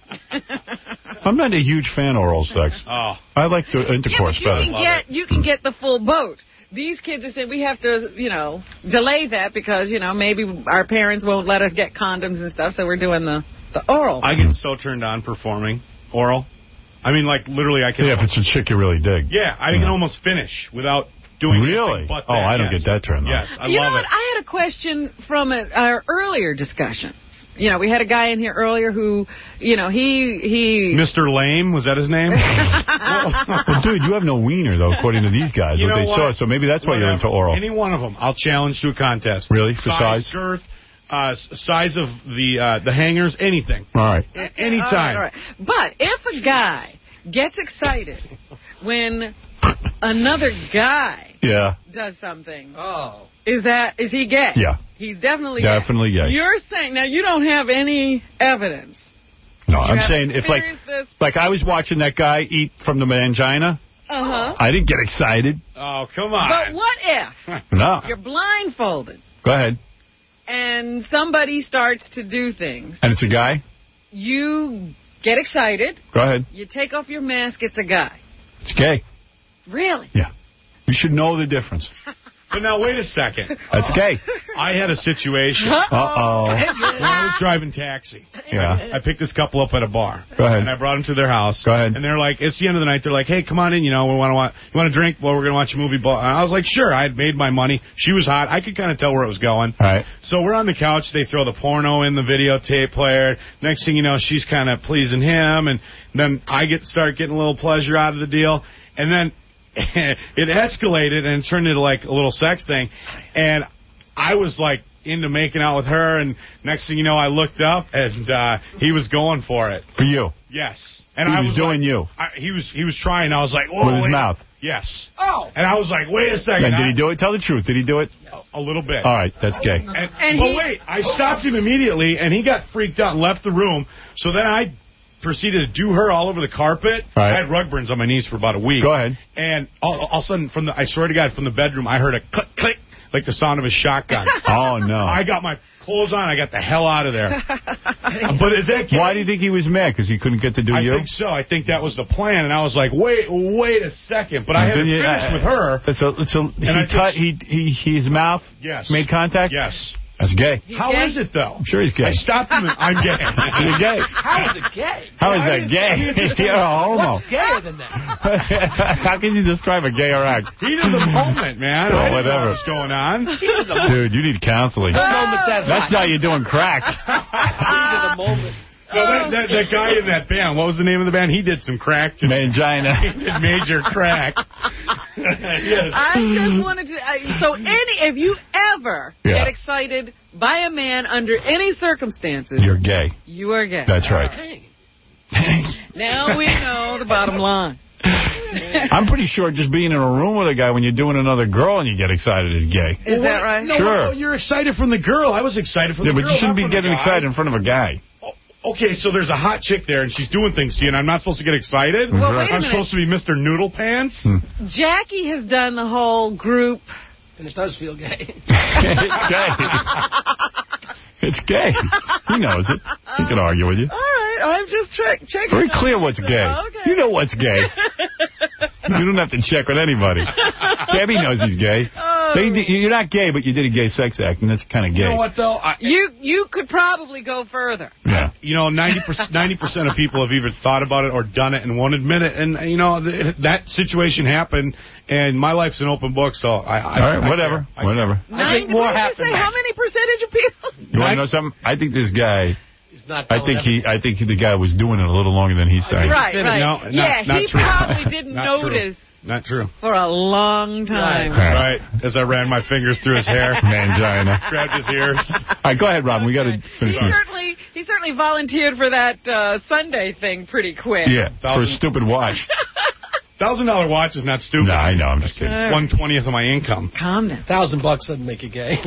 Speaker 6: I'm not a huge fan of oral sex.
Speaker 1: Oh.
Speaker 6: I like the intercourse
Speaker 8: yeah, but you
Speaker 6: better.
Speaker 8: can get you can get the full boat. These kids are saying we have to, you know, delay that because, you know, maybe our parents won't let us get condoms and stuff, so we're doing the, the oral.
Speaker 1: I get so turned on performing oral. I mean, like, literally, I can...
Speaker 6: Yeah, if it's a chick you really dig.
Speaker 1: Yeah, I
Speaker 6: Yeah.
Speaker 1: can almost finish without doing
Speaker 6: Really?
Speaker 1: anything but
Speaker 6: Oh,
Speaker 1: that.
Speaker 6: I don't
Speaker 1: yes.
Speaker 6: get that turned on.
Speaker 1: Yes, I
Speaker 8: you
Speaker 1: love
Speaker 8: know what?
Speaker 1: it.
Speaker 8: I had a question from a, our earlier discussion. You know, we had a guy in here earlier who, you know, he... he
Speaker 1: Mister Lame, was that his name?
Speaker 6: Well, dude, you have no wiener, though, according to these guys,
Speaker 1: You
Speaker 6: what
Speaker 1: know
Speaker 6: they
Speaker 1: what?
Speaker 6: saw, so maybe that's why you're into
Speaker 1: Whatever.
Speaker 6: oral.
Speaker 1: Any one of them, I'll challenge to a contest.
Speaker 6: Really? For size?
Speaker 1: girth, uh, s- size of the uh, the hangers, anything.
Speaker 6: All right.
Speaker 1: A- anytime.
Speaker 8: All right, all right. But if a guy gets excited when another guy
Speaker 6: Yeah.
Speaker 8: does something,
Speaker 17: Oh.
Speaker 8: is that is he gay?
Speaker 6: Yeah.
Speaker 8: He's definitely
Speaker 6: Definitely gay.
Speaker 8: You're saying, now you don't have any evidence.
Speaker 6: No,
Speaker 8: You
Speaker 6: I'm
Speaker 8: haven't
Speaker 6: saying if, like,
Speaker 8: experienced this?
Speaker 6: like I was watching that guy eat from the mangina,
Speaker 8: Uh-huh.
Speaker 6: I didn't get excited.
Speaker 1: Oh, come on.
Speaker 8: But what if
Speaker 6: No.
Speaker 8: you're blindfolded
Speaker 6: Go ahead.
Speaker 8: and somebody starts to do things?
Speaker 6: And it's a guy?
Speaker 8: You get excited.
Speaker 6: Go ahead.
Speaker 8: You take off your mask. It's a guy.
Speaker 6: It's gay.
Speaker 8: Really?
Speaker 6: Yeah. You should know the difference.
Speaker 1: But now, wait a second.
Speaker 6: That's gay.
Speaker 1: I had a situation.
Speaker 6: Uh-oh.
Speaker 1: When I was driving taxi.
Speaker 6: Yeah.
Speaker 1: I picked this couple up at a bar.
Speaker 6: Go ahead.
Speaker 1: And I brought them to their house.
Speaker 6: Go ahead.
Speaker 1: And they're like, it's the end of the night. They're like, hey, come on in. You know, we want to watch. You want to drink? Well, we're going to watch a movie. And I was like, sure. I had made my money. She was hot. I could kind of tell where it was going.
Speaker 6: All right.
Speaker 1: So we're on the couch. They throw the porno in the videotape player. Next thing you know, she's kind of pleasing him. And then I get start getting a little pleasure out of the deal. And then it escalated and it turned into like a little sex thing. And I was like into making out with her. And next thing you know, I looked up and uh, he was going for it.
Speaker 6: For you?
Speaker 1: Yes. And
Speaker 6: He
Speaker 1: I
Speaker 6: was
Speaker 1: was
Speaker 6: doing
Speaker 1: like,
Speaker 6: you?
Speaker 1: I, he was he was trying. I was like, whoa.
Speaker 6: With his
Speaker 1: wait.
Speaker 6: mouth?
Speaker 1: Yes.
Speaker 17: Oh.
Speaker 1: And I was like, wait a second.
Speaker 6: And did
Speaker 1: I-
Speaker 6: he do it? Tell the truth. Did he do it?
Speaker 1: A little bit.
Speaker 6: All right. That's gay.
Speaker 1: And,
Speaker 8: And
Speaker 1: but
Speaker 8: he-
Speaker 1: wait, I stopped him immediately, and he got freaked out and left the room. So then I proceeded to do her all over the carpet.
Speaker 6: Right.
Speaker 1: I had rug burns on my knees for about a week.
Speaker 6: Go ahead.
Speaker 1: And all, all of a sudden, from the I swear to God, from the bedroom, I heard a click, click, like the sound of a shotgun.
Speaker 6: Oh, no.
Speaker 1: I got my clothes on. I got the hell out of there. But is that gay?
Speaker 6: Why do you think he was mad? Because he couldn't get to do
Speaker 1: I
Speaker 6: you?
Speaker 1: think so. I think that was the plan. And I was like, wait, wait a second. But I had to
Speaker 6: Didn't you-
Speaker 1: finish
Speaker 6: I-
Speaker 1: with her.
Speaker 6: It's a, it's a, he,
Speaker 1: I
Speaker 6: tou-
Speaker 1: just-
Speaker 6: he, he, his mouth
Speaker 1: Yes.
Speaker 6: made contact?
Speaker 1: Yes.
Speaker 6: That's gay.
Speaker 1: How
Speaker 8: gay?
Speaker 1: is it, though?
Speaker 6: I'm sure he's gay.
Speaker 1: I stopped him. And I'm gay.
Speaker 6: You're gay.
Speaker 17: How is it gay?
Speaker 6: How is
Speaker 1: I
Speaker 6: that
Speaker 1: didn't-
Speaker 6: gay?
Speaker 1: I mean, it's just-
Speaker 6: You're a homo.
Speaker 17: What's gayer than that?
Speaker 6: How can you describe a gayer act?
Speaker 1: Heat of the moment, man.
Speaker 6: Oh,
Speaker 1: I didn't know
Speaker 6: whatever.
Speaker 1: what was going on.
Speaker 17: Heat of the
Speaker 6: Dude, you need counseling.
Speaker 17: moment that
Speaker 6: That's
Speaker 17: hot.
Speaker 6: how you're doing crack.
Speaker 17: Heat of the moment.
Speaker 1: No, that, that, that guy in that band, what was the name of the band? He did some crack. To
Speaker 6: Mangina.
Speaker 1: He did major crack. Yes.
Speaker 8: I just wanted to. I, so, any if you ever
Speaker 6: Yeah.
Speaker 8: get excited by a man under any circumstances,
Speaker 6: You're gay.
Speaker 8: you are gay.
Speaker 6: That's right.
Speaker 17: Hey.
Speaker 8: Now we know the bottom line.
Speaker 6: I'm pretty sure just being in a room with a guy when you're doing another girl and you get excited is gay.
Speaker 8: Is that right?
Speaker 1: No,
Speaker 6: Sure.
Speaker 1: no, you're excited from the girl. I was excited from
Speaker 6: Yeah,
Speaker 1: the
Speaker 6: but
Speaker 1: girl.
Speaker 6: you shouldn't
Speaker 1: not
Speaker 6: be
Speaker 1: from the
Speaker 6: getting
Speaker 1: guy.
Speaker 6: excited in front of a guy.
Speaker 1: Okay, so there's a hot chick there, and she's doing things to you, and I'm not supposed to get excited?
Speaker 8: Well, wait a
Speaker 1: I'm
Speaker 8: minute.
Speaker 1: supposed to be Mister Noodle Pants?
Speaker 8: Jackie has done the whole group.
Speaker 17: And it does feel gay.
Speaker 6: It's gay. It's gay. He knows it. He can argue with you.
Speaker 8: All right, I'm just check, checking.
Speaker 6: Very clear what's gay.
Speaker 8: Okay.
Speaker 6: You know what's gay. You don't have to check with anybody. Debbie knows he's gay.
Speaker 8: Oh.
Speaker 6: They, you're not gay, but you did a gay sex act, and that's kind of gay.
Speaker 1: You know what, though? I,
Speaker 8: You you could probably go further.
Speaker 6: Yeah.
Speaker 1: You know, ninety percent, ninety percent of people have either thought about it or done it and won't admit it. And, you know, th that situation happened, and my life's an open book, so I... I
Speaker 6: All right,
Speaker 1: I
Speaker 6: whatever.
Speaker 1: care. I
Speaker 6: Whatever.
Speaker 17: I think
Speaker 8: Ninety-
Speaker 17: more
Speaker 8: what did you
Speaker 17: happened.
Speaker 8: say? How many percentage of people?
Speaker 6: You want to know something? I think this guy...
Speaker 17: He's not
Speaker 6: I
Speaker 17: telling
Speaker 6: think he. I think the guy was doing it a little longer than he's saying.
Speaker 8: Right, right.
Speaker 1: No, not,
Speaker 8: yeah,
Speaker 1: not
Speaker 8: he
Speaker 1: true.
Speaker 8: probably didn't
Speaker 1: Not true.
Speaker 8: notice
Speaker 1: Not true.
Speaker 8: for a long time.
Speaker 6: Right.
Speaker 1: Right, as I ran my fingers through his hair.
Speaker 6: Mangina.
Speaker 1: Grabbed his ears.
Speaker 6: All right, go ahead, Rob. We got to
Speaker 8: He
Speaker 6: finish this.
Speaker 8: certainly he certainly volunteered for that uh, Sunday thing pretty quick.
Speaker 6: Yeah, for a stupid watch.
Speaker 1: Thousand dollar watch is not stupid.
Speaker 6: No, I know. I'm just kidding.
Speaker 8: Uh,
Speaker 1: One twentieth of my income.
Speaker 8: Calm down.
Speaker 17: Thousand bucks doesn't make you gay.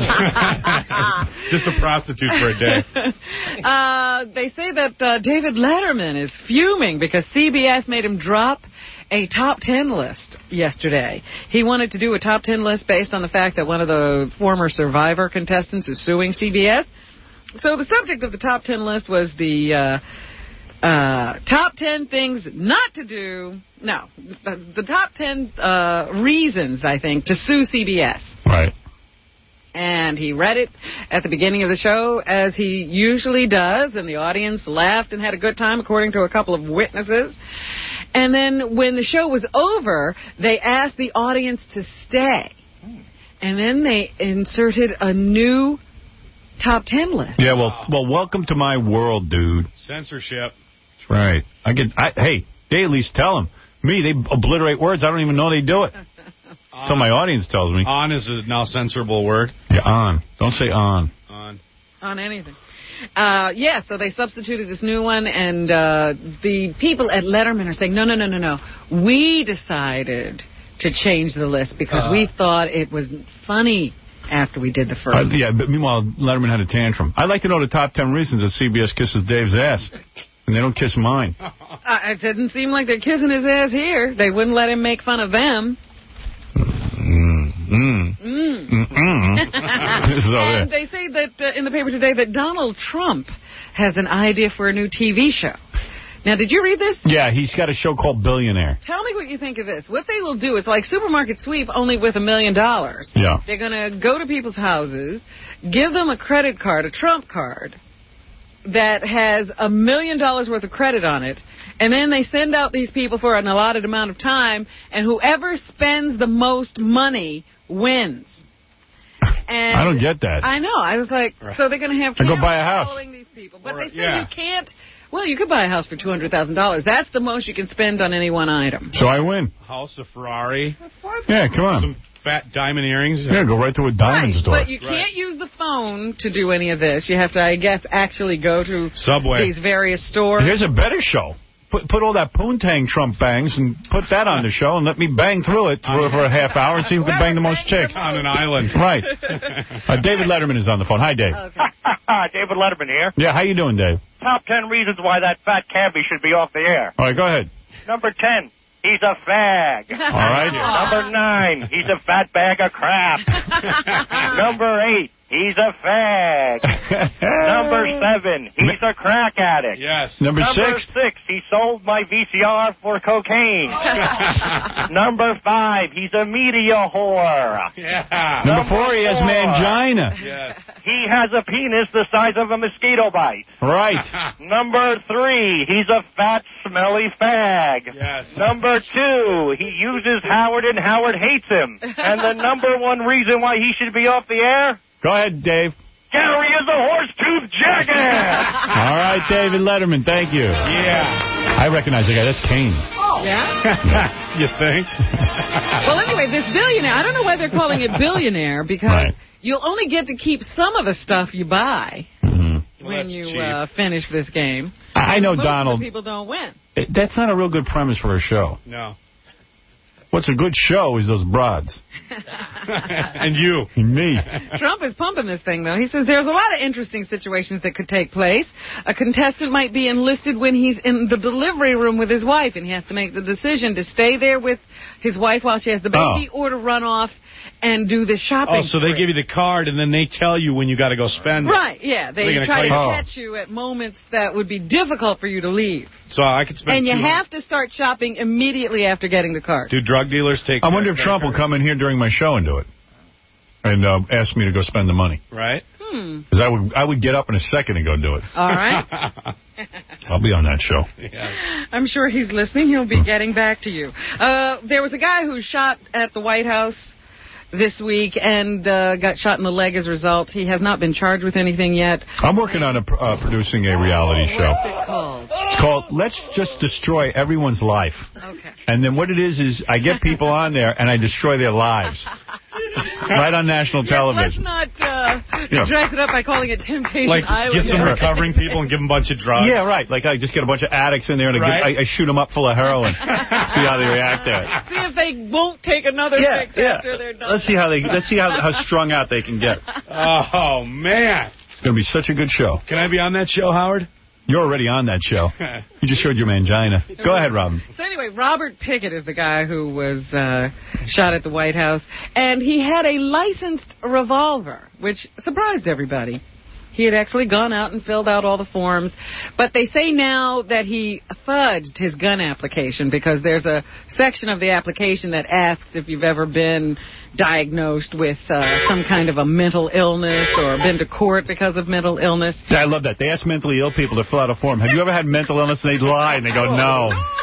Speaker 1: Just a prostitute for a day.
Speaker 8: Uh, they say that uh, David Letterman is fuming because C B S made him drop a top ten list yesterday. He wanted to do a top ten list based on the fact that one of the former Survivor contestants is suing C B S. So the subject of the top ten list was the uh, uh, top ten things not to do. No, the, the top ten uh, reasons, I think, to sue C B S.
Speaker 6: Right.
Speaker 8: And he read it at the beginning of the show, as he usually does, and the audience laughed and had a good time, according to a couple of witnesses. And then when the show was over, they asked the audience to stay. And then they inserted a new top ten list.
Speaker 6: Yeah, well, well, welcome to my world, dude.
Speaker 1: Censorship.
Speaker 6: That's right. I get. I, hey, they at least tell them. Me, they obliterate words. I don't even know they do it. So my audience tells me.
Speaker 1: On is a now censorable word.
Speaker 6: Yeah, on. Don't say on.
Speaker 1: On.
Speaker 8: On anything. Uh, yeah, so they substituted this new one, and uh, the people at Letterman are saying, no, no, no, no, no. We decided to change the list because uh, we thought it was funny after we did the first.
Speaker 6: Uh, yeah, but meanwhile, Letterman had a tantrum. I'd like to know the top ten reasons that C B S kisses Dave's ass, and they don't kiss mine.
Speaker 8: Uh, it didn't seem like they're kissing his ass here. They wouldn't let him make fun of them.
Speaker 6: Mm. Mm. Mm. Mm. so,
Speaker 8: and they say that uh, in the paper today that Donald Trump has an idea for a new T V show. Now, did you read this?
Speaker 6: Yeah, he's got a show called Billionaire.
Speaker 8: Tell me what you think of this. What they will do, it's like Supermarket Sweep, only with a million dollars.
Speaker 6: Yeah.
Speaker 8: They're going to go to people's houses, give them a credit card, a Trump card, that has a million dollars worth of credit on it, and then they send out these people for an allotted amount of time, and whoever spends the most money wins. And
Speaker 6: I don't get that.
Speaker 8: I know. I was like, so they're going to have cameras
Speaker 6: go buy a house.
Speaker 8: following these people. But
Speaker 1: or,
Speaker 8: they say
Speaker 1: yeah.
Speaker 8: you can't. Well, you could buy a house for two hundred thousand dollars. That's the most you can spend on any one item.
Speaker 6: So I win.
Speaker 1: House, a Ferrari.
Speaker 6: Yeah, come on.
Speaker 1: Some fat diamond earrings.
Speaker 6: Yeah, go right to a diamond
Speaker 8: right,
Speaker 6: store.
Speaker 8: But you can't right. use the phone to do any of this. You have to, I guess, actually go to
Speaker 1: Subway.
Speaker 8: These various stores.
Speaker 6: Here's a better show. Put put all that poontang Trump bangs and put that on the show and let me bang through it for, for a half hour and see who can bang the most chicks.
Speaker 1: On an island.
Speaker 6: Right. Uh, David Letterman is on the phone. Hi, Dave.
Speaker 8: Okay.
Speaker 13: David Letterman here.
Speaker 6: Yeah, how you doing, Dave?
Speaker 13: Top ten reasons why that fat cabbie should be off the air.
Speaker 6: All right, go ahead.
Speaker 13: Number ten. He's a fag.
Speaker 6: All right.
Speaker 13: Number nine. He's a fat bag of crap. Number eight. He's a fag. Number seven, he's a crack addict.
Speaker 1: Yes.
Speaker 6: Number,
Speaker 13: Number
Speaker 6: six.
Speaker 13: six, he sold my V C R for cocaine. Number five, he's a media whore.
Speaker 1: Yeah.
Speaker 6: Number, Number four, he has
Speaker 13: four,
Speaker 6: mangina.
Speaker 1: Yes.
Speaker 13: He has a penis the size of a mosquito bite.
Speaker 6: Right.
Speaker 13: Number three, he's a fat, smelly fag.
Speaker 1: Yes.
Speaker 13: Number two, he uses Howard and Howard hates him. And the number one reason why he should be off the air?
Speaker 6: Go ahead, Dave.
Speaker 13: Gary is a horse-toothed jackass.
Speaker 6: All right, David Letterman, thank you.
Speaker 1: Yeah.
Speaker 6: I recognize the guy. That's Kane.
Speaker 8: Oh. Yeah?
Speaker 1: You think?
Speaker 8: Well, anyway, this billionaire, I don't know why they're calling it billionaire, because
Speaker 6: right.
Speaker 8: you'll only get to keep some of the stuff you buy
Speaker 6: mm-hmm.
Speaker 8: when
Speaker 1: well,
Speaker 8: you uh, finish this game.
Speaker 6: I know,
Speaker 8: Most
Speaker 6: Donald.
Speaker 8: of the people don't win.
Speaker 6: It, that's not a real good premise for a show.
Speaker 1: No.
Speaker 6: What's a good show is those broads.
Speaker 1: And you.
Speaker 6: And me.
Speaker 8: Trump is pumping this thing, though. He says there's a lot of interesting situations that could take place. A contestant might be enlisted when he's in the delivery room with his wife, and he has to make the decision to stay there with his wife while she has the baby
Speaker 6: oh.
Speaker 8: or to run off and do the shopping.
Speaker 1: Oh, so they give you the card, and then they tell you when you got to go spend it.
Speaker 8: Right, yeah. They try to
Speaker 6: oh.
Speaker 8: catch you at moments that would be difficult for you to leave.
Speaker 1: So I could spend
Speaker 8: And you
Speaker 1: two
Speaker 8: have to start shopping immediately after getting the card.
Speaker 1: Do drug dealers take...
Speaker 6: I wonder if Trump will come in here during my show and do it. And uh, ask me to go spend the money.
Speaker 1: Right.
Speaker 8: Hmm.
Speaker 6: Because I would, I would get up in a second and go do it.
Speaker 8: All right.
Speaker 6: I'll be on that show.
Speaker 1: Yeah.
Speaker 8: I'm sure he's listening. He'll be getting back to you. Uh, there was a guy who shot at the White House this week and uh, got shot in the leg as a result. He has not been charged with anything yet.
Speaker 6: I'm working on a, uh, producing a reality show.
Speaker 8: What's it called?
Speaker 6: It's called Let's Just Destroy Everyone's Life.
Speaker 8: Okay.
Speaker 6: And then what it is is I get people on there and I destroy their lives. Right on national
Speaker 8: yeah,
Speaker 6: television.
Speaker 8: Let's not uh,
Speaker 6: yeah.
Speaker 8: dress it up by calling it Temptation
Speaker 1: like,
Speaker 8: Island.
Speaker 1: Like get some recovering people and give them a bunch of drugs.
Speaker 6: Yeah, right. Like I just get a bunch of addicts in there and
Speaker 1: right.
Speaker 6: I, give, I, I shoot them up full of heroin. See how they react to it.
Speaker 8: See if they won't take another
Speaker 6: yeah,
Speaker 8: fix
Speaker 6: yeah.
Speaker 8: after they're done.
Speaker 6: Let's see how they. Let's see how, how strung out they can get.
Speaker 1: Oh, man.
Speaker 6: It's going to be such a good show.
Speaker 1: Can I be on that show, Howard?
Speaker 6: You're already on that show. You just showed your mangina. Go ahead, Robin.
Speaker 8: So anyway, Robert Pickett is the guy who was uh, shot at the White House. And he had a licensed revolver, which surprised everybody. He had actually gone out and filled out all the forms. But they say now that he fudged his gun application because there's a section of the application that asks if you've ever been diagnosed with uh, some kind of a mental illness or been to court because of mental illness.
Speaker 6: I love that. They ask mentally ill people to fill out a form. Have you ever had mental illness? And they lie and they go, no.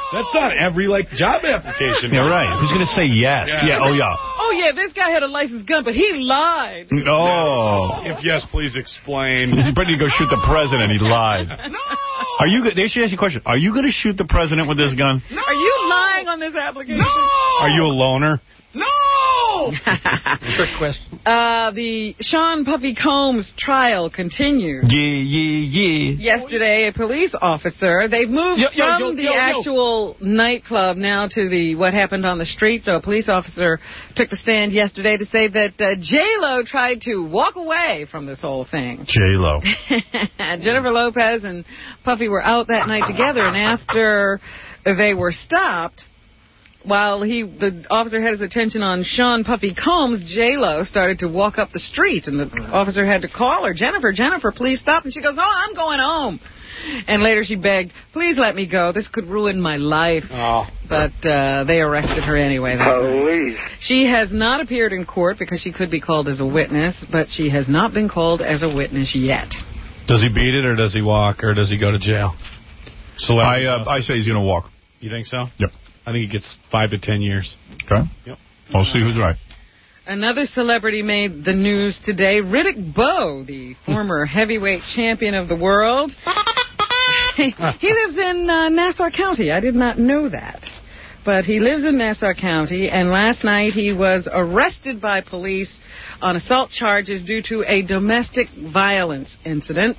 Speaker 1: That's not every, like, job application.
Speaker 6: You're right. Who's going to say yes?
Speaker 1: Yeah.
Speaker 6: yeah. Oh, yeah.
Speaker 8: Oh, yeah, this guy had a licensed gun, but he lied.
Speaker 6: Oh.
Speaker 1: If yes, please explain.
Speaker 6: He's ready to go shoot the president. He lied. No! Are you, they should ask you a question. Are you going to shoot the president with this gun?
Speaker 8: No! Are you lying on this application?
Speaker 1: No! Are you a loner?
Speaker 17: No! Trick question.
Speaker 8: Uh, the Sean Puffy Combs trial continues.
Speaker 6: Yeah, yeah, yeah.
Speaker 8: Yesterday, a police officer, they've moved
Speaker 17: Yo, yo,
Speaker 8: from
Speaker 17: yo,
Speaker 8: the
Speaker 17: yo, yo.
Speaker 8: actual nightclub now to the what happened on the street. So a police officer took the stand yesterday to say that uh, J-Lo tried to walk away from this whole thing.
Speaker 6: J-Lo.
Speaker 8: Jennifer Lopez and Puffy were out that night together, and after they were stopped, while he, the officer had his attention on Sean Puffy Combs, J-Lo started to walk up the street, and the officer had to call her, Jennifer, Jennifer, please stop. And she goes, oh, I'm going home. And later she begged, please let me go. This could ruin my life.
Speaker 20: Oh.
Speaker 8: But uh, they arrested her anyway.
Speaker 20: Police.
Speaker 8: She has not appeared in court because she could be called as a witness, but she has not been called as a witness yet.
Speaker 1: Does he beat it, or does he walk, or does he go to jail?
Speaker 6: I, uh, I say he's going to walk.
Speaker 1: You think so?
Speaker 6: Yep.
Speaker 1: I think he gets five to ten years.
Speaker 6: Okay.
Speaker 1: Yep.
Speaker 6: We'll see who's right.
Speaker 8: Another celebrity made the news today. Riddick Bowe, the former heavyweight champion of the world. He lives in uh, Nassau County. I did not know that. But he lives in Nassau County, and last night he was arrested by police on assault charges due to a domestic violence incident.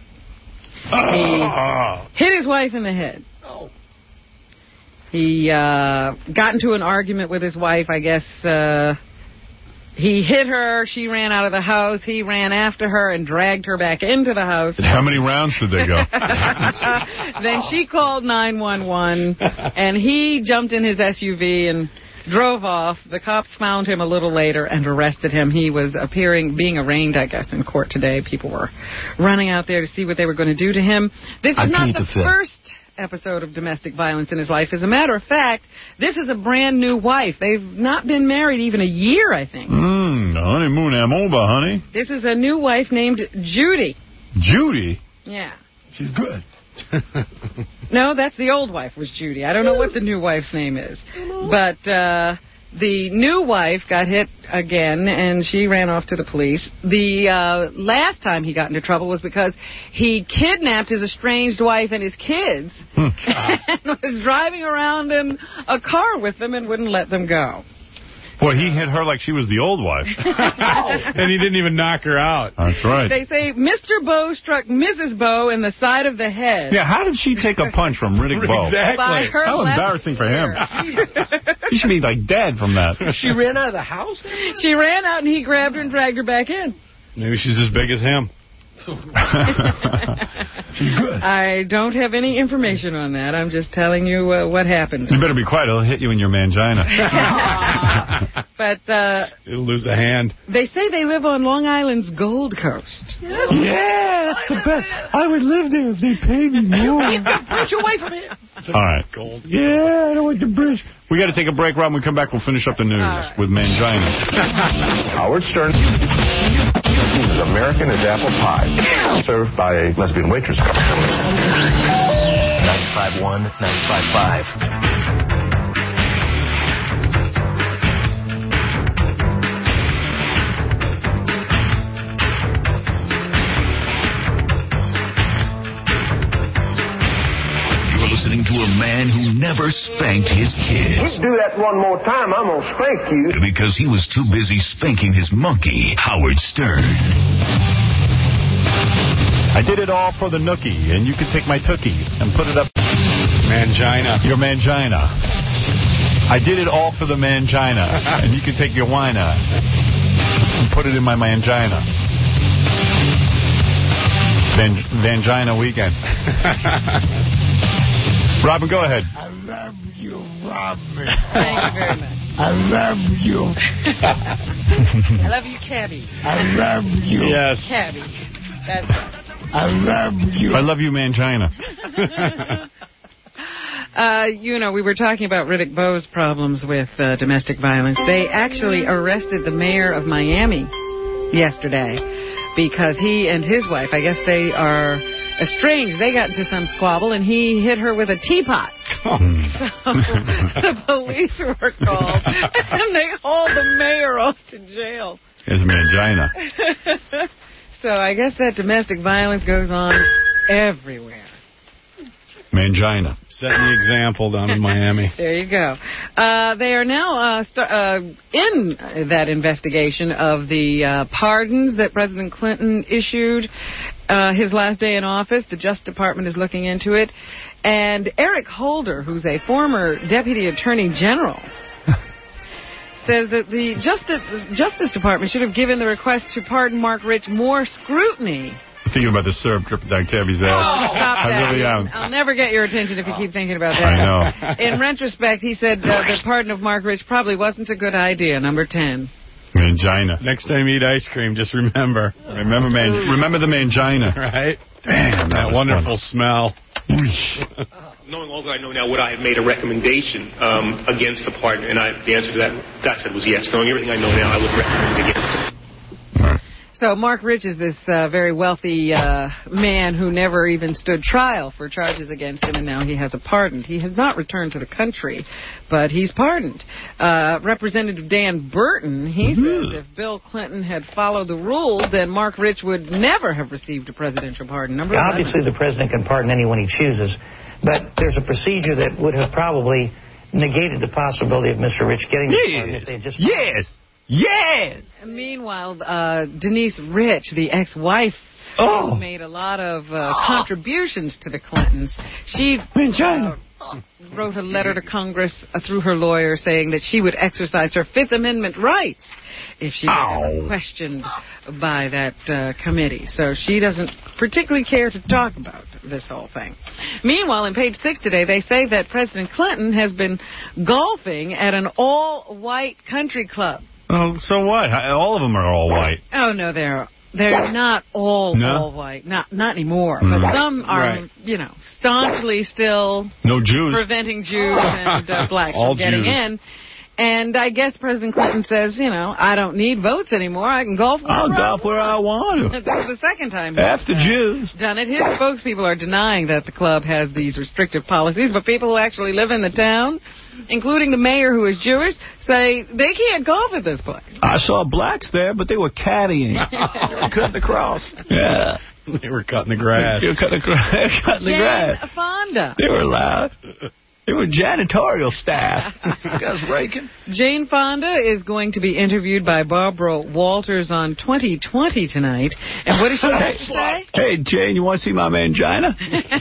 Speaker 8: He hit his wife in the head. He uh, got into an argument with his wife, I guess. Uh, he hit her. She ran out of the house. He ran after her and dragged her back into the house.
Speaker 6: How many rounds did they go?
Speaker 8: Then she called nine one one, and he jumped in his S U V and drove off. The cops found him a little later and arrested him. He was appearing, being arraigned, I guess, in court today. People were running out there to see what they were going to do to him. This is
Speaker 4: I
Speaker 8: not
Speaker 4: plead
Speaker 8: the
Speaker 4: the fifth.
Speaker 8: first episode of domestic violence in his life. As a matter of fact, this is a brand new wife. They've not been married even a year, I think.
Speaker 6: Mmm, the honeymoon am over, honey.
Speaker 8: This is a new wife named Judy.
Speaker 6: Judy?
Speaker 8: Yeah.
Speaker 6: She's good.
Speaker 8: No, that's the old wife was Judy. I don't know what the new wife's name is. But uh, the new wife got hit again, and she ran off to the police. The uh, last time he got into trouble was because he kidnapped his estranged wife and his kids and was driving around in a car with them and wouldn't let them go.
Speaker 6: Boy, he hit her like she was the old wife.
Speaker 1: And he didn't even knock her out.
Speaker 6: That's right.
Speaker 8: They say Mister Bowe struck Missus Bowe in the side of the head.
Speaker 6: Yeah, how did she take a punch from Riddick Bowe?
Speaker 1: Exactly.
Speaker 8: By her
Speaker 6: How
Speaker 8: left
Speaker 6: embarrassing for him.
Speaker 8: ear.
Speaker 6: He should be, like, dead from that.
Speaker 17: She ran out of the house?
Speaker 8: She ran out and he grabbed her and dragged her back in.
Speaker 1: Maybe she's as big as him.
Speaker 6: She's good.
Speaker 8: I don't have any information on that. I'm just telling you uh, what happened.
Speaker 6: You better be quiet. It'll hit you in your mangina.
Speaker 8: But uh,
Speaker 1: It'll lose a hand.
Speaker 8: they say they live on Long Island's Gold Coast.
Speaker 6: Yes. Yeah, that's the best. I would live there if they paid me more.
Speaker 17: Keep the bridge away from here.
Speaker 6: All right. Gold. Yeah, I don't like the bridge. We got to take a break, Rob. When we come back, we'll finish up the news
Speaker 8: right.
Speaker 6: with mangina.
Speaker 7: Howard Stern. American as apple pie. Served by a lesbian waitress.
Speaker 12: ninety-five point one, ninety-five point five.
Speaker 15: Listening to a man who never spanked his kids.
Speaker 7: You do that one more time, I'm going to spank you.
Speaker 15: Because he was too busy spanking his monkey, Howard Stern.
Speaker 6: I did it all for the nookie, and you can take my tookie and put it up.
Speaker 1: Mangina.
Speaker 6: Your mangina. I did it all for the mangina, and you can take your wina and put it in my mangina. Van Vangina weekend. Robin, go ahead.
Speaker 18: I love you, Robin.
Speaker 8: Thank you very much.
Speaker 18: I love you.
Speaker 8: I love you, Cabby.
Speaker 18: I love you.
Speaker 6: Yes.
Speaker 8: Cabby. That's right.
Speaker 18: I love you.
Speaker 6: I love you, mangina.
Speaker 8: Uh, you know, we were talking about Riddick Bowe's problems with uh, domestic violence. They actually arrested the mayor of Miami yesterday because he and his wife, I guess they are estranged. They got into some squabble, and he hit her with a teapot. So the police were called, and they hauled the mayor off to jail.
Speaker 6: It's mangina.
Speaker 8: So I guess that domestic violence goes on everywhere.
Speaker 6: Mangina.
Speaker 1: Setting the example down in Miami.
Speaker 8: There you go. Uh, they are now uh, st- uh, in that investigation of the uh, pardons that President Clinton issued uh, his last day in office. The Justice Department is looking into it. And Eric Holder, who's a former Deputy Attorney General, says that the Justice, Justice Department should have given the request to pardon Mark Rich more scrutiny.
Speaker 6: I'm thinking about the syrup dripping down Cabby's ass.
Speaker 8: Oh, stop
Speaker 6: I
Speaker 8: that.
Speaker 6: really am.
Speaker 8: I'll never get your attention if you keep thinking about that.
Speaker 6: I
Speaker 8: know. In retrospect, he said uh, the pardon of Mark Rich probably wasn't a good idea, number ten.
Speaker 6: Mangina.
Speaker 1: Next time you eat ice cream, just remember.
Speaker 6: Remember man. Remember the mangina.
Speaker 1: Right?
Speaker 6: Damn, that,
Speaker 1: that wonderful
Speaker 6: fun.
Speaker 1: smell.
Speaker 3: Knowing all that I know now, would I have made a recommendation um, against the pardon? And I, the answer to that, that said was yes. Knowing everything I know now, I would recommend against it.
Speaker 8: So Mark Rich is this uh, very wealthy uh, man who never even stood trial for charges against him, and now he has a pardon. He has not returned to the country, but he's pardoned. Uh, Representative Dan Burton, he mm-hmm. says if Bill Clinton had followed the rules, then Mark Rich would never have received a presidential pardon. Number
Speaker 9: yeah, obviously, the president can pardon anyone he chooses, but there's a procedure that would have probably negated the possibility of Mister Rich getting the pardon if they just...
Speaker 6: Yes! Yes!
Speaker 8: Meanwhile, uh, Denise Rich, the ex-wife, oh. made a lot of uh, contributions to the Clintons. She uh, wrote a letter to Congress uh, through her lawyer saying that she would exercise her Fifth Amendment rights if she were questioned by that uh, committee. So she doesn't particularly care to talk about this whole thing. Meanwhile, in page six today, they say that President Clinton has been golfing at an all-white country club.
Speaker 6: Oh, so what? All of them are all white.
Speaker 8: Oh, no, they're they're not all
Speaker 6: no?
Speaker 8: all white. Not not anymore.
Speaker 6: Mm.
Speaker 8: But some are,
Speaker 6: right.
Speaker 8: you know, staunchly still
Speaker 6: no Jews.
Speaker 8: preventing Jews and uh, blacks
Speaker 6: all
Speaker 8: from getting
Speaker 6: Jews.
Speaker 8: in. And I guess President Clinton says, you know, I don't need votes anymore. I can golf where
Speaker 6: I'll
Speaker 8: I
Speaker 6: golf where I want to.
Speaker 8: This is the second time
Speaker 6: After
Speaker 8: he's, uh,
Speaker 6: Jews.
Speaker 8: done it. His spokespeople are denying that the club has these restrictive policies, but people who actually live in the town, including the mayor who is Jewish, say they can't golf at this place.
Speaker 6: I saw blacks there, but they were caddying.
Speaker 8: Cutting
Speaker 6: across. Yeah.
Speaker 1: They were cutting the grass.
Speaker 6: They were cutting the grass. Cutting
Speaker 8: Jane
Speaker 6: the grass.
Speaker 8: Fonda.
Speaker 6: They were loud. They were janitorial staff. You guys raking?
Speaker 8: Jane Fonda is going to be interviewed by Barbara Walters on twenty twenty tonight. And what does she have to say?
Speaker 6: Hey, Jane, you want to see my mangina?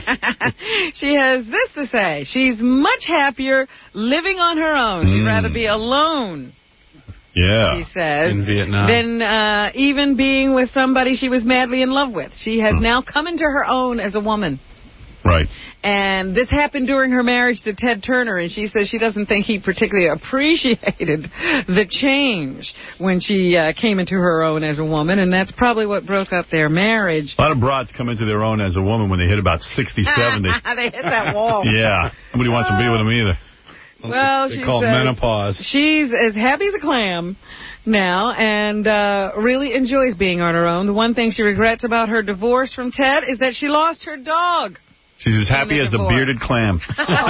Speaker 8: She has this to say. She's much happier living on her own. She'd mm. rather be alone.
Speaker 6: Yeah.
Speaker 8: She says.
Speaker 1: In Vietnam.
Speaker 8: Than uh, even being with somebody she was madly in love with. She has mm. now come into her own as a woman.
Speaker 6: Right.
Speaker 8: And this happened during her marriage to Ted Turner, and she says she doesn't think he particularly appreciated the change when she uh, came into her own as a woman, and that's probably what broke up their marriage.
Speaker 6: A lot of broads come into their own as a woman when they hit about sixty, seventy.
Speaker 8: They hit that wall.
Speaker 6: Yeah. Nobody wants to be with them either.
Speaker 8: Well,
Speaker 1: they
Speaker 8: she
Speaker 1: call it
Speaker 8: says
Speaker 1: menopause.
Speaker 8: She's as happy as a clam now and uh, really enjoys being on her own. The one thing she regrets about her divorce from Ted is that she lost her dog.
Speaker 6: She's as happy as the bearded clam.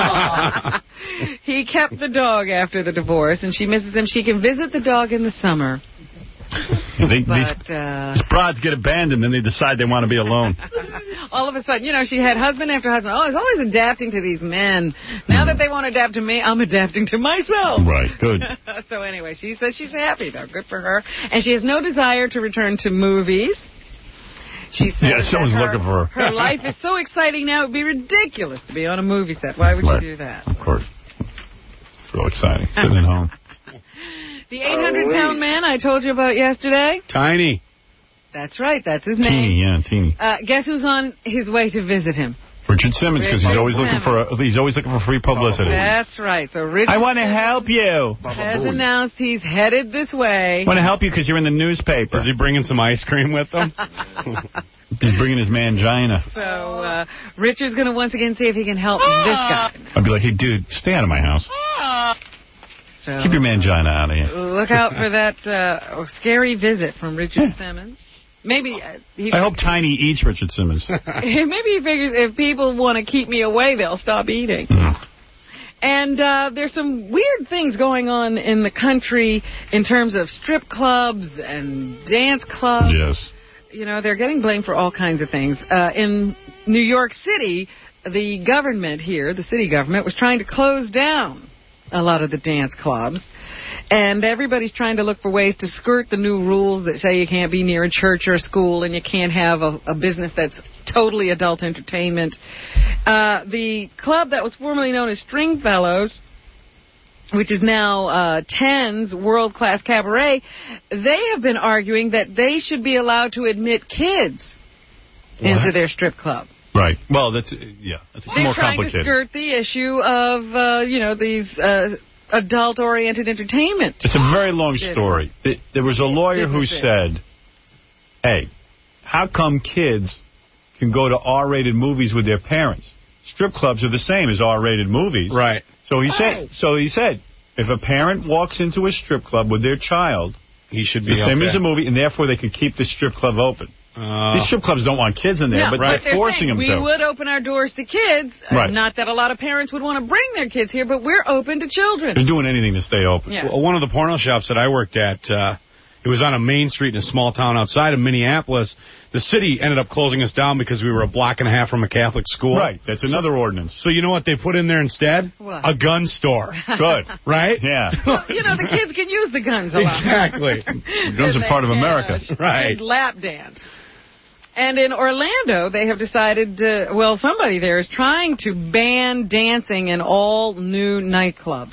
Speaker 8: He kept the dog after the divorce, and she misses him. She can visit the dog in the summer.
Speaker 6: They,
Speaker 8: but,
Speaker 6: these,
Speaker 8: uh,
Speaker 6: these broads get abandoned, and they decide they want to be alone.
Speaker 8: All of a sudden, you know, she had husband after husband. Oh, I was always adapting to these men. Now mm. that they won't adapt to me, I'm adapting to myself.
Speaker 6: Right, good.
Speaker 8: So anyway, she says she's happy, though. Good for her. And she has no desire to return to movies. She says
Speaker 6: yeah, someone's
Speaker 8: her,
Speaker 6: looking for her.
Speaker 8: Her life is so exciting now, it would be ridiculous to be on a movie set. Why would
Speaker 6: right.
Speaker 8: you do that?
Speaker 6: Of course. It's real exciting. Sitting at home.
Speaker 8: The eight hundred pound man I told you about yesterday?
Speaker 1: Tiny.
Speaker 8: That's right. That's his
Speaker 6: Teeny,
Speaker 8: name.
Speaker 6: yeah, Teeny.
Speaker 8: Uh, guess who's on his way to visit him?
Speaker 6: Richard Simmons, because he's always looking for a, he's always looking for free publicity.
Speaker 8: That's right. So Richard
Speaker 6: I want to help you.
Speaker 8: Has announced he's headed this way.
Speaker 6: I want to help you because you're in the newspaper.
Speaker 1: Is he bringing some ice cream with him?
Speaker 6: He's bringing his mangina.
Speaker 8: So uh, Richard's going to once again see if he can help this guy.
Speaker 6: I'd be like, hey, dude, stay out of my house.
Speaker 8: So,
Speaker 6: keep your mangina out of here.
Speaker 8: Look out for that uh, scary visit from Richard Simmons. Maybe uh, he,
Speaker 6: I hope Tiny eats Richard Simmons.
Speaker 8: maybe he figures if people want to keep me away, they'll stop eating. And uh, there's some weird things going on in the country in terms of strip clubs and dance clubs.
Speaker 6: Yes.
Speaker 8: You know, they're getting blamed for all kinds of things. Uh, in New York City, the government here, the city government, was trying to close down a lot of the dance clubs. And everybody's trying to look for ways to skirt the new rules that say you can't be near a church or a school and you can't have a, a business that's totally adult entertainment. Uh, the club that was formerly known as Stringfellows, which is now uh, Ten's World Class Cabaret, they have been arguing that they should be allowed to admit kids what? into their strip club.
Speaker 6: Right. Well, that's, yeah, that's
Speaker 8: They're
Speaker 6: more
Speaker 8: trying
Speaker 6: complicated.
Speaker 8: to skirt the issue of, uh, you know, these uh, adult-oriented entertainment.
Speaker 6: It's a very long story. There was a lawyer who said, hey, how come kids can go to R-rated movies with their parents? Strip clubs are the same as R-rated movies.
Speaker 1: Right.
Speaker 6: So he said, so he said, if a parent walks into a strip club with their child,
Speaker 1: he should be
Speaker 6: the same
Speaker 1: okay.
Speaker 6: as a movie, and therefore they could keep the strip club open. Uh, These strip clubs don't want kids in there,
Speaker 8: no,
Speaker 6: but,
Speaker 8: but
Speaker 6: they're forcing
Speaker 8: saying
Speaker 6: them
Speaker 8: we
Speaker 6: to.
Speaker 8: We would open our doors to kids.
Speaker 6: Right.
Speaker 8: Uh, not that a lot of parents would want to bring their kids here, but we're open to children.
Speaker 6: They're doing anything to stay open.
Speaker 8: Yeah.
Speaker 1: Well, one of the porno shops that I worked at, uh, it was on a main street in a small town outside of Minneapolis. The city ended up closing us down because we were a block and a half from a Catholic school.
Speaker 6: Right. That's another ordinance.
Speaker 1: So you know what they put in there instead?
Speaker 8: What?
Speaker 1: A gun store.
Speaker 6: Good.
Speaker 1: Right?
Speaker 6: Yeah.
Speaker 8: Well, you know, the kids can use the guns a lot.
Speaker 1: Exactly.
Speaker 6: Guns are part of America.
Speaker 8: Uh,
Speaker 1: right.
Speaker 8: Lap dance. And in Orlando, they have decided, to, well, somebody there is trying to ban dancing in all new nightclubs.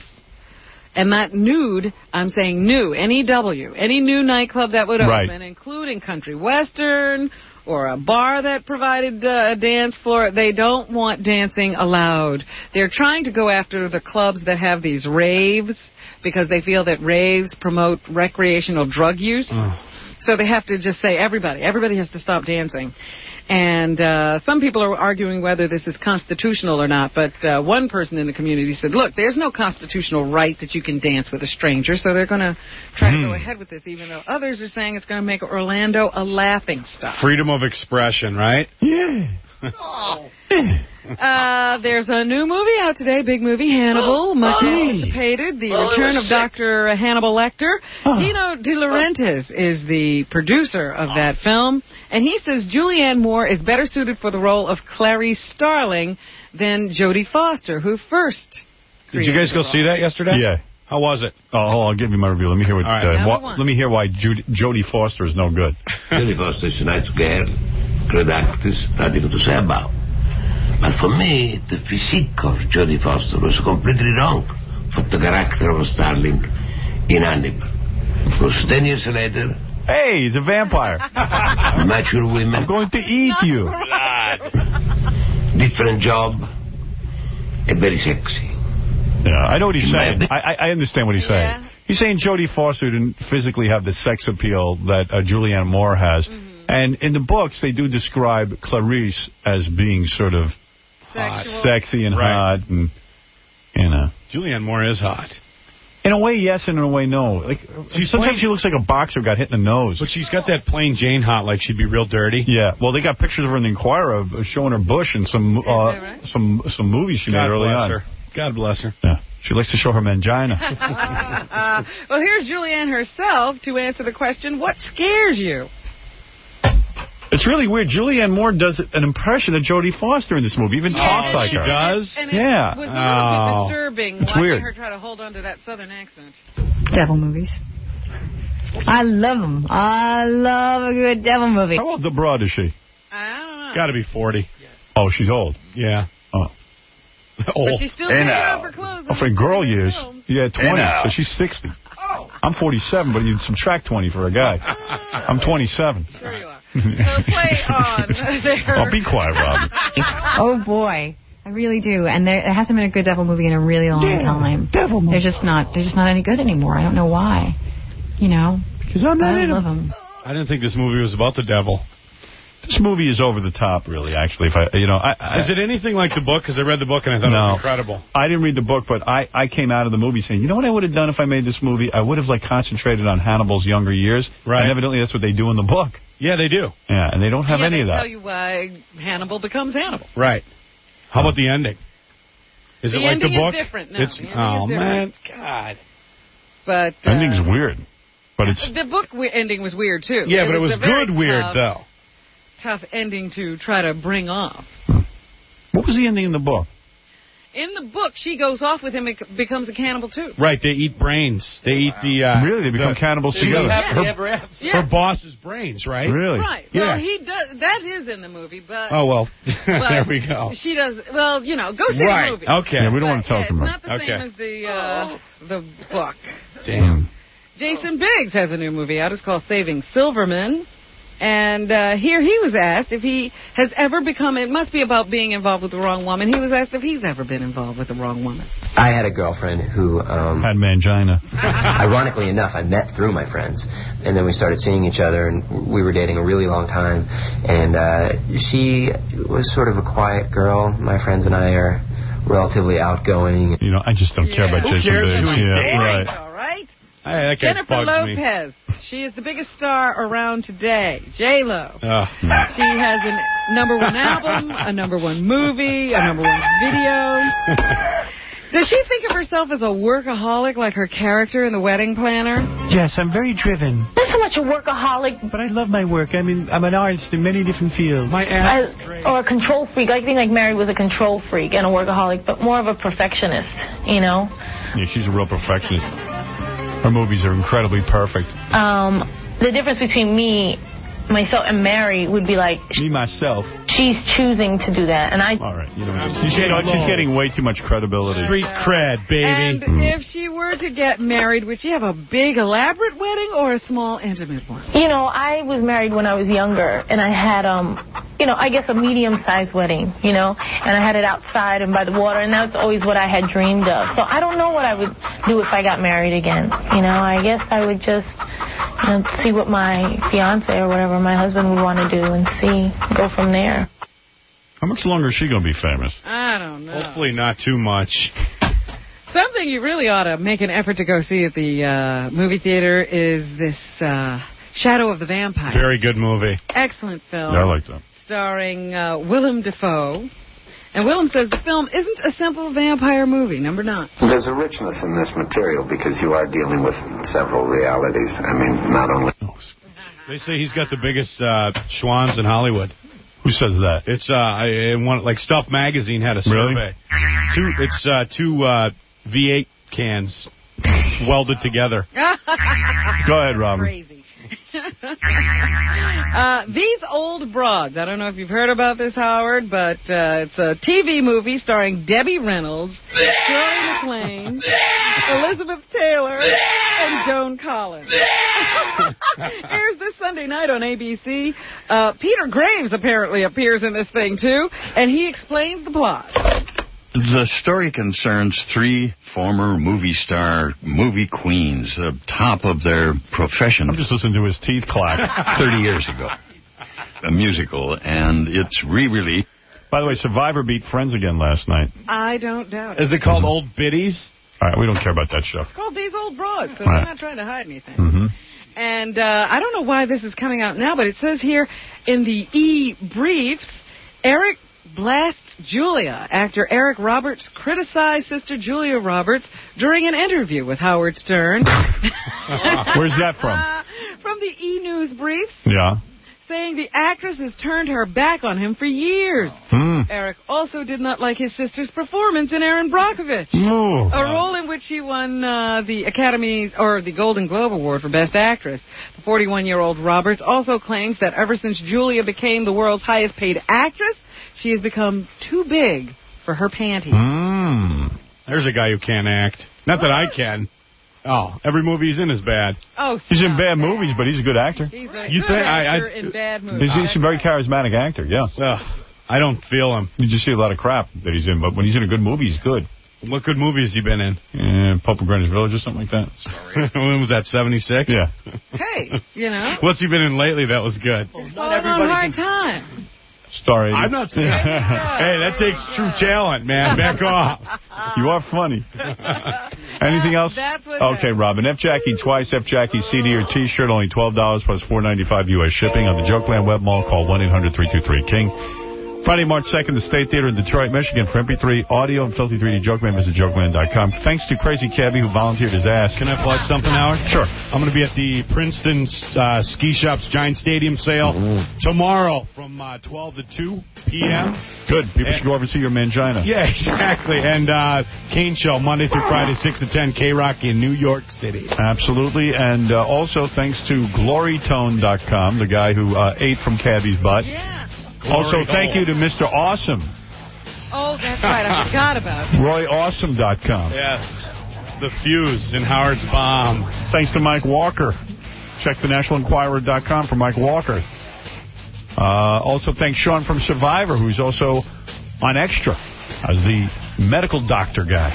Speaker 8: And not nude, I'm saying new, N E W. Any new nightclub that would open,
Speaker 6: right.
Speaker 8: including country western or a bar that provided uh, a dance floor, they don't want dancing allowed. They're trying to go after the clubs that have these raves because they feel that raves promote recreational drug use.
Speaker 1: Oh.
Speaker 8: So they have to just say everybody. Everybody has to stop dancing. And uh, some people are arguing whether this is constitutional or not, but uh, one person in the community said, look, there's no constitutional right that you can dance with a stranger, so they're going to try mm. to go ahead with this, even though others are saying it's going to make Orlando a laughing stock.
Speaker 1: Freedom of expression, right?
Speaker 6: Yeah.
Speaker 8: Oh. Uh, there's a new movie out today, big movie, Hannibal, much anticipated, the
Speaker 23: well,
Speaker 8: return of
Speaker 23: sick.
Speaker 8: Doctor Hannibal Lecter.
Speaker 6: Oh.
Speaker 8: Dino De Laurentiis is the producer of that film, and he says Julianne Moore is better suited for the role of Clarice Starling than Jodie Foster, who first
Speaker 1: Did you guys go see that yesterday?
Speaker 6: Yeah.
Speaker 1: How was it?
Speaker 6: Oh, hold on, I'll give you my review. Let me hear what.
Speaker 1: Right.
Speaker 6: Uh, what let me hear why Judy, Jodie Foster is no good.
Speaker 2: Jodie Foster is a nice girl, good actress, nothing to say about. But for me, the physique of Jodie Foster was completely wrong for the character of Starling in Hannibal. Because ten years later...
Speaker 6: Hey, he's a vampire.
Speaker 2: Mature women...
Speaker 6: I'm going to eat you.
Speaker 2: Different job, and very sexy.
Speaker 6: Yeah, I know what he's saying. I, I understand what he's saying.
Speaker 8: Yeah.
Speaker 6: He's saying Jodie Foster didn't physically have the sex appeal that uh, Julianne Moore has. Mm-hmm. And in the books, they do describe Clarice as being sort of
Speaker 8: Sexual.
Speaker 6: sexy and
Speaker 1: right.
Speaker 6: hot, and you know.
Speaker 1: Julianne Moore is hot.
Speaker 6: In a way, yes, and in a way, no. Like
Speaker 1: she's
Speaker 6: sometimes
Speaker 1: plain,
Speaker 6: she looks like a boxer got hit in the nose.
Speaker 1: But she's got that plain Jane hot, like she'd be real dirty.
Speaker 6: Yeah. Well, they got pictures of her in the Inquirer of showing her bush in some uh,
Speaker 8: right?
Speaker 6: some some movies she
Speaker 1: God
Speaker 6: made early
Speaker 1: bless
Speaker 6: on.
Speaker 1: Her. God bless her.
Speaker 6: Yeah. She likes to show her mangina.
Speaker 8: uh, well, here's Julianne herself to answer the question, what scares you?
Speaker 6: It's really weird. Julianne Moore does an impression of Jodie Foster in this movie, even
Speaker 8: yeah,
Speaker 6: talks like
Speaker 1: she
Speaker 6: her.
Speaker 1: She does?
Speaker 8: And it
Speaker 6: yeah.
Speaker 8: was a little
Speaker 1: oh.
Speaker 8: bit disturbing
Speaker 6: it's
Speaker 8: watching
Speaker 6: weird.
Speaker 8: her try to hold on to that southern accent.
Speaker 16: Devil movies. I love them. I love a good devil movie.
Speaker 6: How old the broad is she?
Speaker 8: I don't know.
Speaker 1: Got to be forty.
Speaker 6: Oh, she's old.
Speaker 1: Yeah.
Speaker 6: Oh.
Speaker 8: But she's still taking off her clothes.
Speaker 6: Oh, for girl years.
Speaker 8: Film.
Speaker 6: Yeah, twenty. So she's sixty.
Speaker 8: Oh.
Speaker 6: I'm forty-seven, but you subtract twenty for a guy. I'm twenty-seven.
Speaker 8: Sure you are. So play on there.
Speaker 6: Oh, be quiet, Rob.
Speaker 16: Oh, boy. I really do. And there, there hasn't been a good devil movie in a really long yeah, time. Devil movie. They're just not, they're just not any good anymore. I don't know why. You know?
Speaker 6: Because I'm not
Speaker 16: I
Speaker 6: in
Speaker 16: love them.
Speaker 1: I didn't think this movie was about the devil.
Speaker 6: This movie is over the top, really, actually. If I, you know, I, I,
Speaker 1: Is it anything like the book? Because I read the book and I thought
Speaker 6: no,
Speaker 1: it was incredible.
Speaker 6: I didn't read the book, but I, I came out of the movie saying, you know what I would have done if I made this movie? I would have, like, concentrated on Hannibal's younger years.
Speaker 1: Right.
Speaker 6: And evidently that's what they do in the book.
Speaker 1: Yeah, they do.
Speaker 6: Yeah, and they don't have
Speaker 8: yeah,
Speaker 6: any
Speaker 8: they
Speaker 6: of that.
Speaker 8: tell you why Hannibal becomes Hannibal.
Speaker 1: Right. How about the ending? Is
Speaker 8: the
Speaker 1: it like the book?
Speaker 8: Is different. No,
Speaker 1: it's,
Speaker 8: the ending
Speaker 1: oh,
Speaker 8: is
Speaker 1: man.
Speaker 8: different.
Speaker 1: God.
Speaker 8: But, uh,
Speaker 6: ending's weird. But it's
Speaker 8: the book we- ending was weird, too.
Speaker 1: Yeah, but it was
Speaker 8: a very
Speaker 1: good weird,
Speaker 8: tough,
Speaker 1: though.
Speaker 8: Tough ending to try to bring off.
Speaker 6: What was the ending in the book?
Speaker 8: In the book, she goes off with him and becomes a cannibal, too.
Speaker 1: Right, they eat brains. They eat the... Uh,
Speaker 6: really? They become
Speaker 1: the,
Speaker 6: cannibals
Speaker 1: they
Speaker 6: together?
Speaker 1: Have
Speaker 8: Yeah.
Speaker 1: her,
Speaker 8: Yeah.
Speaker 1: her boss's brains, right?
Speaker 6: Really?
Speaker 8: Right.
Speaker 1: Yeah.
Speaker 8: Well, he does. That is in the movie, but...
Speaker 1: Oh, well,
Speaker 8: but
Speaker 1: there we go.
Speaker 8: She does... Well, you know, go see
Speaker 1: right.
Speaker 8: the movie.
Speaker 1: Okay.
Speaker 6: Yeah, we don't
Speaker 8: But,
Speaker 6: want to tell
Speaker 8: yeah,
Speaker 6: it from
Speaker 8: It's not the
Speaker 1: okay.
Speaker 8: same as the, uh, the book.
Speaker 1: Damn.
Speaker 8: Jason Biggs has a new movie out. It's called Saving Silverman. And uh, here he was asked if he has ever become, it must be about being involved with the wrong woman. He was asked if he's ever been involved with the wrong woman.
Speaker 5: I had a girlfriend who... Um,
Speaker 6: had mangina.
Speaker 5: Ironically enough, I met through my friends. And then we started seeing each other, and we were dating a really long time. And uh, she was sort of a quiet girl. My friends and I are relatively outgoing.
Speaker 6: You know, I just don't
Speaker 8: Yeah.
Speaker 6: care about
Speaker 1: Who
Speaker 6: Jason
Speaker 1: cares
Speaker 6: Biggs.
Speaker 1: who he's
Speaker 6: Yeah,
Speaker 1: dating?
Speaker 6: right.
Speaker 8: All right.
Speaker 1: Hey, that guy
Speaker 8: Jennifer
Speaker 1: bugs me.
Speaker 8: Lopez. She is the biggest star around today. J-Lo.
Speaker 1: Oh.
Speaker 8: She has a number one album, a number one movie, a number one video. Does she think of herself as a workaholic like her character in The Wedding Planner?
Speaker 19: Yes, I'm very driven.
Speaker 21: Not so much a workaholic.
Speaker 19: But I love my work. I mean, I'm an artist in many different fields.
Speaker 1: My ass is
Speaker 21: I, or a control freak. I think like Mary was a control freak and a workaholic, but more of a perfectionist, you know?
Speaker 6: Yeah, she's a real perfectionist. Her movies are incredibly perfect.
Speaker 21: Um, the difference between me, myself, and Mary would be like...
Speaker 6: Me, myself.
Speaker 21: She's choosing to do that, and I...
Speaker 6: All right. You know, she's, you know, she's getting way too much credibility.
Speaker 1: Street cred, baby.
Speaker 8: And
Speaker 6: Mm.
Speaker 8: if she were to get married, would she have a big, elaborate wedding or a small, intimate one?
Speaker 21: You know, I was married when I was younger, and I had, um, you know, I guess a medium-sized wedding, you know, and I had it outside and by the water, and that's always what I had dreamed of. So I don't know what I would do if I got married again. You know, I guess I would just, you know, see what my fiance or whatever, my husband would want to do and see, go from there.
Speaker 6: How much longer is she going to be famous?
Speaker 8: I don't know.
Speaker 1: Hopefully not too much.
Speaker 8: Something you really ought to make an effort to go see at the uh, movie theater is this uh, Shadow of the Vampire.
Speaker 1: Very good movie.
Speaker 8: Excellent film.
Speaker 6: Yeah, I like that.
Speaker 8: Starring uh, Willem Dafoe. And Willem says the film isn't a simple vampire movie. Number nine.
Speaker 22: There's a richness in this material because you are dealing with several realities. I mean, not only...
Speaker 1: They say he's got the biggest uh, schwans in Hollywood.
Speaker 6: Who says that?
Speaker 1: It's uh, in one like Stuff Magazine had a survey.
Speaker 6: Really?
Speaker 1: Two, it's uh, two uh, V eight cans welded together.
Speaker 6: Go ahead, Robert.
Speaker 8: Crazy. uh, These Old Broads. I don't know if you've heard about this, Howard, but uh, it's a T V movie starring Debbie Reynolds, Shirley MacLaine, Elizabeth Taylor, and Joan Collins. Airs this Sunday night on A B C. Uh, Peter Graves apparently appears in this thing, too, and he explains the plot.
Speaker 25: The story concerns three former movie star movie queens, the top of their profession.
Speaker 6: I'm just listening to his teeth clack.
Speaker 25: thirty years ago. A musical, and it's re-released.
Speaker 6: By the way, Survivor beat Friends again last night.
Speaker 8: I don't doubt it.
Speaker 1: Is it called mm-hmm. Old Biddies?
Speaker 6: All right, we don't care about that show.
Speaker 8: It's called These Old Broads, so
Speaker 6: right.
Speaker 8: I'm not trying to hide anything.
Speaker 6: Mm-hmm.
Speaker 8: And uh, I don't know why this is coming out now, but it says here in the E-Briefs, Eric Blast Julia. Actor Eric Roberts criticized Sister Julia Roberts during an interview with Howard Stern.
Speaker 6: Where's that from?
Speaker 8: Uh, from the E-News Briefs.
Speaker 6: Yeah.
Speaker 8: Saying the actress has turned her back on him for years.
Speaker 6: Hmm.
Speaker 8: Eric also did not like his sister's performance in Erin Brockovich,
Speaker 6: Ooh.
Speaker 8: a role in which she won uh, the Academy's or the Golden Globe Award for Best Actress. The forty-one-year-old Roberts also claims that ever since Julia became the world's highest-paid actress, she has become too big for her panties.
Speaker 1: Mm. There's a guy who can't act. Not that I can. Oh, every movie he's in is bad.
Speaker 8: Oh,
Speaker 6: he's in bad movies, but he's a good actor.
Speaker 8: He's a
Speaker 1: you
Speaker 8: good
Speaker 1: think,
Speaker 8: actor
Speaker 1: I, I,
Speaker 8: in bad movies.
Speaker 6: He's, he's a very charismatic actor, yeah.
Speaker 1: Ugh, I don't feel him.
Speaker 6: You just see a lot of crap that he's in, but when he's in a good movie, he's good.
Speaker 1: What good movie has he been in?
Speaker 6: Uh, Pope of Greenwich Village or something like that.
Speaker 1: When was that, seventy-six?
Speaker 6: Yeah.
Speaker 8: Hey, you know.
Speaker 1: What's he been in lately that was good?
Speaker 8: He's falling on hard time.
Speaker 6: Star eighty.
Speaker 1: I'm not saying. Hey, that takes true talent, man. Back off.
Speaker 6: You are funny. Anything else?
Speaker 8: That's what
Speaker 6: Okay,
Speaker 8: happened.
Speaker 6: Robin. F. Jackie twice. F. Jackie C D or T-shirt, only twelve dollars plus four ninety-five U S shipping on the Jokeland Web Mall. Call one eight hundred three two three King. Friday, March second, the State Theater in Detroit, Michigan. For M P three, audio, and Filthy three D Jokeman, visit jokeman dot com. Thanks to Crazy Cabby, who volunteered his ass.
Speaker 1: Can I plug something, Howard?
Speaker 6: Sure.
Speaker 1: I'm going to be at the Princeton uh, Ski Shop's Giant Stadium sale tomorrow from uh, twelve to two p.m.
Speaker 6: Good. People
Speaker 1: and,
Speaker 6: should go over and see your mangina.
Speaker 1: Yeah, exactly. And uh, Kane Show, Monday through Friday, six to ten, K-Rock in New York City.
Speaker 6: Absolutely. And uh, also thanks to glory tone dot com, the guy who uh, ate from Cabby's butt.
Speaker 8: Yeah.
Speaker 6: Also, thank you to Mister Awesome.
Speaker 8: Oh, that's right. I forgot about it.
Speaker 6: Roy Awesome dot com.
Speaker 1: Yes. The Fuse in Howard's Bomb.
Speaker 6: Thanks to Mike Walker. Check the national enquirer dot com for Mike Walker. Uh, also, thanks Sean from Survivor, who's also on Extra as the medical doctor guy.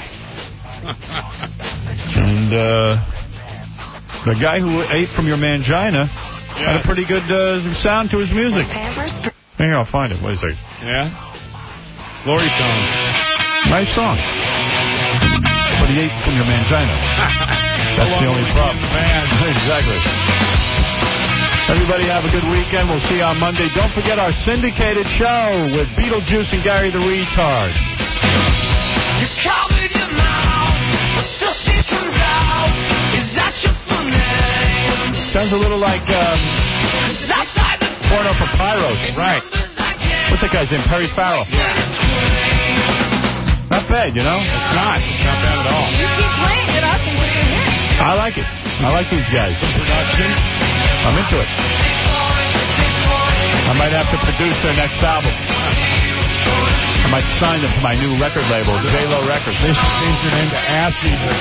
Speaker 6: And uh, the guy who ate from your mangina yes. had a pretty good uh, sound to his music. Here, I'll find it. Wait a second.
Speaker 1: Yeah? Glory Tones.
Speaker 6: Nice song. But he ate from your mangina. That's the only problem. Exactly. Everybody have a good weekend. We'll see you on Monday. Don't forget our syndicated show with Beetlejuice and Gary the Retard. You call me your mouth, but still she comes out. Is that your full name? Sounds a little like um, porno for pyros. Right. What's that guy's name? Perry Farrell. Not bad, you know?
Speaker 1: It's not. It's not bad at all.
Speaker 8: You keep playing it, I think it's a hit.
Speaker 6: I like it. I like these guys.
Speaker 1: Some production.
Speaker 6: I'm into it. I might have to produce their next album. I might sign them to my new record label, J-Lo Records.
Speaker 1: They should change their name to Ass Eater.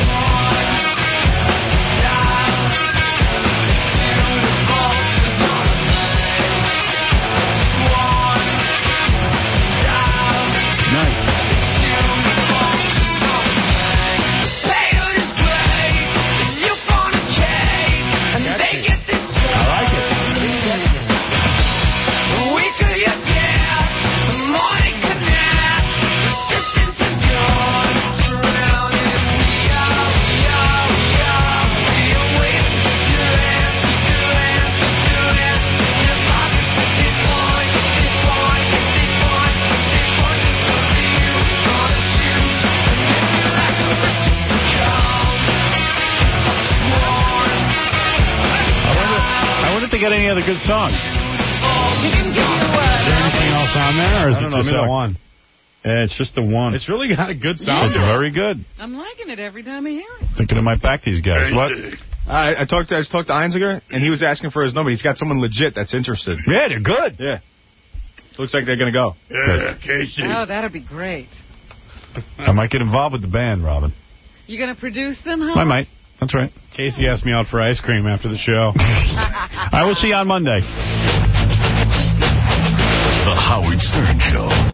Speaker 6: Get any other good songs?
Speaker 1: Is there anything else on there, or is it just that one?
Speaker 6: Yeah, it's just the one.
Speaker 1: It's really got a good sound.
Speaker 6: It's very good.
Speaker 8: I'm liking it every time I hear it.
Speaker 6: Thinking I might back these guys. What?
Speaker 10: I, I talked to I just talked to Einziger, and he was asking for his number. He's got someone legit that's interested.
Speaker 6: Yeah, they're good.
Speaker 10: Yeah. Looks like they're going to go.
Speaker 18: Yeah, Casey.
Speaker 8: Oh, that'll be great.
Speaker 6: I might get involved with the band, Robin.
Speaker 8: You going to produce them, huh?
Speaker 6: I might. That's right.
Speaker 1: Casey asked me out for ice cream after the show.
Speaker 6: I will see you on Monday.
Speaker 15: The Howard Stern Show.